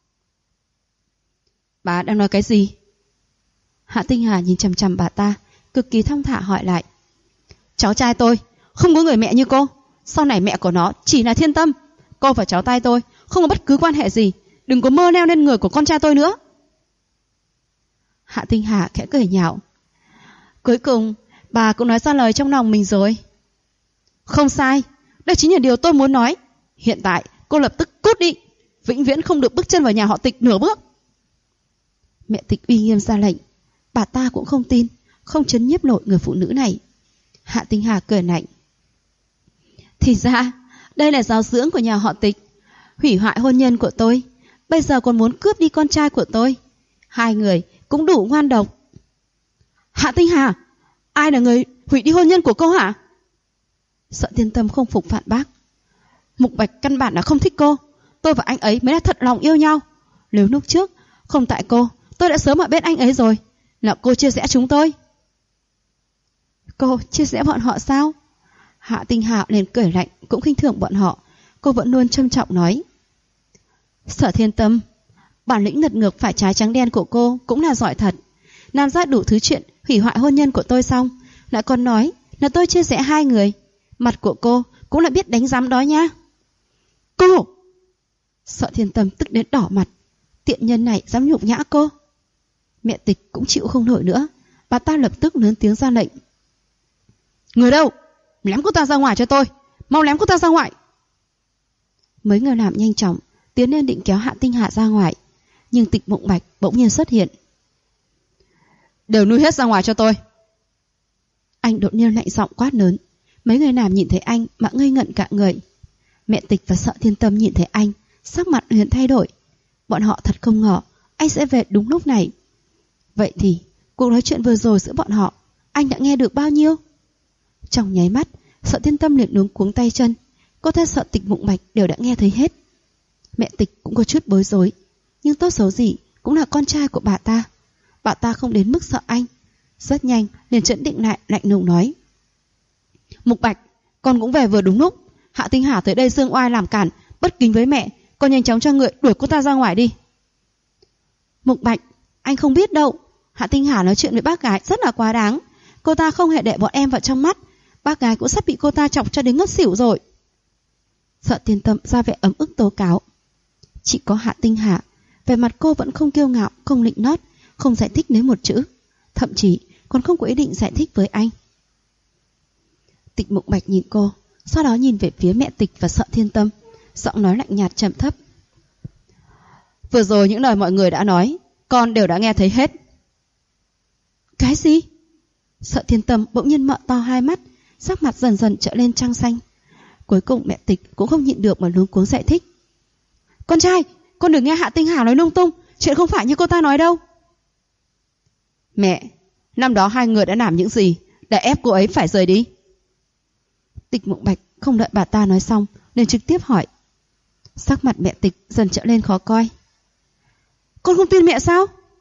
Bà đang nói cái gì? Hạ Tinh Hà nhìn chằm chằm bà ta, cực kỳ thong thả hỏi lại. Cháu trai tôi không có người mẹ như cô, sau này mẹ của nó chỉ là Thiên Tâm. Cô và cháu trai tôi không có bất cứ quan hệ gì, đừng có mơ leo lên người của con trai tôi nữa. Hạ Tinh Hà khẽ cười nhạo. Cuối cùng bà cũng nói ra lời trong lòng mình rồi. Không sai, đây chính là điều tôi muốn nói. Hiện tại cô lập tức cút đi, vĩnh viễn không được bước chân vào nhà họ Tịch nửa bước. Mẹ Tịch uy nghiêm ra lệnh. Bà ta cũng không tin, không chấn nhiếp nổi người phụ nữ này. Hạ Tinh Hà cười lạnh. Thì ra đây là giáo dưỡng của nhà họ Tịch, hủy hoại hôn nhân của tôi, bây giờ còn muốn cướp đi con trai của tôi. 2 người cũng đủ ngoan độc. Hạ Tinh Hà, ai là người hủy đi hôn nhân của cô hả? Sợ Tiên Tâm không phục phản bác. Mục Bạch căn bản là không thích cô. Tôi và anh ấy mới là thật lòng yêu nhau. Nếu lúc trước không tại cô, tôi đã sớm ở bên anh ấy rồi. Là cô chia rẽ chúng tôi. Cô chia rẽ bọn họ sao? Hạ Tinh Hà liền cười lạnh, cũng khinh thường bọn họ. Cô vẫn luôn trân trọng nói. Sở Thiên Tâm, bản lĩnh lật ngược phải trái trắng đen của cô cũng là giỏi thật. Làm ra đủ thứ chuyện hủy hoại hôn nhân của tôi xong, lại còn nói là tôi chia rẽ hai người. Mặt của cô cũng là biết đánh giám đó nha. Cô! Sợ Thiên Tâm tức đến đỏ mặt. Tiện nhân này dám nhục nhã cô. Mẹ Tịch cũng chịu không nổi nữa. Bà ta lập tức lớn tiếng ra lệnh. Người đâu? Lém cô ta ra ngoài cho tôi. Mau lém cô ta ra ngoài. Mấy người làm nhanh chóng tiến lên định kéo Hạ Tinh Hà ra ngoài. Nhưng Tịch Mộng Bạch bỗng nhiên xuất hiện. Đều nuôi hết ra ngoài cho tôi. Anh đột nhiên lạnh giọng quát lớn. Mấy người làm nhìn thấy anh mà ngây ngẩn cả người. Mẹ Tịch và Sợ Thiên Tâm nhìn thấy anh, sắc mặt liền thay đổi. Bọn họ thật không ngờ anh sẽ về đúng lúc này. Vậy thì cuộc nói chuyện vừa rồi giữa bọn họ, anh đã nghe được bao nhiêu? Trong nháy mắt, Sợ Thiên Tâm liền luống cuống tay chân. Cô ta Sợ Tịch Mộng Bạch đều đã nghe thấy hết. Mẹ Tịch cũng có chút bối rối, nhưng tốt xấu gì cũng là con trai của bà ta. Bà ta không đến mức sợ anh. Rất nhanh liền chấn định lại, lạnh lùng nói. Mục Bạch, con cũng về vừa đúng lúc. Hạ Tinh Hà tới đây dương oai làm cản, bất kính với mẹ. Con nhanh chóng cho người đuổi cô ta ra ngoài đi. Mục Bạch, anh không biết đâu. Hạ Tinh Hà nói chuyện với bác gái rất là quá đáng. Cô ta không hề để bọn em vào trong mắt. Bác gái cũng sắp bị cô ta chọc cho đến ngất xỉu rồi. Sợ Thiên Tâm ra vẻ ấm ức tố cáo. Chỉ có Hạ Tinh Hà, về mặt cô vẫn không kiêu ngạo, không nịnh nót, không giải thích lấy một chữ, thậm chí còn không có ý định giải thích với anh. Tịch Mộng Bạch nhìn cô, sau đó nhìn về phía mẹ Tịch và Sợ Thiên Tâm, giọng nói lạnh nhạt trầm thấp. Vừa rồi những lời mọi người đã nói, con đều đã nghe thấy hết. Cái gì? Sợ Thiên Tâm bỗng nhiên mở to hai mắt, sắc mặt dần dần trở lên trăng xanh. Cuối cùng mẹ Tịch cũng không nhịn được mà luống cuống giải thích. Con trai, con đừng nghe Hạ Tinh Hà nói lung tung, chuyện không phải như cô ta nói đâu. Mẹ, năm đó hai người đã làm những gì để ép cô ấy phải rời đi? Tịch Mộng Bạch không đợi bà ta nói xong nên trực tiếp hỏi. Sắc mặt mẹ Tịch dần trở lên khó coi. Con không tin mẹ sao?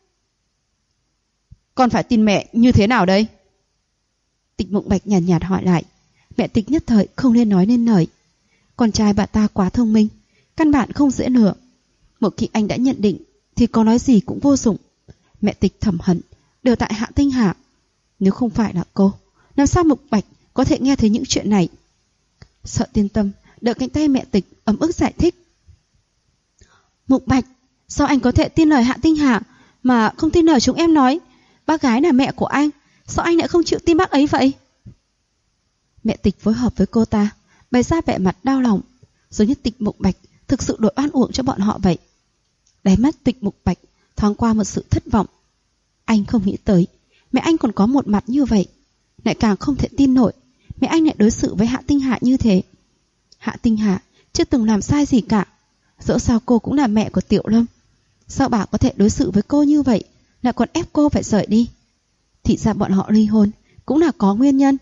Con phải tin mẹ như thế nào đây? Tịch Mộng Bạch nhàn nhạt hỏi lại. Mẹ Tịch nhất thời không nên nói nên lời. Con trai bà ta quá thông minh, căn bản không dễ lừa. Một khi anh đã nhận định thì có nói gì cũng vô dụng. Mẹ Tịch thầm hận đều tại Hạ Tinh Hà. Nếu không phải là cô, làm sao Mục Bạch có thể nghe thấy những chuyện này? Sợ Tiên Tâm đỡ cánh tay mẹ Tịch ấm ức giải thích. Mục Bạch, sao anh có thể tin lời Hạ Tinh Hà mà không tin lời chúng em nói? Bác gái là mẹ của anh, sao anh lại không chịu tin bác ấy vậy? Mẹ Tịch phối hợp với cô ta, bày ra vẻ mặt đau lòng, giống như Tịch Mục Bạch thực sự đổi oan uổng cho bọn họ vậy. Đáy mắt Tịch Mục Bạch thoáng qua một sự thất vọng. Anh không nghĩ tới mẹ anh còn có một mặt như vậy, lại càng không thể tin nổi mẹ anh lại đối xử với Hạ Tinh Hà như thế. Hạ Tinh Hà chưa từng làm sai gì cả, dẫu sao cô cũng là mẹ của Tiểu Lâm. Sao bà có thể đối xử với cô như vậy, lại còn ép cô phải rời đi? Thì ra bọn họ ly hôn cũng là có nguyên nhân.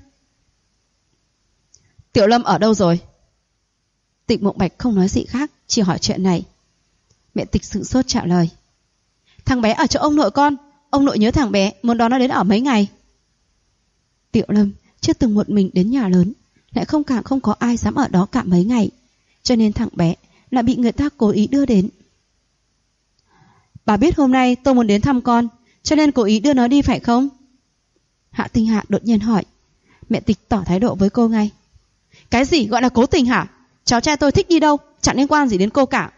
Tiểu Lâm ở đâu rồi? Tịch Mộng Bạch không nói gì khác, chỉ hỏi chuyện này. Mẹ Tịch sửng sốt trả lời. Thằng bé ở chỗ ông nội con, ông nội nhớ thằng bé, muốn đón nó đến ở mấy ngày. Tiểu Lâm chưa từng một mình đến nhà lớn, lại không có ai dám ở đó cả mấy ngày, cho nên thằng bé lại bị người ta cố ý đưa đến. Bà biết hôm nay tôi muốn đến thăm con, cho nên cố ý đưa nó đi phải không? Hạ Tinh Hà đột nhiên hỏi. Mẹ Tịch tỏ thái độ với cô ngay. Cái gì gọi là cố tình hả? Cháu trai tôi thích đi đâu, chẳng liên quan gì đến cô cả.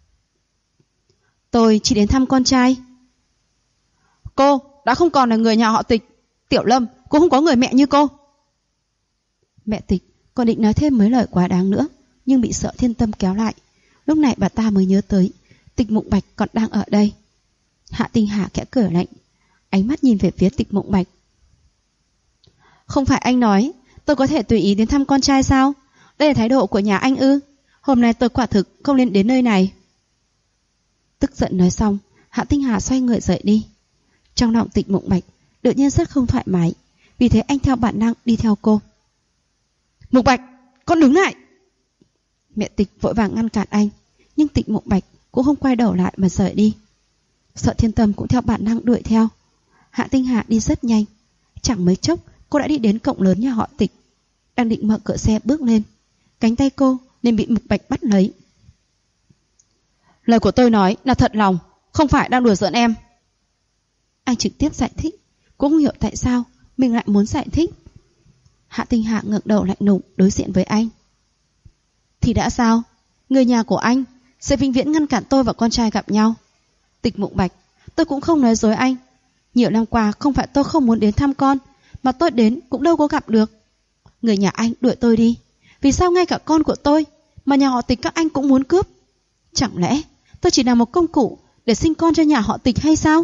Tôi chỉ đến thăm con trai. Cô đã không còn là người nhà họ Tịch. Tiểu Lâm cũng không có người mẹ như cô. Mẹ Tịch còn định nói thêm mấy lời quá đáng nữa, nhưng bị Sợ Thiên Tâm kéo lại. Lúc này bà ta mới nhớ tới Tịch Mộng Bạch còn đang ở đây. Hạ Tinh Hà khẽ cười lạnh, ánh mắt nhìn về phía Tịch Mộng Bạch. Không phải anh nói tôi có thể tùy ý đến thăm con trai sao? Đây là thái độ của nhà anh ư? Hôm nay tôi quả thực không nên đến nơi này. Tức giận nói xong, Hạ Tinh Hà xoay người rời đi. Trong lòng Tịch Mộng Bạch đột nhiên rất không thoải mái. Vì thế anh theo bản năng đi theo cô. Mục Bạch, con đứng lại! Mẹ Tịch vội vàng ngăn cản anh, nhưng Tịch Mục Bạch cũng không quay đầu lại mà rời đi. Sợ Thiên Tâm cũng theo bản năng đuổi theo. Hạ Tinh Hà đi rất nhanh. Chẳng mấy chốc cô đã đi đến cổng lớn nhà họ Tịch. Đang định mở cửa xe bước lên, cánh tay cô nên bị Mục Bạch bắt lấy. Lời của tôi nói là thật lòng, không phải đang đùa giỡn em. Anh trực tiếp giải thích, cũng không hiểu tại sao mình lại muốn giải thích. Hạ Tinh Hà ngẩng đầu lạnh lùng đối diện với anh. Thì đã sao? Người nhà của anh sẽ vĩnh viễn ngăn cản tôi và con trai gặp nhau. Tịch Mục Bạch, tôi cũng không nói dối anh. Nhiều năm qua không phải tôi không muốn đến thăm con, mà tôi đến cũng đâu có gặp được. Người nhà anh đuổi tôi đi. Vì sao ngay cả con của tôi mà nhà họ Tịch các anh cũng muốn cướp? Chẳng lẽ tôi chỉ là một công cụ để sinh con cho nhà họ Tịch hay sao?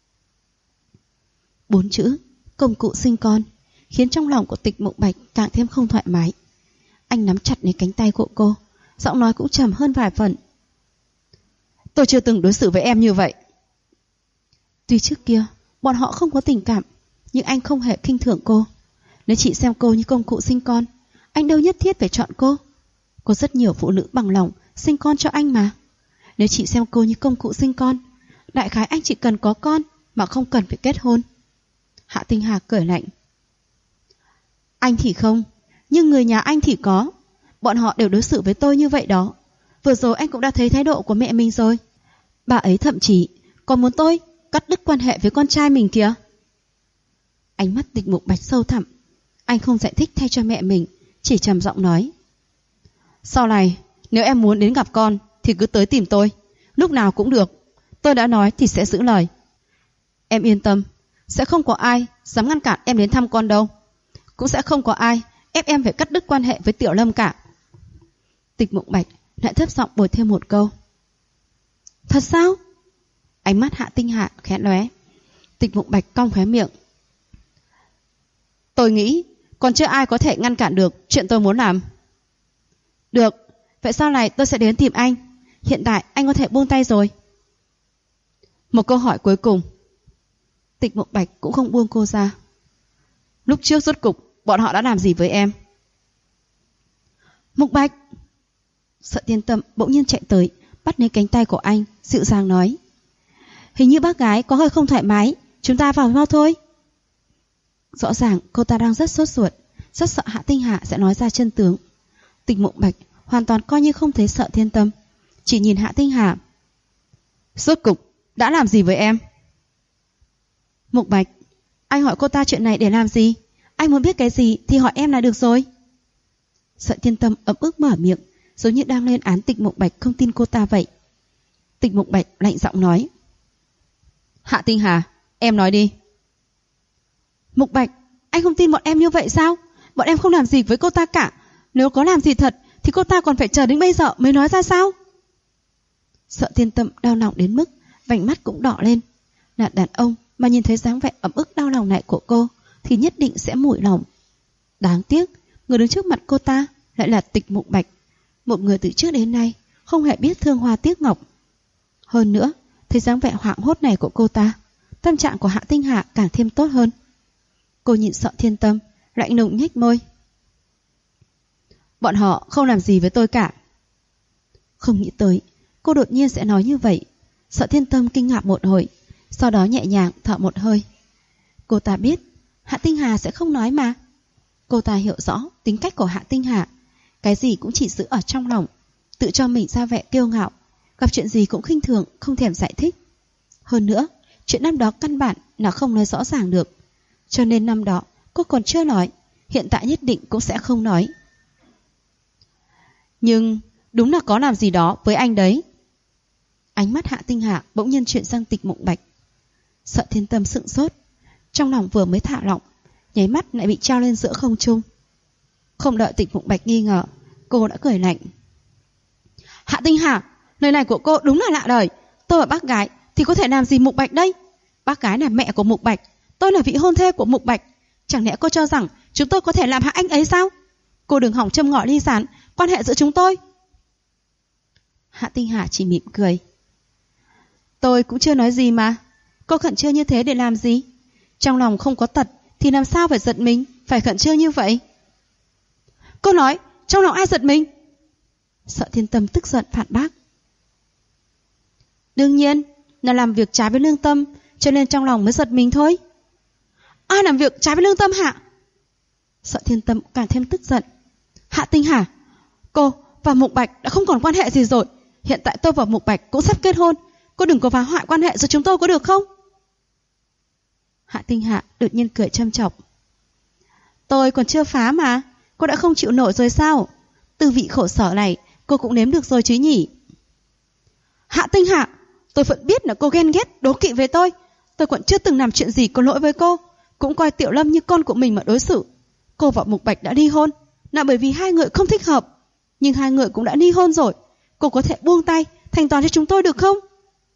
4 chữ công cụ sinh con khiến trong lòng của Tịch Mục Bạch càng thêm không thoải mái. Anh nắm chặt lấy cánh tay của cô, giọng nói cũng trầm hơn vài phần. Tôi chưa từng đối xử với em như vậy. Tuy trước kia bọn họ không có tình cảm, nhưng anh không hề khinh thường cô. Nếu chỉ xem cô như công cụ sinh con, anh đâu nhất thiết phải chọn cô. Có rất nhiều phụ nữ bằng lòng sinh con cho anh mà. Nếu chỉ xem cô như công cụ sinh con, đại khái anh chỉ cần có con mà không cần phải kết hôn. Hạ Tinh Hà cười lạnh. Anh thì không, nhưng người nhà anh thì có. Bọn họ đều đối xử với tôi như vậy đó. Vừa rồi anh cũng đã thấy thái độ của mẹ mình rồi. Bà ấy thậm chí còn muốn tôi cắt đứt quan hệ với con trai mình kìa. Ánh mắt Tịch Mục Bạch sâu thẳm. Anh không giải thích thay cho mẹ mình, chỉ trầm giọng nói. Sau này nếu em muốn đến gặp con thì cứ tới tìm tôi, lúc nào cũng được. Tôi đã nói thì sẽ giữ lời. Em yên tâm, sẽ không có ai dám ngăn cản em đến thăm con đâu. Cũng sẽ không có ai ép em phải cắt đứt quan hệ với Tiểu Lâm cả. Tịch Mục Bạch lại thấp giọng bồi thêm một câu. Thật sao? Ánh mắt Hạ Tinh Hà khẽ lóe. Tịch Mục Bạch cong khóe miệng. Tôi nghĩ còn chưa ai có thể ngăn cản được chuyện tôi muốn làm. Được, vậy sau này tôi sẽ đến tìm anh. Hiện tại anh có thể buông tay rồi. Một câu hỏi cuối cùng. Tịch Mục Bạch cũng không buông cô ra. Lúc trước rốt cục bọn họ đã làm gì với em? Mục Bạch! Sợ Thiên Tâm bỗng nhiên chạy tới, bắt lấy cánh tay của anh, dịu dàng nói. Hình như bác gái có hơi không thoải mái, chúng ta vào mau thôi. Rõ ràng cô ta đang rất sốt ruột, rất sợ Hạ Tinh Hà sẽ nói ra chân tướng. Tịch Mục Bạch hoàn toàn coi như không thấy Sợ Thiên Tâm, chỉ nhìn Hạ Tinh Hà. Rốt cục đã làm gì với em? Mục Bạch, anh hỏi cô ta chuyện này để làm gì? Anh muốn biết cái gì thì hỏi em là được rồi. Sợ Thiên Tâm ấm ức mở miệng, giống như đang lên án Tịch Mục Bạch không tin cô ta vậy. Tịch Mục Bạch lạnh giọng nói. Hạ Tinh Hà, em nói đi. Mục Bạch, anh không tin bọn em như vậy sao? Bọn em không làm gì với cô ta cả. Nếu có làm gì thật thì cô ta còn phải chờ đến bây giờ mới nói ra sao? Sợ Thiên Tâm đau lòng đến mức vành mắt cũng đỏ lên. Là đàn ông mà nhìn thấy dáng vẻ ấm ức đau lòng này của cô thì nhất định sẽ mủi lòng. Đáng tiếc, người đứng trước mặt cô ta lại là Tịch Mục Bạch, một người từ trước đến nay không hề biết thương hoa tiếc ngọc. Hơn nữa, thấy dáng vẻ hoảng hốt này của cô ta, tâm trạng của Hạ Tinh Hà càng thêm tốt hơn. Cô nhìn Sợ Thiên Tâm, lạnh lùng nhếch môi. Bọn họ không làm gì với tôi cả. Không nghĩ tới cô đột nhiên sẽ nói như vậy. Sợ Thiên Tâm kinh ngạc một hồi, sau đó nhẹ nhàng thở một hơi. Cô ta biết Hạ Tinh Hà sẽ không nói mà. Cô ta hiểu rõ tính cách của Hạ Tinh Hà, cái gì cũng chỉ giữ ở trong lòng, tự cho mình ra vẻ kiêu ngạo, gặp chuyện gì cũng khinh thường, không thèm giải thích. Hơn nữa, chuyện năm đó căn bản là không nói rõ ràng được, cho nên năm đó cô còn chưa nói, hiện tại nhất định cũng sẽ không nói. Nhưng đúng là có làm gì đó với anh đấy. Ánh mắt Hạ Tinh Hà bỗng nhiên chuyển sang Tịch Mục Bạch. Sợ Thiên Tâm sững sốt, trong lòng vừa mới thả lỏng, nháy mắt lại bị treo lên giữa không trung. Không đợi Tịch Mục Bạch nghi ngờ, cô đã cười lạnh. Hạ Tinh Hà, lời này của cô đúng là lạ đời. Tôi là bác gái thì có thể làm gì Mục Bạch đây? Bác gái là mẹ của Mục Bạch, tôi là vị hôn thê của Mục Bạch. Chẳng lẽ cô cho rằng chúng tôi có thể làm hại anh ấy sao? Cô đừng hỏng châm ngòi ly gián quan hệ giữa chúng tôi. Hạ Tinh Hà chỉ mỉm cười. Tôi cũng chưa nói gì mà. Cô khẩn trương như thế để làm gì? Trong lòng không có tật thì làm sao phải giận mình, phải khẩn trương như vậy? Cô nói trong lòng ai giận mình? Sợ Thiên Tâm tức giận phản bác. Đương nhiên là làm việc trái với lương tâm, cho nên trong lòng mới giật mình thôi. Ai làm việc trái với lương tâm hả? Sợ Thiên Tâm càng thêm tức giận. Hạ Tinh Hà, cô và Mục Bạch đã không còn quan hệ gì rồi. Hiện tại tôi và Mục Bạch cũng sắp kết hôn. Cô đừng có phá hoại quan hệ giữa chúng tôi có được không? Hạ Tinh Hà đột nhiên cười châm chọc. Tôi còn chưa phá mà. Cô đã không chịu nổi rồi sao? Tư vị khổ sở này cô cũng nếm được rồi chứ nhỉ? Hạ Tinh Hà, tôi vẫn biết là cô ghen ghét, đố kỵ với tôi. Tôi còn chưa từng làm chuyện gì có lỗi với cô, cũng coi Tiểu Lâm như con của mình mà đối xử. Cô và Mục Bạch đã ly hôn là bởi vì hai người không thích hợp, nhưng hai người cũng đã ly hôn rồi. Cô có thể buông tay, thành toàn cho chúng tôi được không?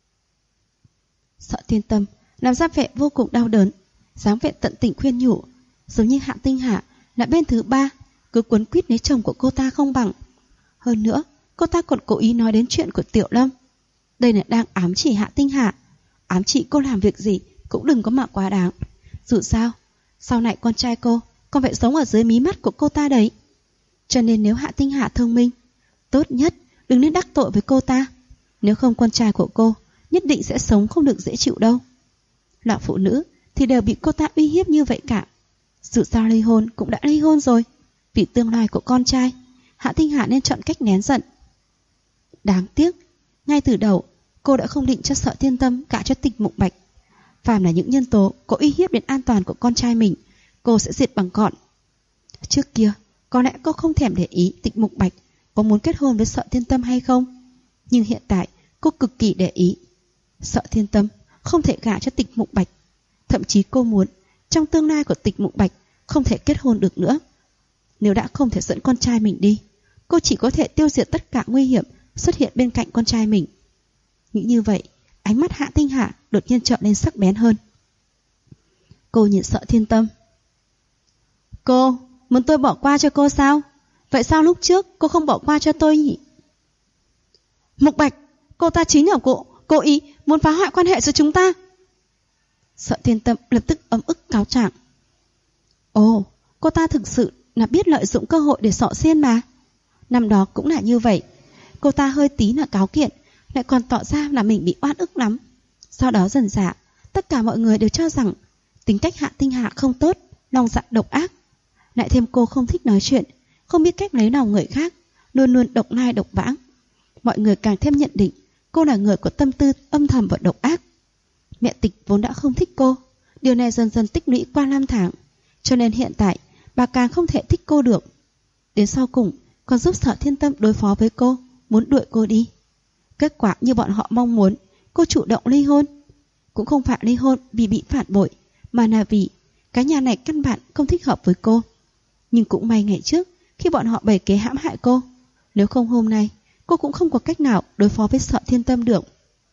Sợ Thiên Tâm làm ra vẻ vô cùng đau đớn, dáng vẻ tận tình khuyên nhủ, giống như Hạ Tinh Hà là bên thứ ba, cứ quấn quýt lấy chồng của cô ta không bằng. Hơn nữa, cô ta còn cố ý nói đến chuyện của Tiểu Lâm. Đây là đang ám chỉ Hạ Tinh Hà, ám chỉ cô làm việc gì cũng đừng có mà quá đáng. Dù sao, sau này con trai cô còn phải sống ở dưới mí mắt của cô ta đấy. Cho nên nếu Hạ Tinh Hà thông minh, tốt nhất đừng nên đắc tội với cô ta. Nếu không con trai của cô nhất định sẽ sống không được dễ chịu đâu. Loại phụ nữ thì đều bị cô ta uy hiếp như vậy cả. Dù sao ly hôn cũng đã ly hôn rồi, vì tương lai của con trai, Hạ Tinh Hà nên chọn cách nén giận. Đáng tiếc, ngay từ đầu cô đã không định cho Sợ Thiên Tâm gả cho Tịch Mục Bạch. Phàm là những nhân tố có uy hiếp đến an toàn của con trai mình, cô sẽ diệt bằng gọn. Trước kia có lẽ cô không thèm để ý Tịch Mục Bạch có muốn kết hôn với Sợ Thiên Tâm hay không, nhưng hiện tại cô cực kỳ để ý. Sợ Thiên Tâm không thể gả cho Tịch Mục Bạch, thậm chí cô muốn trong tương lai của Tịch Mục Bạch không thể kết hôn được nữa. Nếu đã không thể dẫn con trai mình đi, cô chỉ có thể tiêu diệt tất cả nguy hiểm xuất hiện bên cạnh con trai mình. Nghĩ như vậy, ánh mắt Hạ Tinh Hà đột nhiên trở nên sắc bén hơn. Cô nhìn Sợ Thiên Tâm. Cô muốn tôi bỏ qua cho cô sao? Vậy sao lúc trước cô không bỏ qua cho tôi nhỉ? Mục Bạch, cô ta chính là cố ý muốn phá hoại quan hệ giữa chúng ta. Sợ Thiên Tâm lập tức ấm ức cáo trạng. Ồ, cô ta thực sự là biết lợi dụng cơ hội để xỏ xiên mà. Năm đó cũng là như vậy. Cô ta hơi tí là cáo kiện, lại còn tỏ ra là mình bị oan ức lắm. Sau đó dần dà, tất cả mọi người đều cho rằng tính cách Hạ Tinh Hà không tốt, lòng dạ độc ác. Lại thêm cô không thích nói chuyện, không biết cách lấy lòng người khác, luôn luôn độc lai độc vãng. Mọi người càng thêm nhận định cô là người có tâm tư âm thầm và độc ác. Mẹ Tịch vốn đã không thích cô, điều này dần dần tích lũy qua 5 tháng, cho nên hiện tại bà càng không thể thích cô được. Đến sau cùng còn giúp Sợ Thiên Tâm đối phó với cô, muốn đuổi cô đi. Kết quả như bọn họ mong muốn, cô chủ động ly hôn. Cũng không phải ly hôn vì bị phản bội, mà là vì cái nhà này căn bản không thích hợp với cô. Nhưng cũng may ngày trước khi bọn họ bày kế hãm hại cô, nếu không hôm nay cô cũng không có cách nào đối phó với Sợ Thiên Tâm được.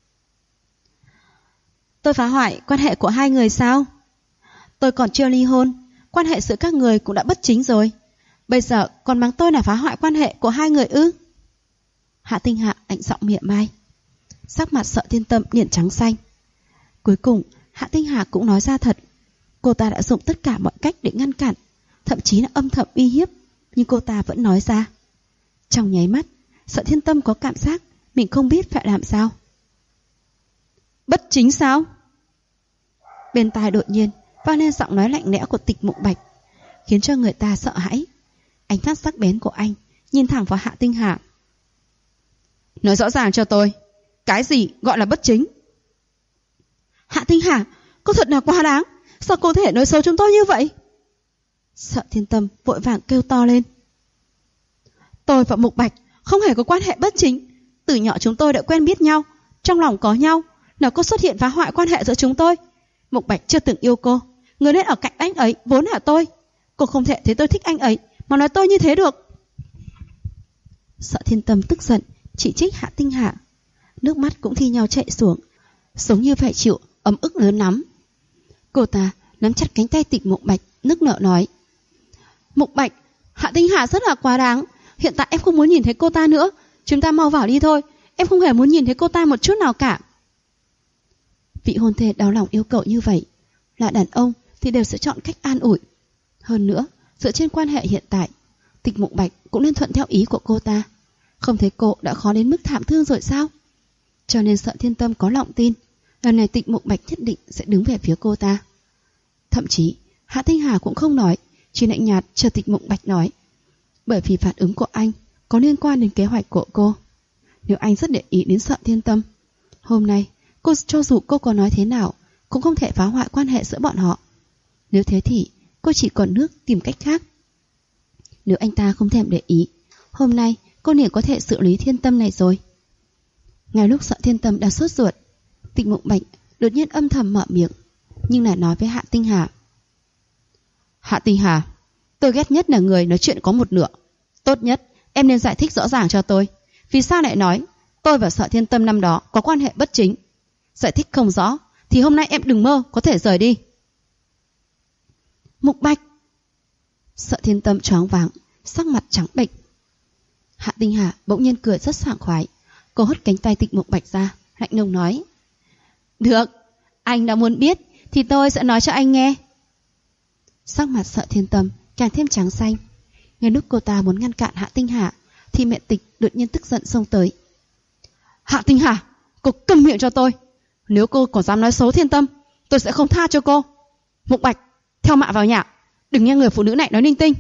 Tôi phá hoại quan hệ của hai người sao? Tôi còn chưa ly hôn, quan hệ giữa các người cũng đã bất chính rồi. Bây giờ còn mắng tôi là phá hoại quan hệ của hai người ư? Hạ Tinh Hạ lạnh giọng mỉa mai. Sắc mặt Sợ Thiên Tâm liền trắng xanh. Cuối cùng Hạ Tinh Hà cũng nói ra thật. Cô ta đã dùng tất cả mọi cách để ngăn cản, thậm chí là âm thầm uy hiếp, nhưng cô ta vẫn nói ra. Trong nháy mắt, Sợ Thiên Tâm có cảm giác mình không biết phải làm sao. Bất chính sao? Bên tai đột nhiên vang lên giọng nói lạnh lẽo của Tịch Mục Bạch, khiến cho người ta sợ hãi. Ánh mắt sắc bén của anh nhìn thẳng vào Hạ Tinh Hà. Nói rõ ràng cho tôi, cái gì gọi là bất chính? Hạ Tinh Hà, cô thật là quá đáng. Sao cô thể nói xấu chúng tôi như vậy? Sợ Thiên Tâm vội vàng kêu to lên. Tôi và Mục Bạch không hề có quan hệ bất chính. Từ nhỏ chúng tôi đã quen biết nhau, trong lòng có nhau. Nào cô xuất hiện phá hoại quan hệ giữa chúng tôi. Mục Bạch chưa từng yêu cô, người nên ở cạnh anh ấy vốn là tôi. Cô không thể thấy tôi thích anh ấy mà nói tôi như thế được. Sợ Thiên Tâm tức giận chỉ trích Hạ Tinh Hà, nước mắt cũng thi nhau chạy xuống, giống như phải chịu ấm ức lớn lắm. Cô ta nắm chặt cánh tay Tịch Mục Bạch, nức nở nói. Mục Bạch, Hạ Tinh Hà rất là quá đáng. Hiện tại em không muốn nhìn thấy cô ta nữa. Chúng ta mau vào đi thôi. Em không hề muốn nhìn thấy cô ta một chút nào cả. Vị hôn thê đau lòng yêu cầu như vậy, Là đàn ông thì đều sẽ chọn cách an ủi. Hơn nữa, dựa trên quan hệ hiện tại, Tịch Mục Bạch cũng nên thuận theo ý của cô ta. Không thấy cô đã khó đến mức thảm thương rồi sao? Cho nên Sợ Thiên Tâm có lòng tin lần này Tịch Mục Bạch nhất định sẽ đứng về phía cô ta. Thậm chí Hạ Tinh Hà cũng không nói, chỉ lạnh nhạt chờ Tịch Mục Bạch nói. Bởi vì phản ứng của anh có liên quan đến kế hoạch của cô. Nếu anh rất để ý đến Sợ Thiên Tâm, hôm nay cho dù cô có nói thế nào cũng không thể phá hoại quan hệ giữa bọn họ. Nếu thế thì cô chỉ còn nước tìm cách khác. Nếu anh ta không thèm để ý, hôm nay cô liền có thể xử lý Thiên Tâm này rồi. Ngay lúc Sợ Thiên Tâm đang sốt ruột, Tịch Mục Bạch đột nhiên âm thầm mở miệng, nhưng là nói với Hạ Tinh Hà. Hạ Tinh Hà, tôi ghét nhất là người nói chuyện có một nửa. Tốt nhất em nên giải thích rõ ràng cho tôi, vì sao lại nói tôi và Sợ Thiên Tâm năm đó có quan hệ bất chính. Giải thích không rõ thì hôm nay em đừng mơ có thể rời đi. Mục Bạch. Sợ Thiên Tâm choáng váng, sắc mặt trắng bệch. Hạ Tinh Hà bỗng nhiên cười rất sảng khoái. Cô hất cánh tay Tịch Mục Bạch ra, lạnh lùng nói. Được, anh đã muốn biết thì tôi sẽ nói cho anh nghe. Sắc mặt Sợ Thiên Tâm càng thêm trắng xanh. Ngay lúc cô ta muốn ngăn cản Hạ Tinh Hà thì mẹ Tịch đột nhiên tức giận xông tới. Hạ Tinh Hà, cô câm miệng cho tôi. Nếu cô còn dám nói xấu Thiên Tâm, tôi sẽ không tha cho cô. Mục Bạch, theo mạ vào nhà, đừng nghe người phụ nữ này nói linh tinh.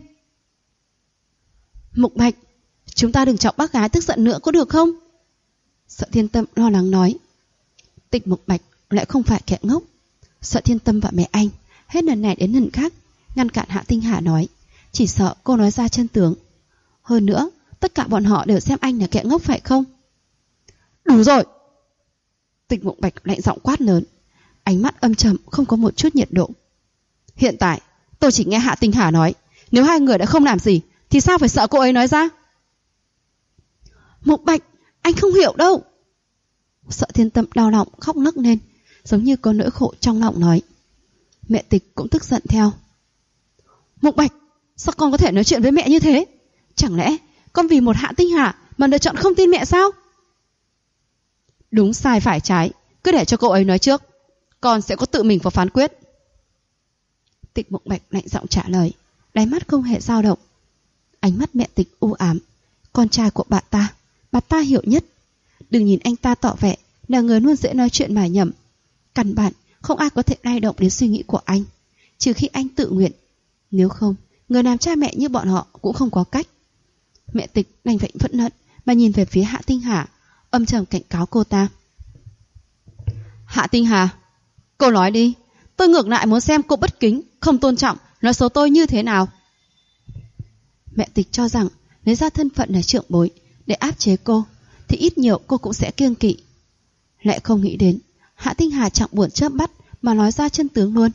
Mục Bạch, chúng ta đừng chọc bác gái tức giận nữa có được không? Sợ Thiên Tâm lo lắng nói. Tịch Mục Bạch lại không phải kẻ ngốc. Sợ Thiên Tâm và mẹ anh hết lần này đến lần khác ngăn cản Hạ Tinh Hà nói, chỉ sợ cô nói ra chân tướng. Hơn nữa, tất cả bọn họ đều xem anh là kẻ ngốc phải không? Đủ rồi! Tịch Mục Bạch lạnh giọng quát lớn, ánh mắt âm trầm không có một chút nhiệt độ. Hiện tại tôi chỉ nghe Hạ Tinh Hà nói, nếu hai người đã không làm gì thì sao phải sợ cô ấy nói ra? Mục Bạch, anh không hiểu đâu. Sợ Thiên Tâm đau lòng khóc nấc lên, giống như có nỗi khổ trong lòng nói. Mẹ Tịch cũng tức giận theo. Mục Bạch, sao con có thể nói chuyện với mẹ như thế? Chẳng lẽ con vì một Hạ Tinh Hà mà lựa chọn không tin mẹ sao? Đúng sai phải trái, cứ để cho cô ấy nói trước, con sẽ có tự mình vào phán quyết. Tịch Mục Bạch lạnh giọng trả lời, đáy mắt không hề dao động. Ánh mắt mẹ Tịch u ám. Con trai của bà ta hiểu nhất. Đừng nhìn anh ta tỏ vẻ là người luôn dễ nói chuyện mà nhầm. Căn bản không ai có thể lay động đến suy nghĩ của anh, trừ khi anh tự nguyện. Nếu không, người làm cha mẹ như bọn họ cũng không có cách. Mẹ Tịch đành phải phẫn hận mà nhìn về phía Hạ Tinh Hà, âm trầm cảnh cáo cô ta. Hạ Tinh Hà, cô nói đi, tôi ngược lại muốn xem cô bất kính, không tôn trọng, nói xấu tôi như thế nào. Mẹ Tịch cho rằng lấy ra thân phận là trưởng bối để áp chế cô thì ít nhiều cô cũng sẽ kiêng kỵ. Lại không nghĩ đến Hạ Tinh Hà chẳng buồn chớp mắt mà nói ra chân tướng luôn.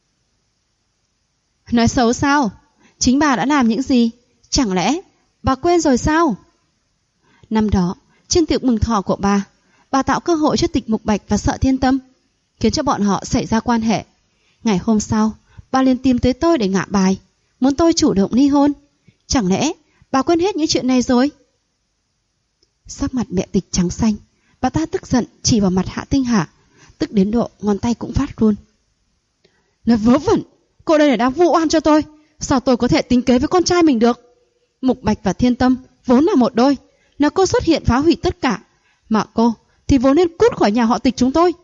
Nói xấu sao? Chính bà đã làm những gì? Chẳng lẽ bà quên rồi sao? Năm đó trên tiệc mừng thọ của bà tạo cơ hội cho Tịch Mục Bạch và Sợ Thiên Tâm, khiến cho bọn họ xảy ra quan hệ. Ngày hôm sau bà liền tìm tới tôi để ngả bài, muốn tôi chủ động ly hôn. Chẳng lẽ bà quên hết những chuyện này rồi? Sắc mặt mẹ Tịch trắng xanh, bà ta tức giận chỉ vào mặt Hạ Tinh Hà, tức đến độ ngón tay cũng phát run. Là vớ vẩn, cô đây là đang vu oan cho tôi. Sao tôi có thể tính kế với con trai mình được? Mục Bạch và Thiên Tâm vốn là một đôi, là cô xuất hiện phá hủy tất cả, mà cô thì vốn nên cút khỏi nhà họ Tịch chúng tôi.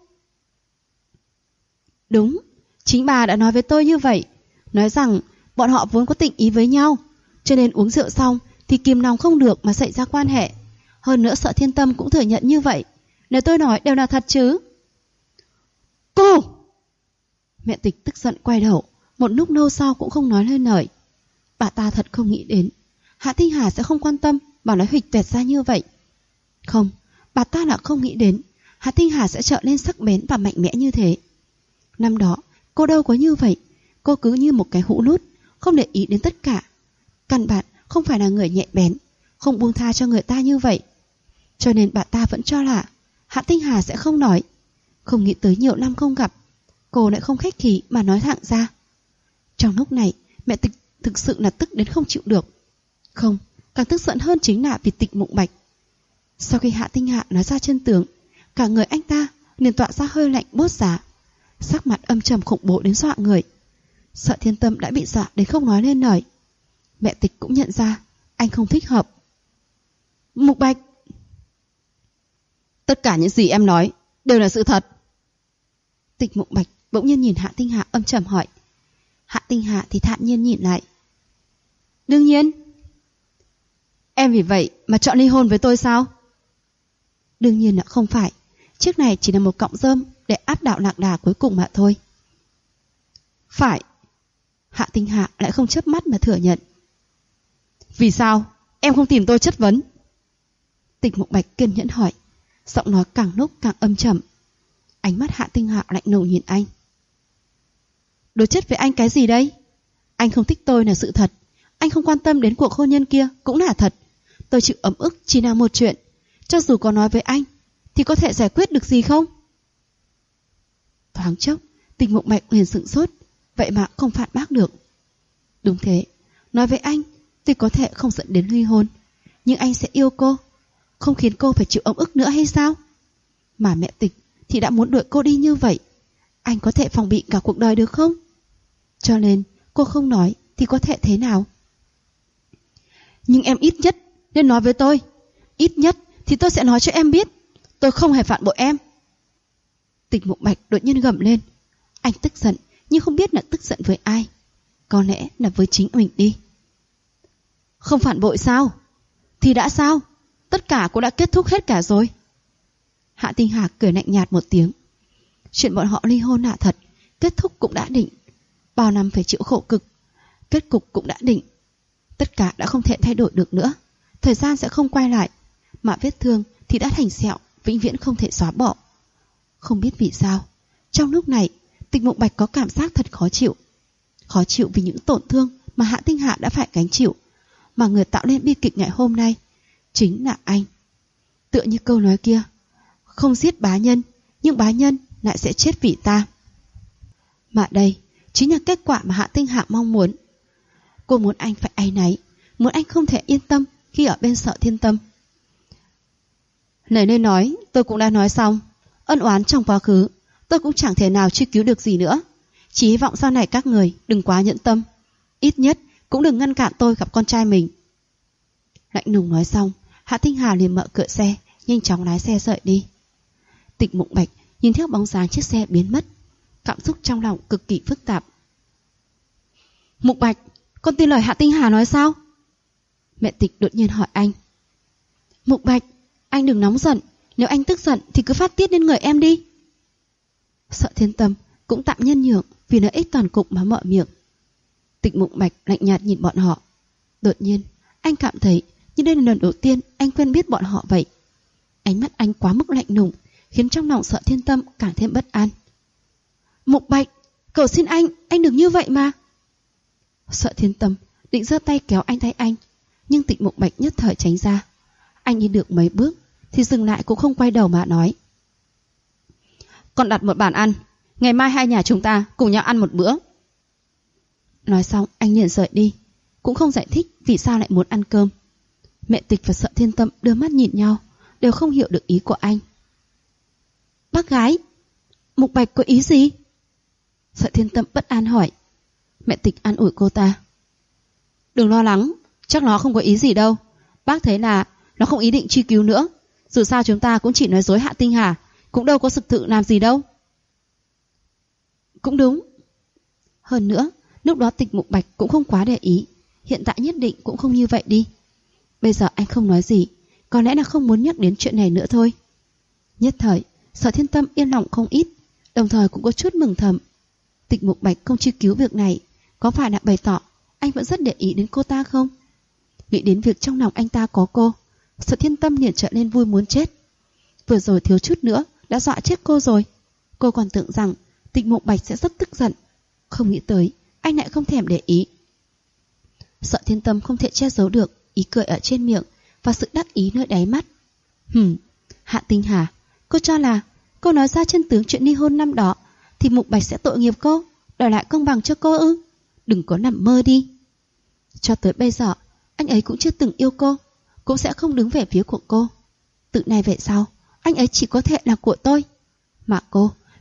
Đúng, chính bà đã nói với tôi như vậy, nói rằng bọn họ vốn có tình ý với nhau, cho nên uống rượu xong thì kìm lòng không được mà xảy ra quan hệ. Hơn nữa Sợ Thiên Tâm cũng thừa nhận như vậy. Nếu tôi nói đều là thật chứ? Cô! Mẹ Tịch tức giận quay đầu, một lúc lâu sau cũng không nói lên lời. Bà ta thật không nghĩ đến Hạ Tinh Hà sẽ không quan tâm mà nói huỵch toẹt ra như vậy. Không, bà ta là không nghĩ đến Hạ Tinh Hà sẽ trở nên sắc bén và mạnh mẽ như thế. Năm đó cô đâu có như vậy. Cô cứ như một cái hũ nút, không để ý đến tất cả. Căn bản không phải là người nhạy bén, không buông tha cho người ta như vậy. Cho nên bà ta vẫn cho là Hạ Tinh Hà sẽ không nói. Không nghĩ tới nhiều năm không gặp, cô lại không khách khí mà nói thẳng ra. Trong lúc này mẹ Tịch thực sự là tức đến không chịu được. Không, càng tức giận hơn chính là vì Tịch Mục Bạch. Sau khi Hạ Tinh Hà nói ra chân tướng, cả người anh ta liền tỏa ra hơi lạnh bốt giá. sắc mặt âm trầm khủng bố đến dọa người. Sợ Thiên Tâm đã bị dọa đến không nói lên lời. Mẹ Tịch cũng nhận ra anh không thích hợp. Mục Bạch, tất cả những gì em nói đều là sự thật. Tịch Mục Bạch bỗng nhiên nhìn Hạ Tinh Hà âm trầm hỏi. Hạ Tinh Hà thì thản nhiên nhìn lại. Đương nhiên. Em vì vậy mà chọn ly hôn với tôi sao? Đương nhiên là không phải. Chiếc này chỉ là một cọng rơm để áp đảo lạc đà cuối cùng mà thôi. Phải. Hạ Tinh Hà lại không chớp mắt mà thừa nhận. Vì sao em không tìm tôi chất vấn? Tịch Mục Bạch kiên nhẫn hỏi, giọng nói càng lúc càng âm trầm. Ánh mắt Hạ Tinh Hà lạnh lùng nhìn anh. Đối chất với anh cái gì đây? Anh không thích tôi là sự thật. Anh không quan tâm đến cuộc hôn nhân kia cũng là thật. Tôi chịu ấm ức chỉ là một chuyện. Cho dù có nói với anh thì có thể giải quyết được gì không? Thoáng chốc Tịch Mục Bạch liền sửng sốt, vậy mà không phản bác được. Đúng thế, nói với anh tuy có thể không dẫn đến ly hôn, nhưng anh sẽ yêu cô, không khiến cô phải chịu ấm ức nữa hay sao? Mà mẹ Tịch thì đã muốn đuổi cô đi như vậy, anh có thể phòng bị cả cuộc đời được không? Cho nên cô không nói thì có thể thế nào? Nhưng em ít nhất nên nói với tôi. Ít nhất thì tôi sẽ nói cho em biết tôi không hề phản bội em. Tịch Mục Bạch đột nhiên gầm lên. Anh tức giận nhưng không biết là tức giận với ai. Có lẽ là với chính mình đi. Không phản bội sao? Thì đã sao? Tất cả cũng đã kết thúc hết cả rồi. Hạ Tinh Hà cười lạnh nhạt một tiếng. Chuyện bọn họ ly hôn là thật, kết thúc cũng đã định. Bao năm phải chịu khổ cực, kết cục cũng đã định. Tất cả đã không thể thay đổi được nữa. Thời gian sẽ không quay lại, mà vết thương thì đã thành sẹo, vĩnh viễn không thể xóa bỏ. Không biết vì sao, trong lúc này Tịch Mục Bạch có cảm giác thật khó chịu. Khó chịu vì những tổn thương mà Hạ Tinh Hạ đã phải gánh chịu, mà người tạo nên bi kịch ngày hôm nay chính là anh. Tựa như câu nói kia, không giết bá nhân, nhưng bá nhân lại sẽ chết vì ta. Mà đây chính là kết quả mà Hạ Tinh Hạ mong muốn. Cô muốn anh phải áy náy, muốn anh không thể yên tâm khi ở bên Sợ Thiên Tâm. Lời nên nói tôi cũng đã nói xong. Ân oán trong quá khứ tôi cũng chẳng thể nào truy cứu được gì nữa. Chỉ hy vọng sau này các người đừng quá nhẫn tâm. Ít nhất cũng đừng ngăn cản tôi gặp con trai mình. Lạnh lùng nói xong, Hạ Tinh Hà liền mở cửa xe, nhanh chóng lái xe rời đi. Tịch Mục Bạch nhìn theo bóng dáng chiếc xe biến mất, cảm xúc trong lòng cực kỳ phức tạp. Mục Bạch, con tin lời Hạ Tinh Hà nói sao? Mẹ Tịch đột nhiên hỏi anh. Mục Bạch, anh đừng nóng giận. Nếu anh tức giận thì cứ phát tiết lên người em đi. Sợ Thiên Tâm cũng tạm nhân nhượng vì lợi ích toàn cục mà mở miệng. Tịch Mục Bạch lạnh nhạt nhìn bọn họ. Đột nhiên anh cảm thấy như đây là lần đầu tiên anh quen biết bọn họ vậy. Ánh mắt anh quá mức lạnh lùng, khiến trong lòng Sợ Thiên Tâm càng thêm bất an. Mục Bạch, cầu xin anh đừng như vậy mà. Sợ Thiên Tâm định giơ tay kéo anh tay anh, nhưng Tịch Mục Bạch nhất thời tránh ra. Anh đi được mấy bước thì dừng lại cũng không quay đầu mà nói. Con đặt một bàn ăn, ngày mai hai nhà chúng ta cùng nhau ăn một bữa. Nói xong anh liền rời đi, cũng không giải thích vì sao lại muốn ăn cơm. Mẹ Tịch và Sợ Thiên Tâm đưa mắt nhìn nhau, đều không hiểu được ý của anh. Bác gái, Mục Bạch có ý gì? Sợ Thiên Tâm bất an hỏi. Mẹ Tịch an ủi cô ta. Đừng lo lắng, chắc nó không có ý gì đâu. Bác thấy là nó không ý định truy cứu nữa. Dù sao chúng ta cũng chỉ nói dối Hạ Tinh Hà, cũng đâu có thực sự làm gì đâu. Cũng đúng. Hơn nữa, lúc đó Tịch Mục Bạch cũng không quá để ý. Hiện tại nhất định cũng không như vậy đi. Bây giờ anh không nói gì, có lẽ là không muốn nhắc đến chuyện này nữa thôi. Nhất thời Sở Thiên Tâm yên lòng không ít, đồng thời cũng có chút mừng thầm. Tịch Mục Bạch không truy cứu việc này, có phải là bày tỏ anh vẫn rất để ý đến cô ta không? Nghĩ đến việc trong lòng anh ta có cô, Sở Thiên Tâm liền trở nên vui muốn chết. Vừa rồi thiếu chút nữa đã dọa chết cô rồi. Cô còn tưởng rằng Tịch Mục Bạch sẽ rất tức giận, không nghĩ tới anh lại không thèm để ý. Sở Thiên Tâm không thể che giấu được ý cười ở trên miệng và sự đắc ý nơi đáy mắt. Hạ Tinh Hà, cô cho là cô nói ra chân tướng chuyện ly hôn năm đó thì Mục Bạch sẽ tội nghiệp cô, đòi lại công bằng cho cô ư? Đừng có nằm mơ đi. Cho tới bây giờ anh ấy cũng chưa từng yêu cô, cũng sẽ không đứng về phía của cô. Từ nay về sau anh ấy chỉ có thể là của tôi, mà cô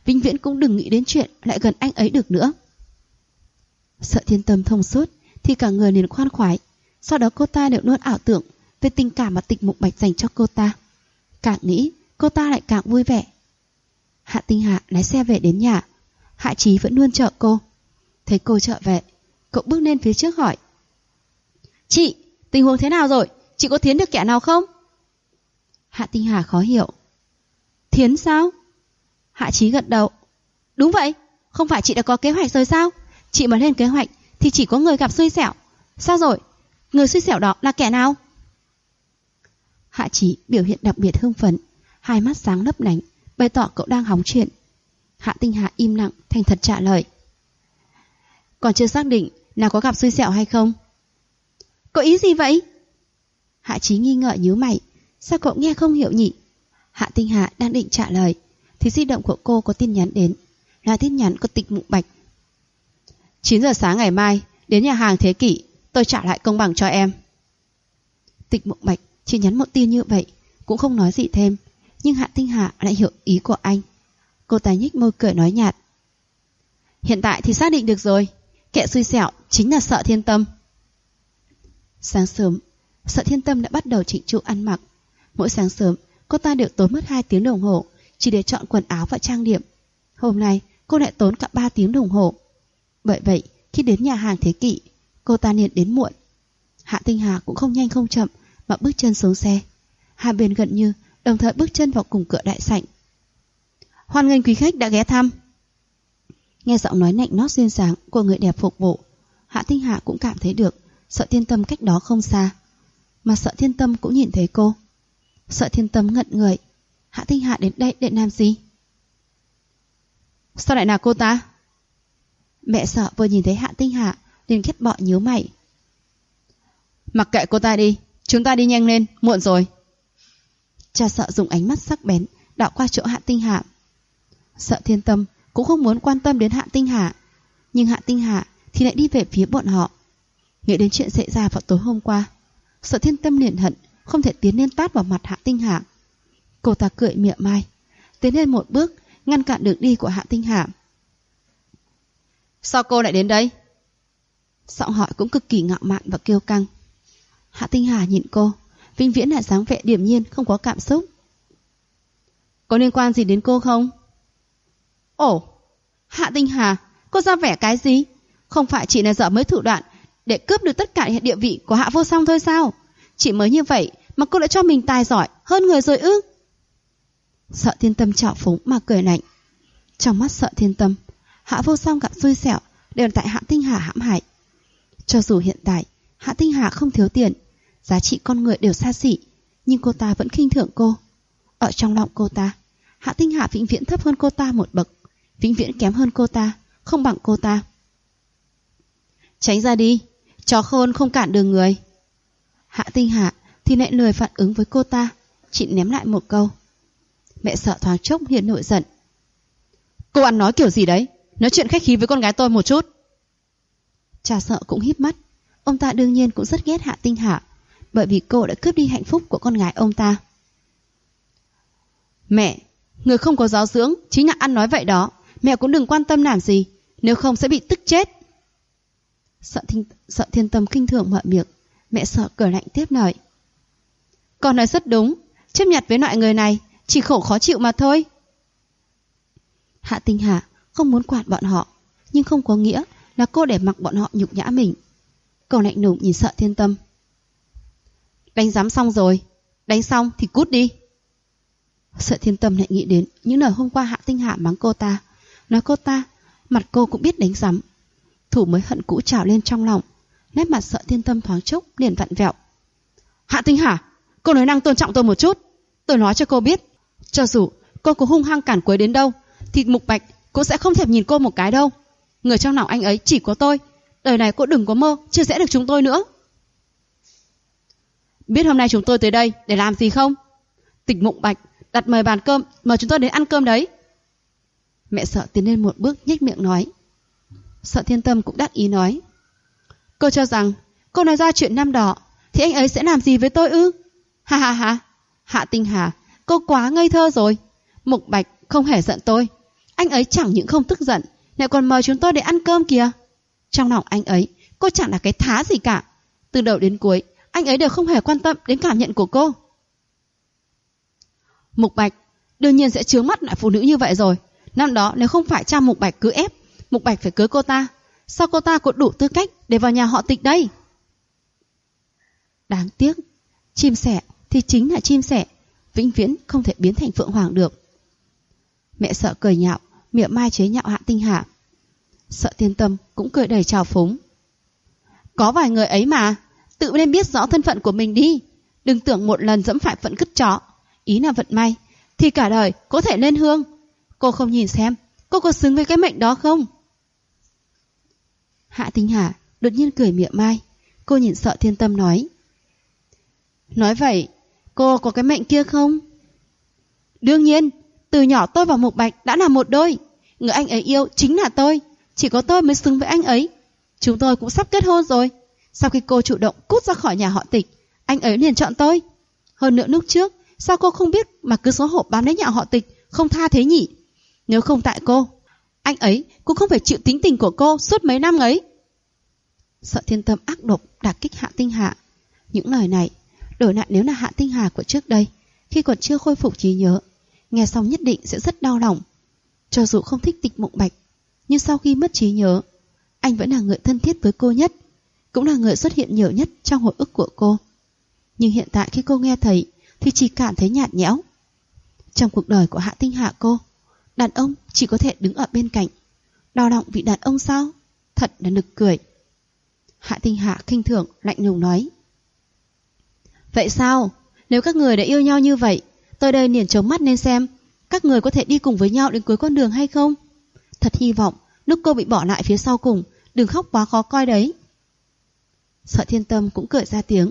vĩnh viễn cũng đừng nghĩ đến chuyện lại gần anh ấy được nữa. Sợ Thiên Tâm thông suốt thì cả người liền khoan khoái. Sau đó cô ta đều luôn ảo tưởng về tình cảm mà Tịch Mục Bạch dành cho cô ta. Càng nghĩ cô ta lại càng vui vẻ. Hạ Tinh Hà lái xe về đến nhà. Hạ Chí vẫn luôn chờ cô. Thấy cô trở về, cậu bước lên phía trước hỏi: Chị, tình huống thế nào rồi? Chị có thiến được kẻ nào không? Hạ Tinh Hà khó hiểu. Thiến sao? Hạ Chí gật đầu. Đúng vậy, không phải chị đã có kế hoạch rồi sao? Chị mà lên kế hoạch thì chỉ có người gặp xui xẻo. Sao rồi? Người xui xẻo đó là kẻ nào? Hạ Chí biểu hiện đặc biệt hưng phấn, hai mắt sáng lấp lánh, bày tỏ cậu đang hóng chuyện. Hạ Tinh Hà im lặng, thành thật trả lời. Còn chưa xác định nào có gặp xui xẻo hay không. Có ý gì vậy? Hạ Chí nghi ngờ nhíu mày. Sao cậu nghe không hiểu nhỉ? Hạ Tinh Hà đang định trả lời thì di động của cô có tin nhắn đến. Là tin nhắn của Tịch Mục Bạch. 9 giờ sáng ngày mai đến nhà hàng Thế Kỷ, tôi trả lại công bằng cho em. Tịch Mục Bạch chỉ nhắn một tin như vậy, cũng không nói gì thêm. Nhưng Hạ Tinh Hà lại hiểu ý của anh. Cô ta nhếch môi cười nói nhạt. Hiện tại thì xác định được rồi, kẻ xui xẻo chính là Sợ Thiên Tâm. Sáng sớm, Sợ Thiên Tâm đã bắt đầu chỉnh chu ăn mặc. Mỗi sáng sớm cô ta đều tốn mất 2 tiếng đồng hồ chỉ để chọn quần áo và trang điểm. Hôm nay cô lại tốn cả 3 tiếng đồng hồ. Bởi vậy khi đến nhà hàng Thế Kỷ, cô ta liền đến muộn. Hạ Tinh Hà cũng không nhanh không chậm mà bước chân xuống xe. Hai bên gần như đồng thời bước chân vào cùng cửa đại sảnh. Hoan nghênh quý khách đã ghé thăm. Nghe giọng nói nạnh nót duyên dáng của người đẹp phục vụ, Hạ Tinh Hà cũng cảm thấy được Sợ Thiên Tâm cách đó không xa. Mà Sợ Thiên Tâm cũng nhìn thấy cô. Sợ Thiên Tâm ngẩn người. Hạ Tinh Hà đến đây để làm gì? Sao lại là cô ta? Mẹ Sợ vừa nhìn thấy Hạ Tinh Hà liền ghét bỏ nhíu mày. Mặc kệ cô ta đi, chúng ta đi nhanh lên, muộn rồi. Cha Sợ dùng ánh mắt sắc bén đảo qua chỗ Hạ Tinh Hà. Sợ Thiên Tâm cũng không muốn quan tâm đến Hạ Tinh Hà, nhưng Hạ Tinh Hà thì lại đi về phía bọn họ. Nghĩ đến chuyện xảy ra vào tối hôm qua, Sợ Thiên Tâm liền hận không thể tiến lên tát vào mặt Hạ Tinh Hà. Cô ta cười mỉa mai, tiến lên một bước ngăn cản đường đi của Hạ Tinh Hà. Sao cô lại đến đây? Giọng hỏi cũng cực kỳ ngạo mạn và kiêu căng. Hạ Tinh Hà nhìn cô, vĩnh viễn là dáng vẻ điềm nhiên không có cảm xúc. Có liên quan gì đến cô không? Ồ, Hạ Tinh Hà, cô ra vẻ cái gì? Không phải chỉ là dở mấy thủ đoạn để cướp được tất cả địa vị của Hạ Vô Song thôi sao? Chỉ mới như vậy mà cô đã cho mình tài giỏi hơn người rồi ư? Sợ Thiên Tâm trào phúng mà cười lạnh. Trong mắt Sợ Thiên Tâm, Hạ Vô Song gặp xui xẻo đều tại Hạ Tinh Hà hãm hại. Cho dù hiện tại Hạ Tinh Hà không thiếu tiền, giá trị con người đều xa xỉ, nhưng cô ta vẫn khinh thường cô. Ở trong lòng cô ta, Hạ Tinh Hà vĩnh viễn thấp hơn cô ta một bậc, vĩnh viễn kém hơn cô ta, không bằng cô ta. Tránh ra đi, chó khôn không cản đường người. Hạ Tinh Hà thì lại lười phản ứng với cô ta, chỉ ném lại một câu. Mẹ Sợ thoáng chốc liền nổi giận. Cô ăn nói kiểu gì đấy? Nói chuyện khách khí với con gái tôi một chút. Cha Sợ cũng híp mắt. Ông ta đương nhiên cũng rất ghét Hạ Tinh Hà, bởi vì cô đã cướp đi hạnh phúc của con gái ông ta. Mẹ, người không có giáo dưỡng chính là ăn nói vậy đó. Mẹ cũng đừng quan tâm làm gì, nếu không sẽ bị tức chết. Sợ Thiên Tâm kinh thường mở miệng. Mẹ Sợ cười lạnh tiếp lời. Con nói rất đúng, chấp nhận với loại người này chỉ khổ khó chịu mà thôi. Hạ Tinh Hà không muốn quản bọn họ, nhưng không có nghĩa là cô để mặc bọn họ nhục nhã mình. Cô lạnh lùng nhìn Sợ Thiên Tâm. Đánh giám xong rồi, đánh xong thì cút đi. Sợ Thiên Tâm lại nghĩ đến những lời hôm qua Hạ Tinh Hà mắng cô ta, nói cô ta mặt cô cũng biết đánh giám. Thủ mới hận cũ trào lên trong lòng. Nét mặt Sợ Thiên Tâm thoáng chốc liền vặn vẹo. Hạ Tinh Hà, cô nói năng tôn trọng tôi một chút. Tôi nói cho cô biết, cho dù cô có hung hăng cản quấy đến đâu thì Mục Bạch cũng sẽ không thèm nhìn cô một cái đâu. Người trong lòng anh ấy chỉ có tôi. Đời này cô đừng có mơ chia rẽ được chúng tôi nữa. Biết hôm nay chúng tôi tới đây để làm gì không? Tịch Mục Bạch đặt mời bàn cơm, mời chúng tôi đến ăn cơm đấy. Mẹ Sợ tiến lên một bước nhếch miệng nói. Sợ Thiên Tâm cũng đắc ý nói. Cô cho rằng cô nói ra chuyện năm đó thì anh ấy sẽ làm gì với tôi ư? Ha ha ha. Hạ Tinh Hà, cô quá ngây thơ rồi. Mục Bạch không hề giận tôi. Anh ấy chẳng những không tức giận, lại còn mời chúng tôi để ăn cơm kìa. Trong lòng anh ấy, cô chẳng là cái thá gì cả. Từ đầu đến cuối, anh ấy đều không hề quan tâm đến cảm nhận của cô. Mục Bạch đương nhiên sẽ chướng mắt lại phụ nữ như vậy rồi. Năm đó nếu không phải cha Mục Bạch cứ ép Mục Bạch phải cưới cô ta, sao cô ta có đủ tư cách để vào nhà họ Tịch đây? Đáng tiếc, chim sẻ thì chính là chim sẻ, vĩnh viễn không thể biến thành phượng hoàng được. Mẹ Sợ cười nhạo, mỉa mai chế nhạo Hạ Tinh Hà. Sợ Thiên Tâm cũng cười đầy trào phúng. Có vài người ấy mà, tự nên biết rõ thân phận của mình đi. Đừng tưởng một lần dẫm phải phận cứt chó, ý là vận may, thì cả đời có thể lên hương. Cô không nhìn xem cô có xứng với cái mệnh đó không? Hạ Tinh Hà đột nhiên cười mỉa mai. Cô nhìn Sợ Thiên Tâm nói. Nói vậy cô có cái mệnh kia không? Đương nhiên, từ nhỏ tôi và Mục Bạch đã là một đôi. Người anh ấy yêu chính là tôi, chỉ có tôi mới xứng với anh ấy. Chúng tôi cũng sắp kết hôn rồi. Sau khi cô chủ động cút ra khỏi nhà họ Tịch, anh ấy liền chọn tôi. Hơn nữa lúc trước, sao cô không biết mà cứ xấu hổ bám lấy nhà họ Tịch, không tha thế nhỉ? Nếu không tại cô, anh ấy cũng không phải chịu tính tình của cô suốt mấy năm ấy. Sợ Thiên Tâm ác độc đả kích Hạ Tinh Hà. Những lời này đổi lại nếu là Hạ Tinh Hà của trước đây, khi còn chưa khôi phục trí nhớ, nghe xong nhất định sẽ rất đau lòng. Cho dù không thích Tịch Mộng Bạch, nhưng sau khi mất trí nhớ, anh vẫn là người thân thiết với cô nhất, cũng là người xuất hiện nhiều nhất trong hồi ức của cô. Nhưng hiện tại khi cô nghe thấy thì chỉ cảm thấy nhạt nhẽo. Trong cuộc đời của Hạ Tinh Hà cô, đàn ông chỉ có thể đứng ở bên cạnh. Đau lòng vì đàn ông sao? Thật là nực cười. Hạ Tinh Hà khinh thường lạnh lùng nói. Vậy sao? Nếu các người đã yêu nhau như vậy, tôi đây liền trống mắt lên xem các người có thể đi cùng với nhau đến cuối con đường hay không. Thật hy vọng lúc cô bị bỏ lại phía sau cùng, đừng khóc quá khó coi đấy. Sợ Thiên Tâm cũng cười ra tiếng.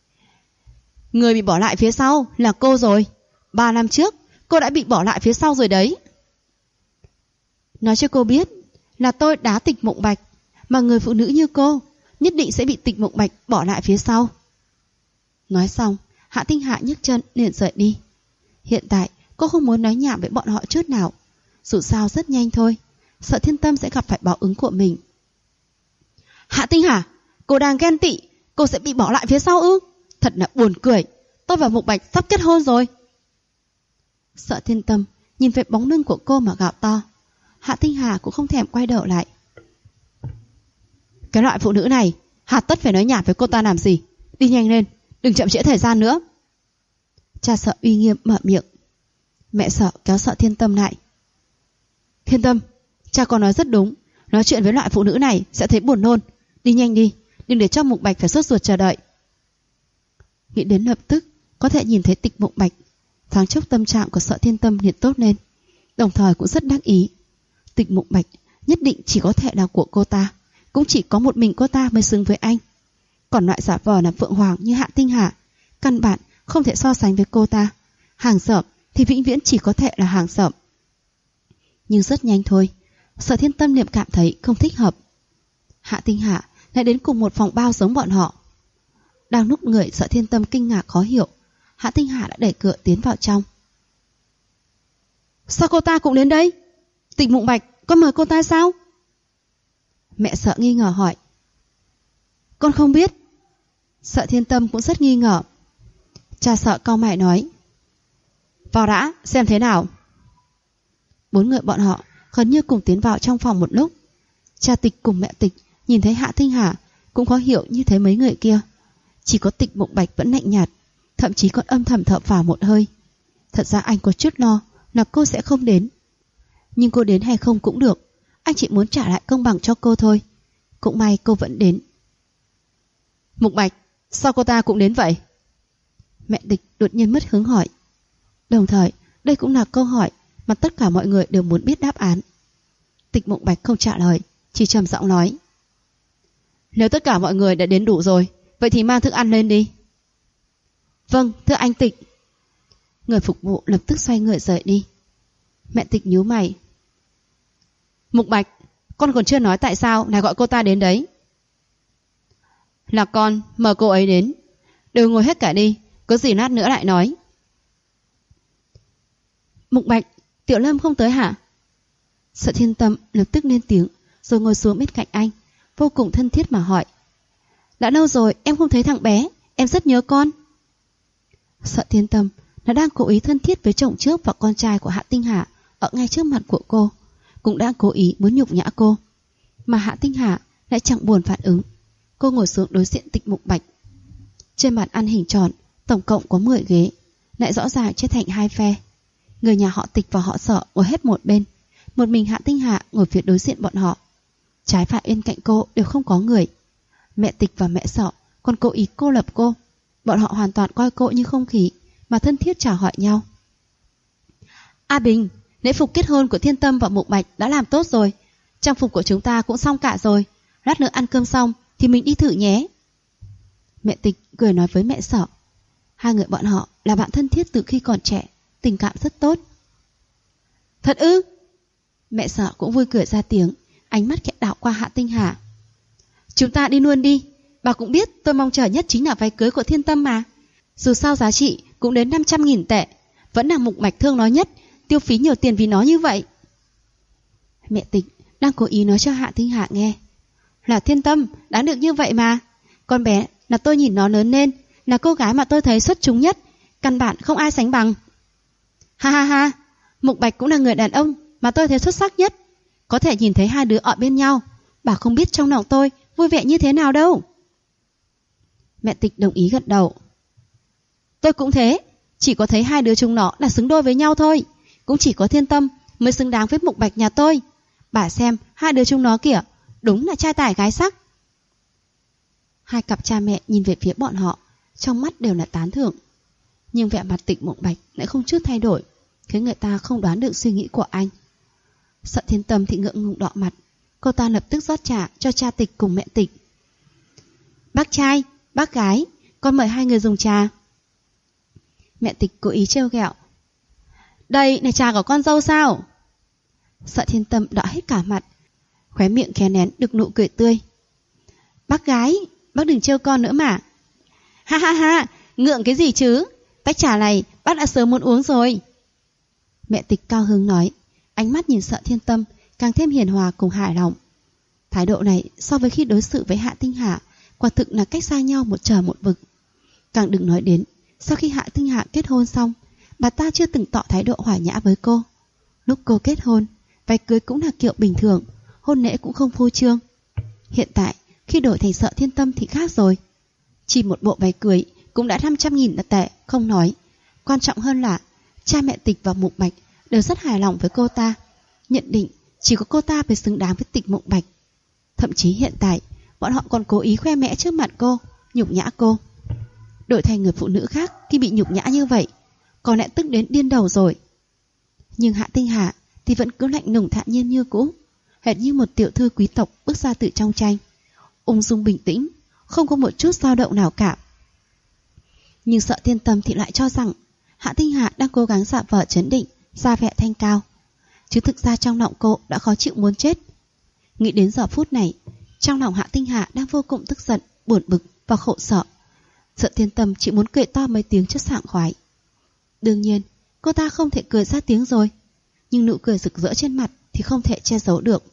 Người bị bỏ lại phía sau là cô rồi. 3 năm trước cô đã bị bỏ lại phía sau rồi đấy. Nói cho cô biết là tôi đá Tịch Mộng Bạch, mà người phụ nữ như cô nhất định sẽ bị Tịch Mộng Bạch bỏ lại phía sau. Nói xong, Hạ Tinh Hà nhấc chân liền rời đi. Hiện tại cô không muốn nói nhảm với bọn họ chút nào. Dù sao rất nhanh thôi, Sợ Thiên Tâm sẽ gặp phải báo ứng của mình. Hạ Tinh Hà, cô đang ghen tị, cô sẽ bị bỏ lại phía sau ư? Thật là buồn cười, tôi và Mục Bạch sắp kết hôn rồi. Sợ Thiên Tâm nhìn về bóng lưng của cô mà gào to. Hạ Tinh Hà cũng không thèm quay đầu lại. Cái loại phụ nữ này, hà tất phải nói nhảm với cô ta làm gì? Đi nhanh lên, đừng chậm trễ thời gian nữa. Cha Sợ uy nghiêm mở miệng. Mẹ Sợ kéo Sợ Thiên Tâm lại. Thiên Tâm, cha có nói rất đúng, nói chuyện với loại phụ nữ này sẽ thấy buồn nôn. Đi nhanh đi, đừng để cho Mục Bạch phải sốt ruột chờ đợi. Nghĩ đến lập tức có thể nhìn thấy Tịch Mộng Bạch, thoáng chốc tâm trạng của Sợ Thiên Tâm liền tốt lên, đồng thời cũng rất đắc ý. Tịch Mộng Bạch nhất định chỉ có thể là của cô ta, cũng chỉ có một mình cô ta mới xứng với anh. Còn loại giả vờ là Phượng Hoàng như Hạ Tinh Hà, căn bản không thể so sánh với cô ta. Hàng xởm thì vĩnh viễn chỉ có thể là hàng xởm. Nhưng rất nhanh thôi, Sợ Thiên Tâm niệm cảm thấy không thích hợp. Hạ Tinh Hà lại đến cùng một phòng bao giống bọn họ. Đang lúc người Sợ Thiên Tâm kinh ngạc khó hiểu, Hạ Tinh Hà đã đẩy cửa tiến vào trong. Sao cô ta cũng đến đây? Tịch Mộng Bạch con mời cô ta sao? Mẹ Sợ nghi ngờ hỏi. Con không biết. Sợ Thiên Tâm cũng rất nghi ngờ. Cha Sợ cau mày nói. Vào đã, xem thế nào. 4 người bọn họ gần như cùng tiến vào trong phòng một lúc. Cha Tịch cùng mẹ Tịch nhìn thấy Hạ Tinh Hà cũng khó hiểu như thế mấy người kia. Chỉ có Tịch Mộng Bạch vẫn lạnh nhạt, thậm chí còn âm thầm thở phào một hơi. Thật ra anh có chút lo là cô sẽ không đến. Nhưng cô đến hay không cũng được, anh chỉ muốn trả lại công bằng cho cô thôi. Cũng may cô vẫn đến. Mục Bạch, sao cô ta cũng đến vậy? Mẹ Tịch đột nhiên mất hứng hỏi. Đồng thời đây cũng là câu hỏi mà tất cả mọi người đều muốn biết đáp án. Tịch Mộng Bạch không trả lời, chỉ trầm giọng nói. Nếu tất cả mọi người đã đến đủ rồi, vậy thì mang thức ăn lên đi. Vâng, thưa anh Tịch. Người phục vụ lập tức xoay người rời đi. Mẹ Tịch nhíu mày. Mục Bạch, con còn chưa nói tại sao lại gọi cô ta đến đấy. Là con mời cô ấy đến. Đều ngồi hết cả đi, có gì lát nữa lại nói. Mục Bạch, Tiểu Lâm không tới hả? Sợ Thiên Tâm lập tức lên tiếng, rồi ngồi xuống bên cạnh anh, vô cùng thân thiết mà hỏi: đã lâu rồi em không thấy thằng bé, em rất nhớ con. Sợ Thiên Tâm nó đang cố ý thân thiết với chồng trước và con trai của Hạ Tinh Hà ở ngay trước mặt của cô, cũng đang cố ý muốn nhục nhã cô, mà Hạ Tinh Hà lại chẳng buồn phản ứng. Cô ngồi xuống đối diện Tịch Mục Bạch. Trên bàn ăn hình tròn tổng cộng có 10 ghế, lại rõ ràng chia thành hai phe. Người nhà họ Tịch và họ Sợ ngồi hết một bên, một mình Hạ Tinh Hà ngồi phía đối diện bọn họ. Trái phải bên cạnh cô đều không có người. Mẹ Tịch và mẹ Sợ còn cố ý cô lập cô. Bọn họ hoàn toàn coi cô như không khí mà thân thiết chào hỏi nhau. A Bình, lễ phục kết hôn của Thiên Tâm và Mục Bạch đã làm tốt rồi. Trang phục của chúng ta cũng xong cả rồi. Lát nữa ăn cơm xong thì mình đi thử nhé. Mẹ Tịch cười nói với mẹ Sợ. Hai người bọn họ là bạn thân thiết từ khi còn trẻ, tình cảm rất tốt. Thật ư? Mẹ Sợ cũng vui cười ra tiếng, ánh mắt khẽ đảo qua Hạ Tinh Hà. Chúng ta đi luôn đi. Bà cũng biết tôi mong chờ nhất chính là váy cưới của Thiên Tâm mà. Dù sao giá trị cũng đến 500.000 tệ. Vẫn là Mục Bạch thương nó nhất, tiêu phí nhiều tiền vì nó như vậy. Mẹ Tịch đang cố ý nói cho Hạ Tinh Hà nghe. Là Thiên Tâm, đáng được như vậy mà. Con bé là tôi nhìn nó lớn lên, là cô gái mà tôi thấy xuất chúng nhất, căn bản không ai sánh bằng. Ha ha ha, Mục Bạch cũng là người đàn ông mà tôi thấy xuất sắc nhất. Có thể nhìn thấy hai đứa ở bên nhau, bà không biết trong lòng tôi vui vẻ như thế nào đâu. Mẹ Tịch đồng ý gật đầu. Tôi cũng thế, chỉ có thấy hai đứa chúng nó là xứng đôi với nhau thôi. Cũng chỉ có Thiên Tâm mới xứng đáng với Mục Bạch nhà tôi. Bà xem hai đứa chúng nó kìa, đúng là trai tài gái sắc. Hai cặp cha mẹ nhìn về phía bọn họ, trong mắt đều là tán thưởng. Nhưng vẻ mặt Tịch Mục Bạch lại không chút thay đổi, khiến người ta không đoán được suy nghĩ của anh. Sợ Thiên Tâm thì ngượng ngùng đỏ mặt. Cô ta lập tức rót trà cho cha Tịch cùng mẹ Tịch. Bác trai, bác gái, con mời hai người dùng trà. Mẹ Tịch cố ý trêu ghẹo. Đây là trà của con dâu sao? Sợ Thiên Tâm đỏ hết cả mặt, khóe miệng khẽ nén được nụ cười tươi. Bác gái, bác đừng trêu con nữa mà. Ha ha ha, ngượng cái gì chứ? Tách trà này bác đã sớm muốn uống rồi. Mẹ Tịch cao hứng nói, ánh mắt nhìn Sợ Thiên Tâm càng thêm hiền hòa cùng hài lòng. Thái độ này so với khi đối xử với Hạ Tinh Hà quả thực là cách xa nhau một trời một vực. Càng đừng nói đến sau khi Hạ Tinh Hà kết hôn xong, bà ta chưa từng tỏ thái độ hòa nhã với cô. Lúc cô kết hôn, váy cưới cũng là kiểu bình thường, hôn lễ cũng không phô trương. Hiện tại khi đổi thành Sợ Thiên Tâm thì khác rồi. Chỉ một bộ váy cưới cũng đã 500.000 tệ không nói. Quan trọng hơn là cha mẹ Tịch và Mục Bạch đều rất hài lòng với cô ta, nhận định chỉ có cô ta mới xứng đáng với Tịch Mục Bạch. Thậm chí hiện tại bọn họ còn cố ý khoe mẽ trước mặt cô, nhục nhã cô. Đổi thành người phụ nữ khác khi bị nhục nhã như vậy, có lẽ tức đến điên đầu rồi. Nhưng Hạ Tinh Hà thì vẫn cứ lạnh lùng thản nhiên như cũ, hệt như một tiểu thư quý tộc bước ra từ trong tranh, ung dung bình tĩnh, không có một chút dao động nào cả. Nhưng Sợ Thiên Tâm thì lại cho rằng Hạ Tinh Hà đang cố gắng giả vờ trấn định, ra vẻ thanh cao, chứ thực ra trong lòng cô đã khó chịu muốn chết. Nghĩ đến giờ phút này, trong lòng Hạ Tinh Hà đang vô cùng tức giận, buồn bực và khổ sở. Sợ Thiên Tâm chỉ muốn cười to mấy tiếng cho sảng khoái. Đương nhiên cô ta không thể cười ra tiếng rồi, nhưng nụ cười rực rỡ trên mặt thì không thể che giấu được.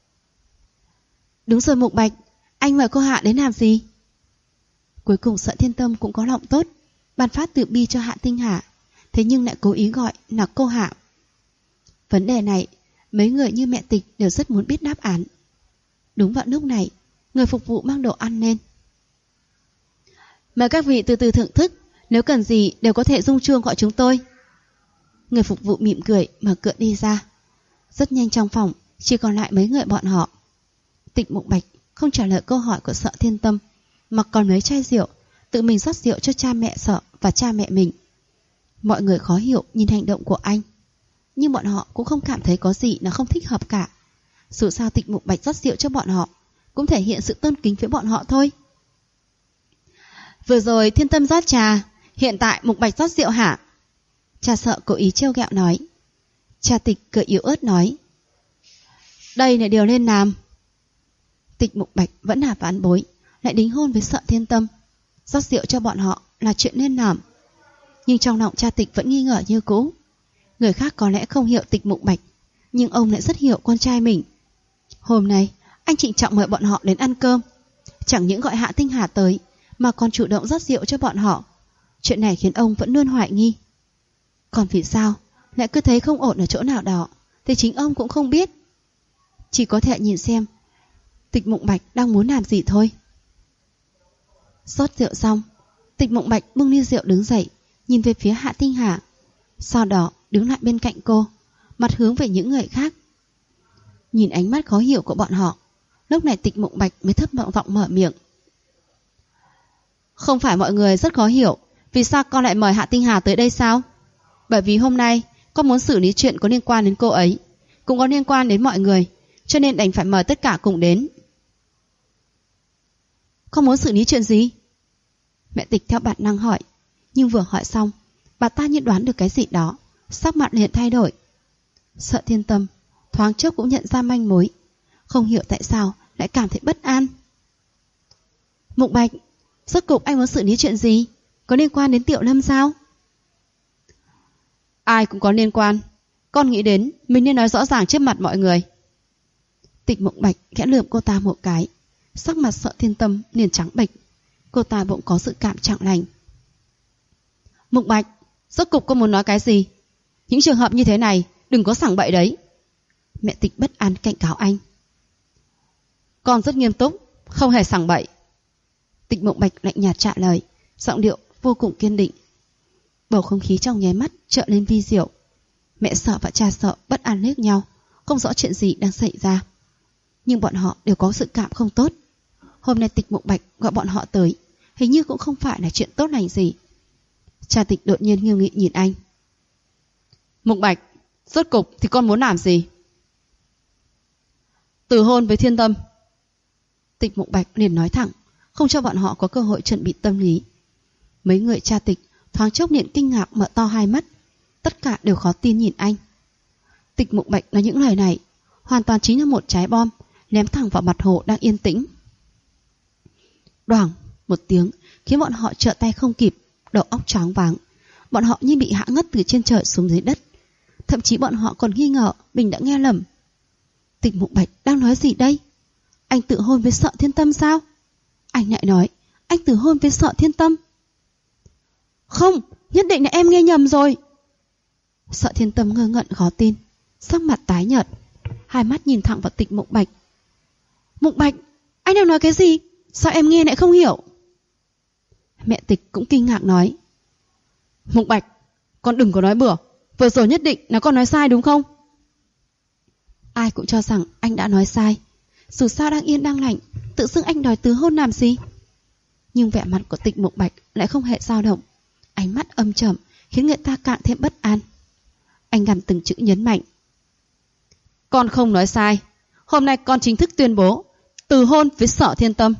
Đúng rồi Mục Bạch, anh mời cô Hạ đến làm gì? Cuối cùng Sợ Thiên Tâm cũng có lòng tốt, ban phát từ bi cho Hạ Tinh Hà, thế nhưng lại cố ý gọi là cô Hạ. Vấn đề này mấy người như mẹ Tịch đều rất muốn biết đáp án. Đúng vào lúc này, người phục vụ mang đồ ăn lên. Mời các vị từ từ thưởng thức, nếu cần gì đều có thể rung chuông gọi chúng tôi. Người phục vụ mỉm cười mở cửa đi ra. Rất nhanh trong phòng chỉ còn lại mấy người bọn họ. Tịch Mục Bạch không trả lời câu hỏi của Sợ Thiên Tâm, mà còn mấy chai rượu, tự mình rót rượu cho cha mẹ Sợ và cha mẹ mình. Mọi người khó hiểu nhìn hành động của anh, nhưng bọn họ cũng không cảm thấy có gì là không thích hợp cả. Dù sao Tịch Mục Bạch rót rượu cho bọn họ cũng thể hiện sự tôn kính với bọn họ thôi. Vừa rồi Thiên Tâm rót trà, hiện tại Mục Bạch rót rượu hả? Cha Sợ cố ý trêu ghẹo nói. Cha Tịch cười yếu ớt nói, đây là điều nên làm. Tịch Mục Bạch vẫn là ván bối, lại đính hôn với Sợ Thiên Tâm, rót rượu cho bọn họ là chuyện nên làm. Nhưng trong lòng cha Tịch vẫn nghi ngờ như cũ. Người khác có lẽ không hiểu Tịch Mục Bạch, Nhưng ông lại rất hiểu con trai mình. Hôm nay anh trịnh trọng mời bọn họ đến ăn cơm, chẳng những gọi Hạ Tinh Hà tới mà còn chủ động rót rượu cho bọn họ. Chuyện này khiến ông vẫn luôn hoài nghi. Còn vì sao lại cứ thấy không ổn ở chỗ nào đó thì chính ông cũng không biết. Chỉ có thể nhìn xem Tịch Mộng Bạch đang muốn làm gì thôi. Rót rượu xong, Tịch Mộng Bạch bưng ly rượu đứng dậy, nhìn về phía Hạ Tinh Hà, sau đó đứng lại bên cạnh cô, mặt hướng về những người khác. Nhìn ánh mắt khó hiểu của bọn họ, lúc này Tịch Mộng Bạch mới thấp vọng mở miệng. Không phải mọi người rất khó hiểu vì sao con lại mời Hạ Tinh Hà tới đây sao? Bởi vì hôm nay con muốn xử lý chuyện có liên quan đến cô ấy, cũng có liên quan đến mọi người, cho nên đành phải mời tất cả cùng đến. Con muốn xử lý chuyện gì? Mẹ Tịch theo bản năng hỏi, nhưng vừa hỏi xong, bà ta như đoán được cái gì đó, sắc mặt liền thay đổi. Sợ Thiên Tâm thoáng chốc cũng nhận ra manh mối, không hiểu tại sao lại cảm thấy bất an. Mộng Bạch, rốt cục anh muốn xử lý chuyện gì? Có liên quan đến Tiểu Lâm sao? Ai cũng có liên quan. Con nghĩ đến mình nên nói rõ ràng trước mặt mọi người. Tịch Mộng Bạch khẽ lườm cô ta một cái, sắc mặt Sợ Thiên Tâm liền trắng bệch. Cô ta bỗng có sự cảm chẳng lành. Mộng Bạch, rốt cục con muốn nói cái gì? Những trường hợp như thế này đừng có sảng bậy đấy. Mẹ Tịch bất an cảnh cáo anh. Con rất nghiêm túc, không hề sảng bậy. Tịch Mộng Bạch lạnh nhạt trả lời, giọng điệu vô cùng kiên định. Bầu không khí trong nháy mắt trở lên vi diệu. Mẹ Sợ và cha Sợ bất an liếc nhau, không rõ chuyện gì đang xảy ra. Nhưng bọn họ đều có sự cảm không tốt. Hôm nay Tịch Mộng Bạch gọi bọn họ tới, hình như cũng không phải là chuyện tốt lành gì. Cha Tịch đột nhiên nghiêm nghị nhìn anh. Mộng Bạch, rốt cục thì con muốn làm gì? Từ hôn với Thiên Tâm. Tịch Mộng Bạch liền nói thẳng, không cho bọn họ có cơ hội chuẩn bị tâm lý. Mấy người cha Tịch thoáng chốc liền kinh ngạc mở to hai mắt, tất cả đều khó tin nhìn anh. Tịch Mộng Bạch nói những lời này hoàn toàn chính là một trái bom ném thẳng vào mặt Hồ đang yên tĩnh. Đoảng một tiếng khiến bọn họ trợ tay không kịp, đầu óc choáng váng. Bọn họ như bị hạ ngất từ trên trời xuống dưới đất. Thậm chí bọn họ còn nghi ngờ mình đã nghe lầm. Tịch Mộng Bạch đang nói gì đây? Anh tự hôn với Sợ Thiên Tâm sao? Anh lại nói anh tự hôn với Sợ Thiên Tâm. Không, nhất định là em nghe nhầm rồi. Sợ Thiên Tâm ngơ ngẩn khó tin, sắc mặt tái nhợt, hai mắt nhìn thẳng vào Tịch Mộng Bạch. Mộng Bạch, anh đang nói cái gì? Sao em nghe lại không hiểu? Mẹ Tịch cũng kinh ngạc nói. Mộng Bạch, con đừng có nói bừa, vừa rồi nhất định là con nói sai đúng không? Ai cũng cho rằng anh đã nói sai. Dù sao đang yên đang lành, tự dưng anh đòi từ hôn làm gì? Nhưng vẻ mặt của Tịch Mộng Bạch lại không hề dao động, ánh mắt âm trầm khiến người ta càng thêm bất an. Anh gằn từng chữ nhấn mạnh. Con không nói sai. Hôm nay con chính thức tuyên bố từ hôn với Sở Thiên Tâm.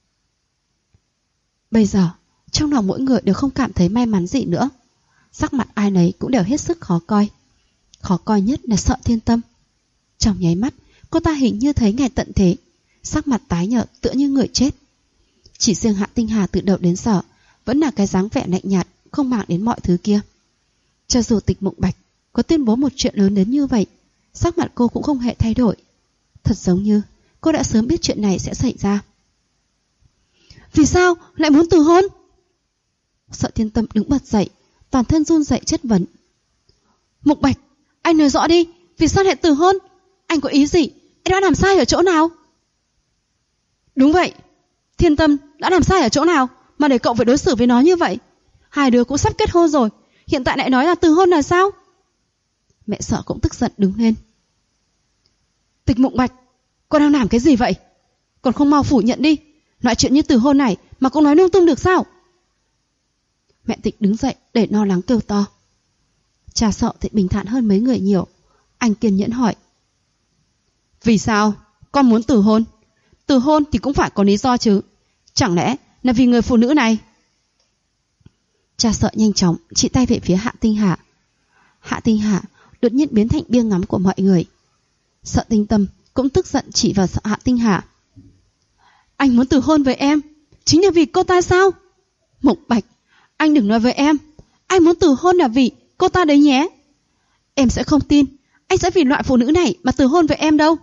Bây giờ trong lòng mỗi người đều không cảm thấy may mắn gì nữa. Sắc mặt ai nấy cũng đều hết sức khó coi. Khó coi nhất là Sợ Thiên Tâm. Trong nháy mắt cô ta hình như thấy ngày tận thế, sắc mặt tái nhợt tựa như người chết. Chỉ riêng Hạ Tinh Hà từ đầu đến giờ vẫn là cái dáng vẻ lạnh nhạt, không màng đến mọi thứ kia. Cho dù Tịch Mộng Bạch có tuyên bố một chuyện lớn đến như vậy, sắc mặt cô cũng không hề thay đổi. Thật giống như cô đã sớm biết chuyện này sẽ xảy ra. Vì sao lại muốn từ hôn? Sợ Thiên Tâm đứng bật dậy, toàn thân run rẩy chất vấn. Mộng Bạch, anh nói rõ đi, vì sao lại từ hôn? Anh có ý gì? Em đã làm sai ở chỗ nào? Đúng vậy, Thiên Tâm đã làm sai ở chỗ nào mà để cậu phải đối xử với nó như vậy? Hai đứa cũng sắp kết hôn rồi, hiện tại lại nói là từ hôn là sao? Mẹ Sợ cũng tức giận đứng lên. Tịch Mộng Bạch, con đang làm cái gì vậy? Còn không mau phủ nhận đi. Loại chuyện như từ hôn này mà cũng nói lung tung được sao? Mẹ Tịch đứng dậy để lo lắng kêu to. Cha Sợ thì bình thản hơn mấy người nhiều. Anh kiên nhẫn hỏi. Vì sao con muốn từ hôn? Từ hôn thì cũng phải có lý do chứ. Chẳng lẽ là vì người phụ nữ này? Cha Sợ nhanh chóng chỉ tay về phía Hạ Tinh Hà. Hạ Tinh Hà đột nhiên biến thành bia ngắm của mọi người. Sợ Tinh Tâm cũng tức giận chỉ vào Hạ Tinh Hà. Anh muốn từ hôn với em chính là vì cô ta sao? Mộng Bạch, anh đừng nói với em anh muốn từ hôn là vì cô ta đấy nhé. Em sẽ không tin anh sẽ vì loại phụ nữ này mà từ hôn với em đâu.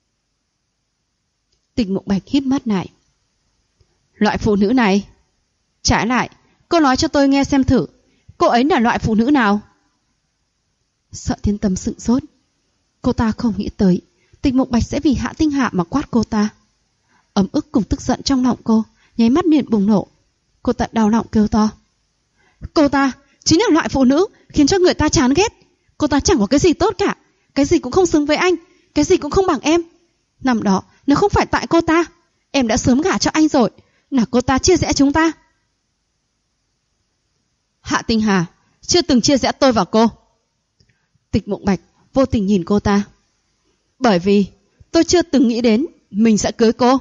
Tịch Mục Bạch híp mắt lại. Loại phụ nữ này? Trái lại, cô nói cho tôi nghe xem thử, cô ấy là loại phụ nữ nào? Sợ Thiên Tâm sững sốt. Cô ta không nghĩ tới Tịch Mục Bạch sẽ vì Hạ Tinh Hà mà quát cô ta. Ấm ức cùng tức giận trong lòng cô nháy mắt liền bùng nổ. Cô ta đau lòng kêu to. Cô ta chính là loại phụ nữ khiến cho người ta chán ghét. Cô ta chẳng có cái gì tốt cả, cái gì cũng không xứng với anh, cái gì cũng không bằng em. Năm đó nếu không phải tại cô ta, em đã sớm gả cho anh rồi. Là cô ta chia rẽ chúng ta. Hạ Tinh Hà chưa từng chia rẽ tôi và cô. Tịch Mục Bạch vô tình nhìn cô ta. Bởi vì tôi chưa từng nghĩ đến mình sẽ cưới cô.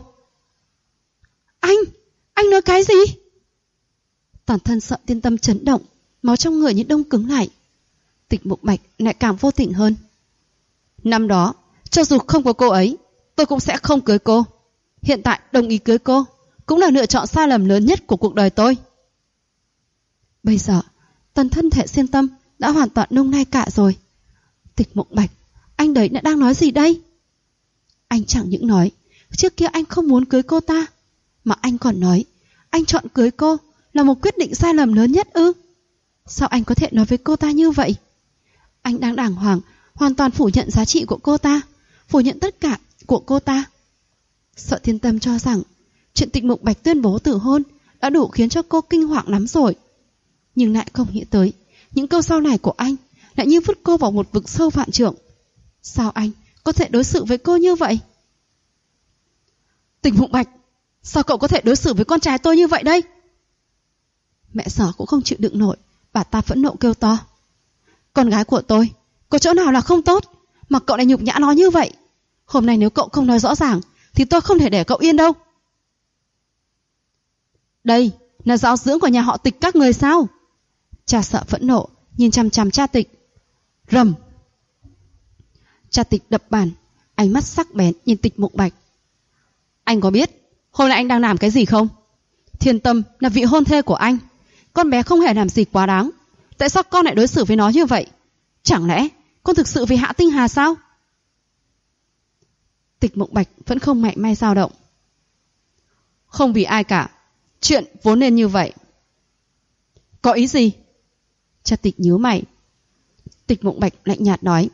Anh nói cái gì? Toàn thân Sợ Thiên Tâm chấn động, máu trong người như đông cứng lại. Tịch Mục Bạch lại càng vô tình hơn. Năm đó, cho dù không có cô ấy, tôi cũng sẽ không cưới cô. Hiện tại đồng ý cưới cô cũng là lựa chọn sai lầm lớn nhất của cuộc đời tôi. Bây giờ, toàn thân thể Thiên Tâm đã hoàn toàn nung nai cả rồi. Tịch Mục Bạch, anh đấy đã đang nói gì đây? Anh chẳng những nói trước kia anh không muốn cưới cô ta, mà anh còn nói anh chọn cưới cô là một quyết định sai lầm lớn nhất ư? Sao anh có thể nói với cô ta như vậy? Anh đang đàng hoàng hoàn toàn phủ nhận giá trị của cô ta, phủ nhận tất cả của cô ta. Sợ Thiên Tâm cho rằng chuyện Tịch Mục Bạch tuyên bố từ hôn đã đủ khiến cho cô kinh hoàng lắm rồi, nhưng lại không nghĩ tới những câu sau này của anh lại như vứt cô vào một vực sâu vạn trượng. Sao anh có thể đối xử với cô như vậy? Tịch Mục Bạch, sao cậu có thể đối xử với con trai tôi như vậy đây? Mẹ Sở cũng không chịu đựng nổi, bà ta phẫn nộ kêu to. Con gái của tôi có chỗ nào là không tốt mà cậu lại nhục nhã nó như vậy? Hôm nay nếu cậu không nói rõ ràng thì tôi không thể để cậu yên đâu. Đây là giáo dưỡng của nhà họ Tịch các người sao? Cha Sợ phẫn nộ nhìn chằm chằm cha Tịch. Rầm. Cha Tịch đập bàn, ánh mắt sắc bén nhìn Tịch Mục Bạch. Anh có biết hôm nay anh đang làm cái gì không? Thiên Tâm là vị hôn thê của anh. Con bé không hề làm gì quá đáng. Tại sao con lại đối xử với nó như vậy? Chẳng lẽ con thực sự vì Hạ Tinh Hà sao? Tịch Mục Bạch vẫn không mảy may dao động. Không vì ai cả, chuyện vốn nên như vậy. Có ý gì? Cha Tịch nhíu mày. Tịch Mục Bạch lạnh nhạt nói.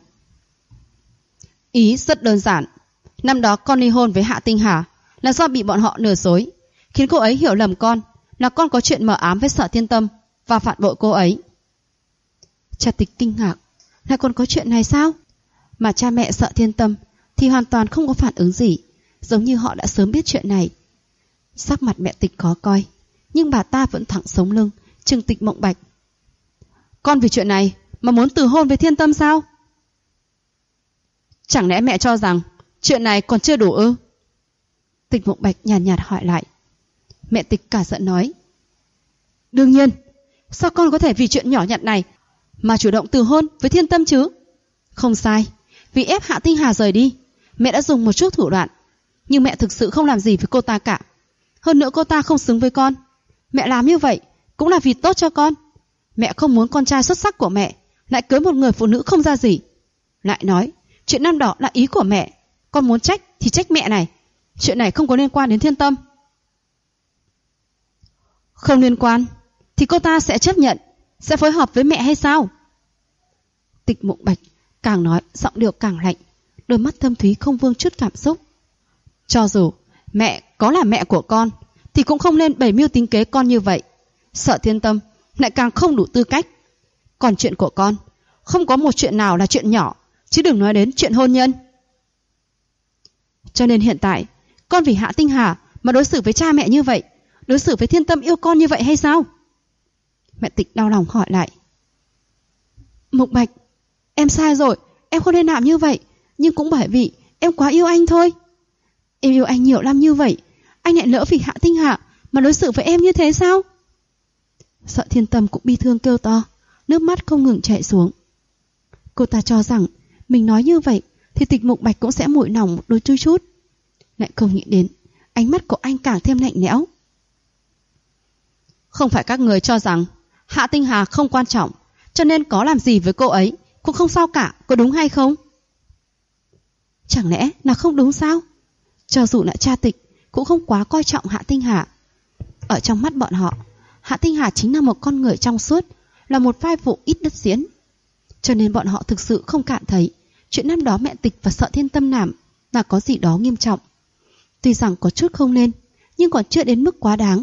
Ý rất đơn giản. Năm đó con ly hôn với Hạ Tinh Hà là do bị bọn họ lừa dối, khiến cô ấy hiểu lầm con là con có chuyện mờ ám với Sợ Thiên Tâm và phản bội cô ấy. Cha Tịch kinh ngạc. Lại còn có chuyện này sao? Mà cha mẹ Sợ Thiên Tâm thì hoàn toàn không có phản ứng gì, giống như họ đã sớm biết chuyện này. Sắc mặt mẹ Tịch khó coi, nhưng bà ta vẫn thẳng sống lưng trừng Tịch Mục Bạch. Con vì chuyện này mà muốn từ hôn với Thiên Tâm sao? Chẳng lẽ mẹ cho rằng chuyện này còn chưa đủ ư? Tịch Mục Bạch nhàn nhạt hỏi lại. Mẹ Tịch cả giận nói. Đương nhiên, sao con có thể vì chuyện nhỏ nhặt này mà chủ động từ hôn với Thiên Tâm chứ? Không sai, vì ép Hạ Tinh Hà rời đi, mẹ đã dùng một chút thủ đoạn, nhưng mẹ thực sự không làm gì với cô ta cả. Hơn nữa cô ta không xứng với con. Mẹ làm như vậy cũng là vì tốt cho con. Mẹ không muốn con trai xuất sắc của mẹ lại cưới một người phụ nữ không ra gì. Lại nói chuyện năm đó là ý của mẹ, con muốn trách thì trách mẹ này. Chuyện này không có liên quan đến Thiên Tâm. Không liên quan thì cô ta sẽ chấp nhận, sẽ phối hợp với mẹ hay sao? Tịch Mục Bạch càng nói giọng điệu càng lạnh, đôi mắt thâm thúy không vương chút cảm xúc. Cho dù mẹ có là mẹ của con thì cũng không nên bày mưu tính kế con như vậy. Sợ Thiên Tâm lại càng không đủ tư cách. Còn chuyện của con, không có một chuyện nào là chuyện nhỏ, chứ đừng nói đến chuyện hôn nhân. Cho nên hiện tại con vì Hạ Tinh Hà mà đối xử với cha mẹ như vậy, đối xử với Thiên Tâm yêu con như vậy hay sao? Mẹ Tịch đau lòng hỏi lại. Mục Bạch, em sai rồi, em không nên làm như vậy, nhưng cũng bởi vì em quá yêu anh thôi. Em yêu anh nhiều năm như vậy, anh lại lỡ vì Hạ Tinh Hà mà đối xử với em như thế sao? Sợ Thiên Tâm cũng bi thương kêu to, nước mắt không ngừng chảy xuống. Cô ta cho rằng mình nói như vậy thì Tịch Mục Bạch cũng sẽ nguội lòng một đôi chút. Lại không nghĩ đến ánh mắt của anh càng thêm lạnh lẽo. Không phải các người cho rằng Hạ Tinh Hà không quan trọng, cho nên có làm gì với cô ấy cũng không sao cả, có đúng hay không? Chẳng lẽ là không đúng sao? Cho dù là cha Tịch cũng không quá coi trọng Hạ Tinh Hà. Ở trong mắt bọn họ, Hạ Tinh Hà chính là một con người trong suốt, là một vai phụ ít đất diễn. Cho nên bọn họ thực sự không cảm thấy chuyện năm đó mẹ Tịch và Sợ Thiên Tâm làm là có gì đó nghiêm trọng. Tuy rằng có chút không nên, nhưng còn chưa đến mức quá đáng.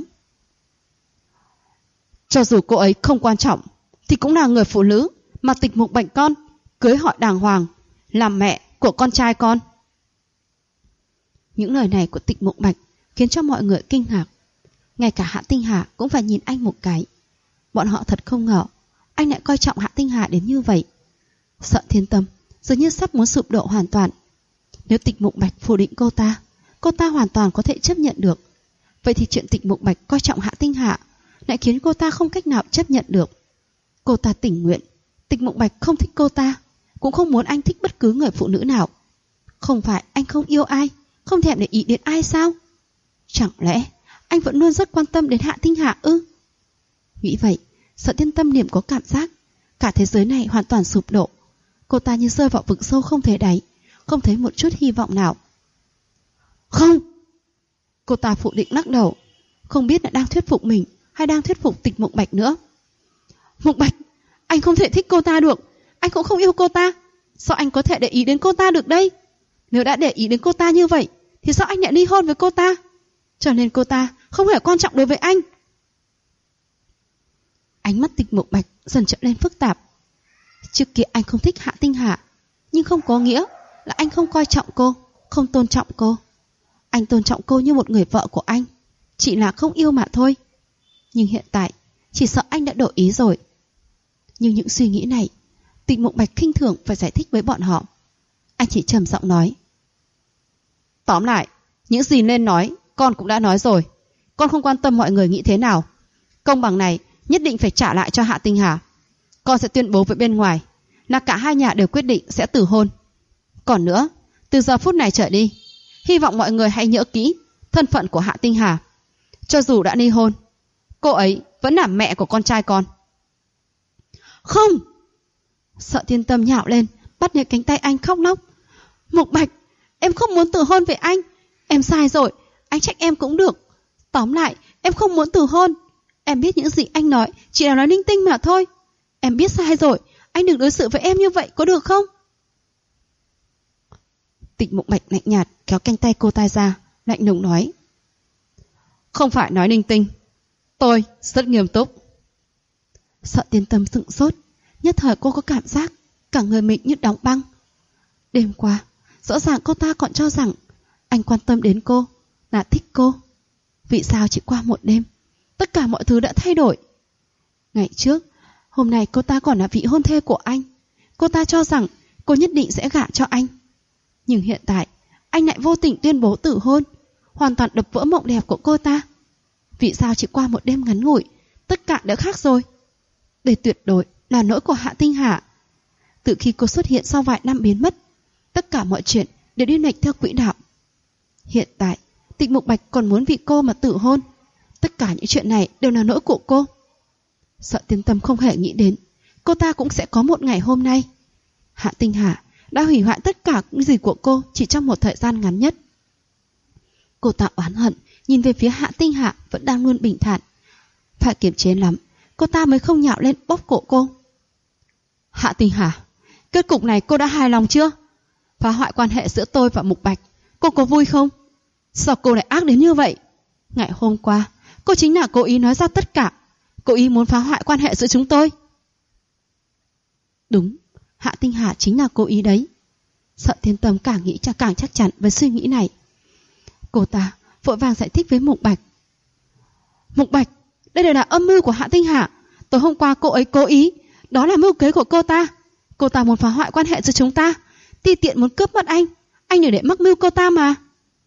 Cho dù cô ấy không quan trọng, thì cũng là người phụ nữ mà Tịch Mục Bạch con cưới hỏi đàng hoàng, làm mẹ của con trai con. Những lời này của Tịch Mục Bạch khiến cho mọi người kinh ngạc. Ngay cả Hạ Tinh Hà cũng phải nhìn anh một cái. Bọn họ thật không ngờ anh lại coi trọng Hạ Tinh Hà đến như vậy. Sợ Thiên Tâm dường như sắp muốn sụp đổ hoàn toàn. Nếu Tịch Mục Bạch phủ định cô ta hoàn toàn có thể chấp nhận được. Vậy thì chuyện Tịch Mục Bạch coi trọng Hạ Tinh Hà lại khiến cô ta không cách nào chấp nhận được. Cô ta tình nguyện Tịch Mục Bạch không thích cô ta, cũng không muốn anh thích bất cứ người phụ nữ nào. Không phải anh không yêu ai, không thèm để ý đến ai sao? Chẳng lẽ anh vẫn luôn rất quan tâm đến Hạ Tinh Hà ư? Nghĩ vậy, Sợ Thiên Tâm niệm có cảm giác cả thế giới này hoàn toàn sụp đổ. Cô ta như rơi vào vực sâu không thể đáy, không thấy một chút hy vọng nào. Không! Cô ta phủ định lắc đầu, không biết là đang thuyết phục mình hay đang thuyết phục Tịch Mục Bạch nữa. Mục Bạch, anh không thể thích cô ta được, anh cũng không yêu cô ta. Sao anh có thể để ý đến cô ta được đây? Nếu đã để ý đến cô ta như vậy, thì sao anh lại ly hôn với cô ta? Cho nên cô ta không hề quan trọng đối với anh. Ánh mắt Tịch Mục Bạch dần trở lên phức tạp. Trước kia anh không thích Hạ Tinh Hà, nhưng không có nghĩa là anh không coi trọng cô, không tôn trọng cô. Anh tôn trọng cô như một người vợ của anh, chỉ là không yêu mà thôi. Nhưng hiện tại chỉ sợ anh đã đổi ý rồi. Nhưng những suy nghĩ này Tịch Mục Bạch khinh thường phải giải thích với bọn họ. Anh chỉ trầm giọng nói: Tóm lại, những gì nên nói con cũng đã nói rồi. Con không quan tâm mọi người nghĩ thế nào. Công bằng này nhất định phải trả lại cho Hạ Tinh Hà. Con sẽ tuyên bố với bên ngoài là cả hai nhà đều quyết định sẽ từ hôn. Còn nữa, từ giờ phút này trở đi, hy vọng mọi người hãy nhớ kỹ thân phận của Hạ Tinh Hà. Cho dù đã ly hôn, cô ấy vẫn là mẹ của con trai con. Không! Sợ Thiên Tâm nhạo lên, bắt lấy cánh tay anh khóc lóc. Mục Bạch, em không muốn từ hôn với anh. Em sai rồi, anh trách em cũng được. Tóm lại, em không muốn từ hôn. Em biết những gì anh nói chỉ là nói linh tinh mà thôi. Em biết sai rồi, anh đừng đối xử với em như vậy có được không? Tịch Mục Bạch lạnh nhạt kéo cánh tay cô ta ra, lạnh lùng nói: Không phải nói linh tinh, tôi rất nghiêm túc. Sợ Thiên Tâm sững sốt, nhất thời cô có cảm giác cả người mình như đóng băng. Đêm qua, rõ ràng cô ta còn cho rằng anh quan tâm đến cô, là thích cô. Vì sao chỉ qua một đêm, tất cả mọi thứ đã thay đổi? Ngày trước, hôm nay cô ta còn là vị hôn thê của anh. Cô ta cho rằng cô nhất định sẽ gả cho anh. Nhưng hiện tại, anh lại vô tình tuyên bố tử hôn, hoàn toàn đập vỡ mộng đẹp của cô ta. Vì sao chỉ qua một đêm ngắn ngủi, tất cả đã khác rồi? Đây tuyệt đối là lỗi của Hạ Tinh Hà. Từ khi cô xuất hiện sau vài năm biến mất, tất cả mọi chuyện đều đi lệch theo quỹ đạo. Hiện tại, Tịch Mục Bạch còn muốn vì cô mà tử hôn. Tất cả những chuyện này đều là lỗi của cô. Sợ Thiên Tâm không hề nghĩ đến cô ta cũng sẽ có một ngày hôm nay. Hạ Tinh Hà đã hủy hoại tất cả những gì của cô chỉ trong một thời gian ngắn nhất. Cô ta oán hận nhìn về phía Hạ Tinh Hà vẫn đang luôn bình thản. Phải kiềm chế lắm, cô ta mới không nhạo lên bóp cổ cô. Hạ Tinh Hà, kết cục này cô đã hài lòng chưa? Phá hoại quan hệ giữa tôi và Mục Bạch, cô có vui không? Sao cô lại ác đến như vậy? Ngày hôm qua, cô chính là cố ý nói ra tất cả. Cố ý muốn phá hoại quan hệ giữa chúng tôi. Đúng, Hạ Tinh Hà chính là cố ý đấy. Sợ Thiên Tâm càng nghĩ càng chắc chắn với suy nghĩ này. Cô ta vội vàng giải thích với Mục Bạch. Mục Bạch, đây đều là âm mưu của Hạ Tinh Hà. Tối hôm qua cô ấy cố ý, đó là mưu kế của cô ta. Cô ta muốn phá hoại quan hệ giữa chúng ta, ti tiện muốn cướp mất anh đừng để mắc mưu cô ta mà.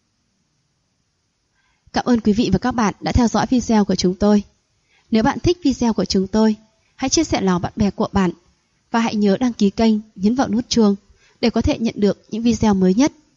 Cảm ơn quý vị và các bạn đã theo dõi video của chúng tôi. Nếu bạn thích video của chúng tôi, hãy chia sẻ lòng bạn bè của bạn và hãy nhớ đăng ký kênh, nhấn vào nút chuông để có thể nhận được những video mới nhất.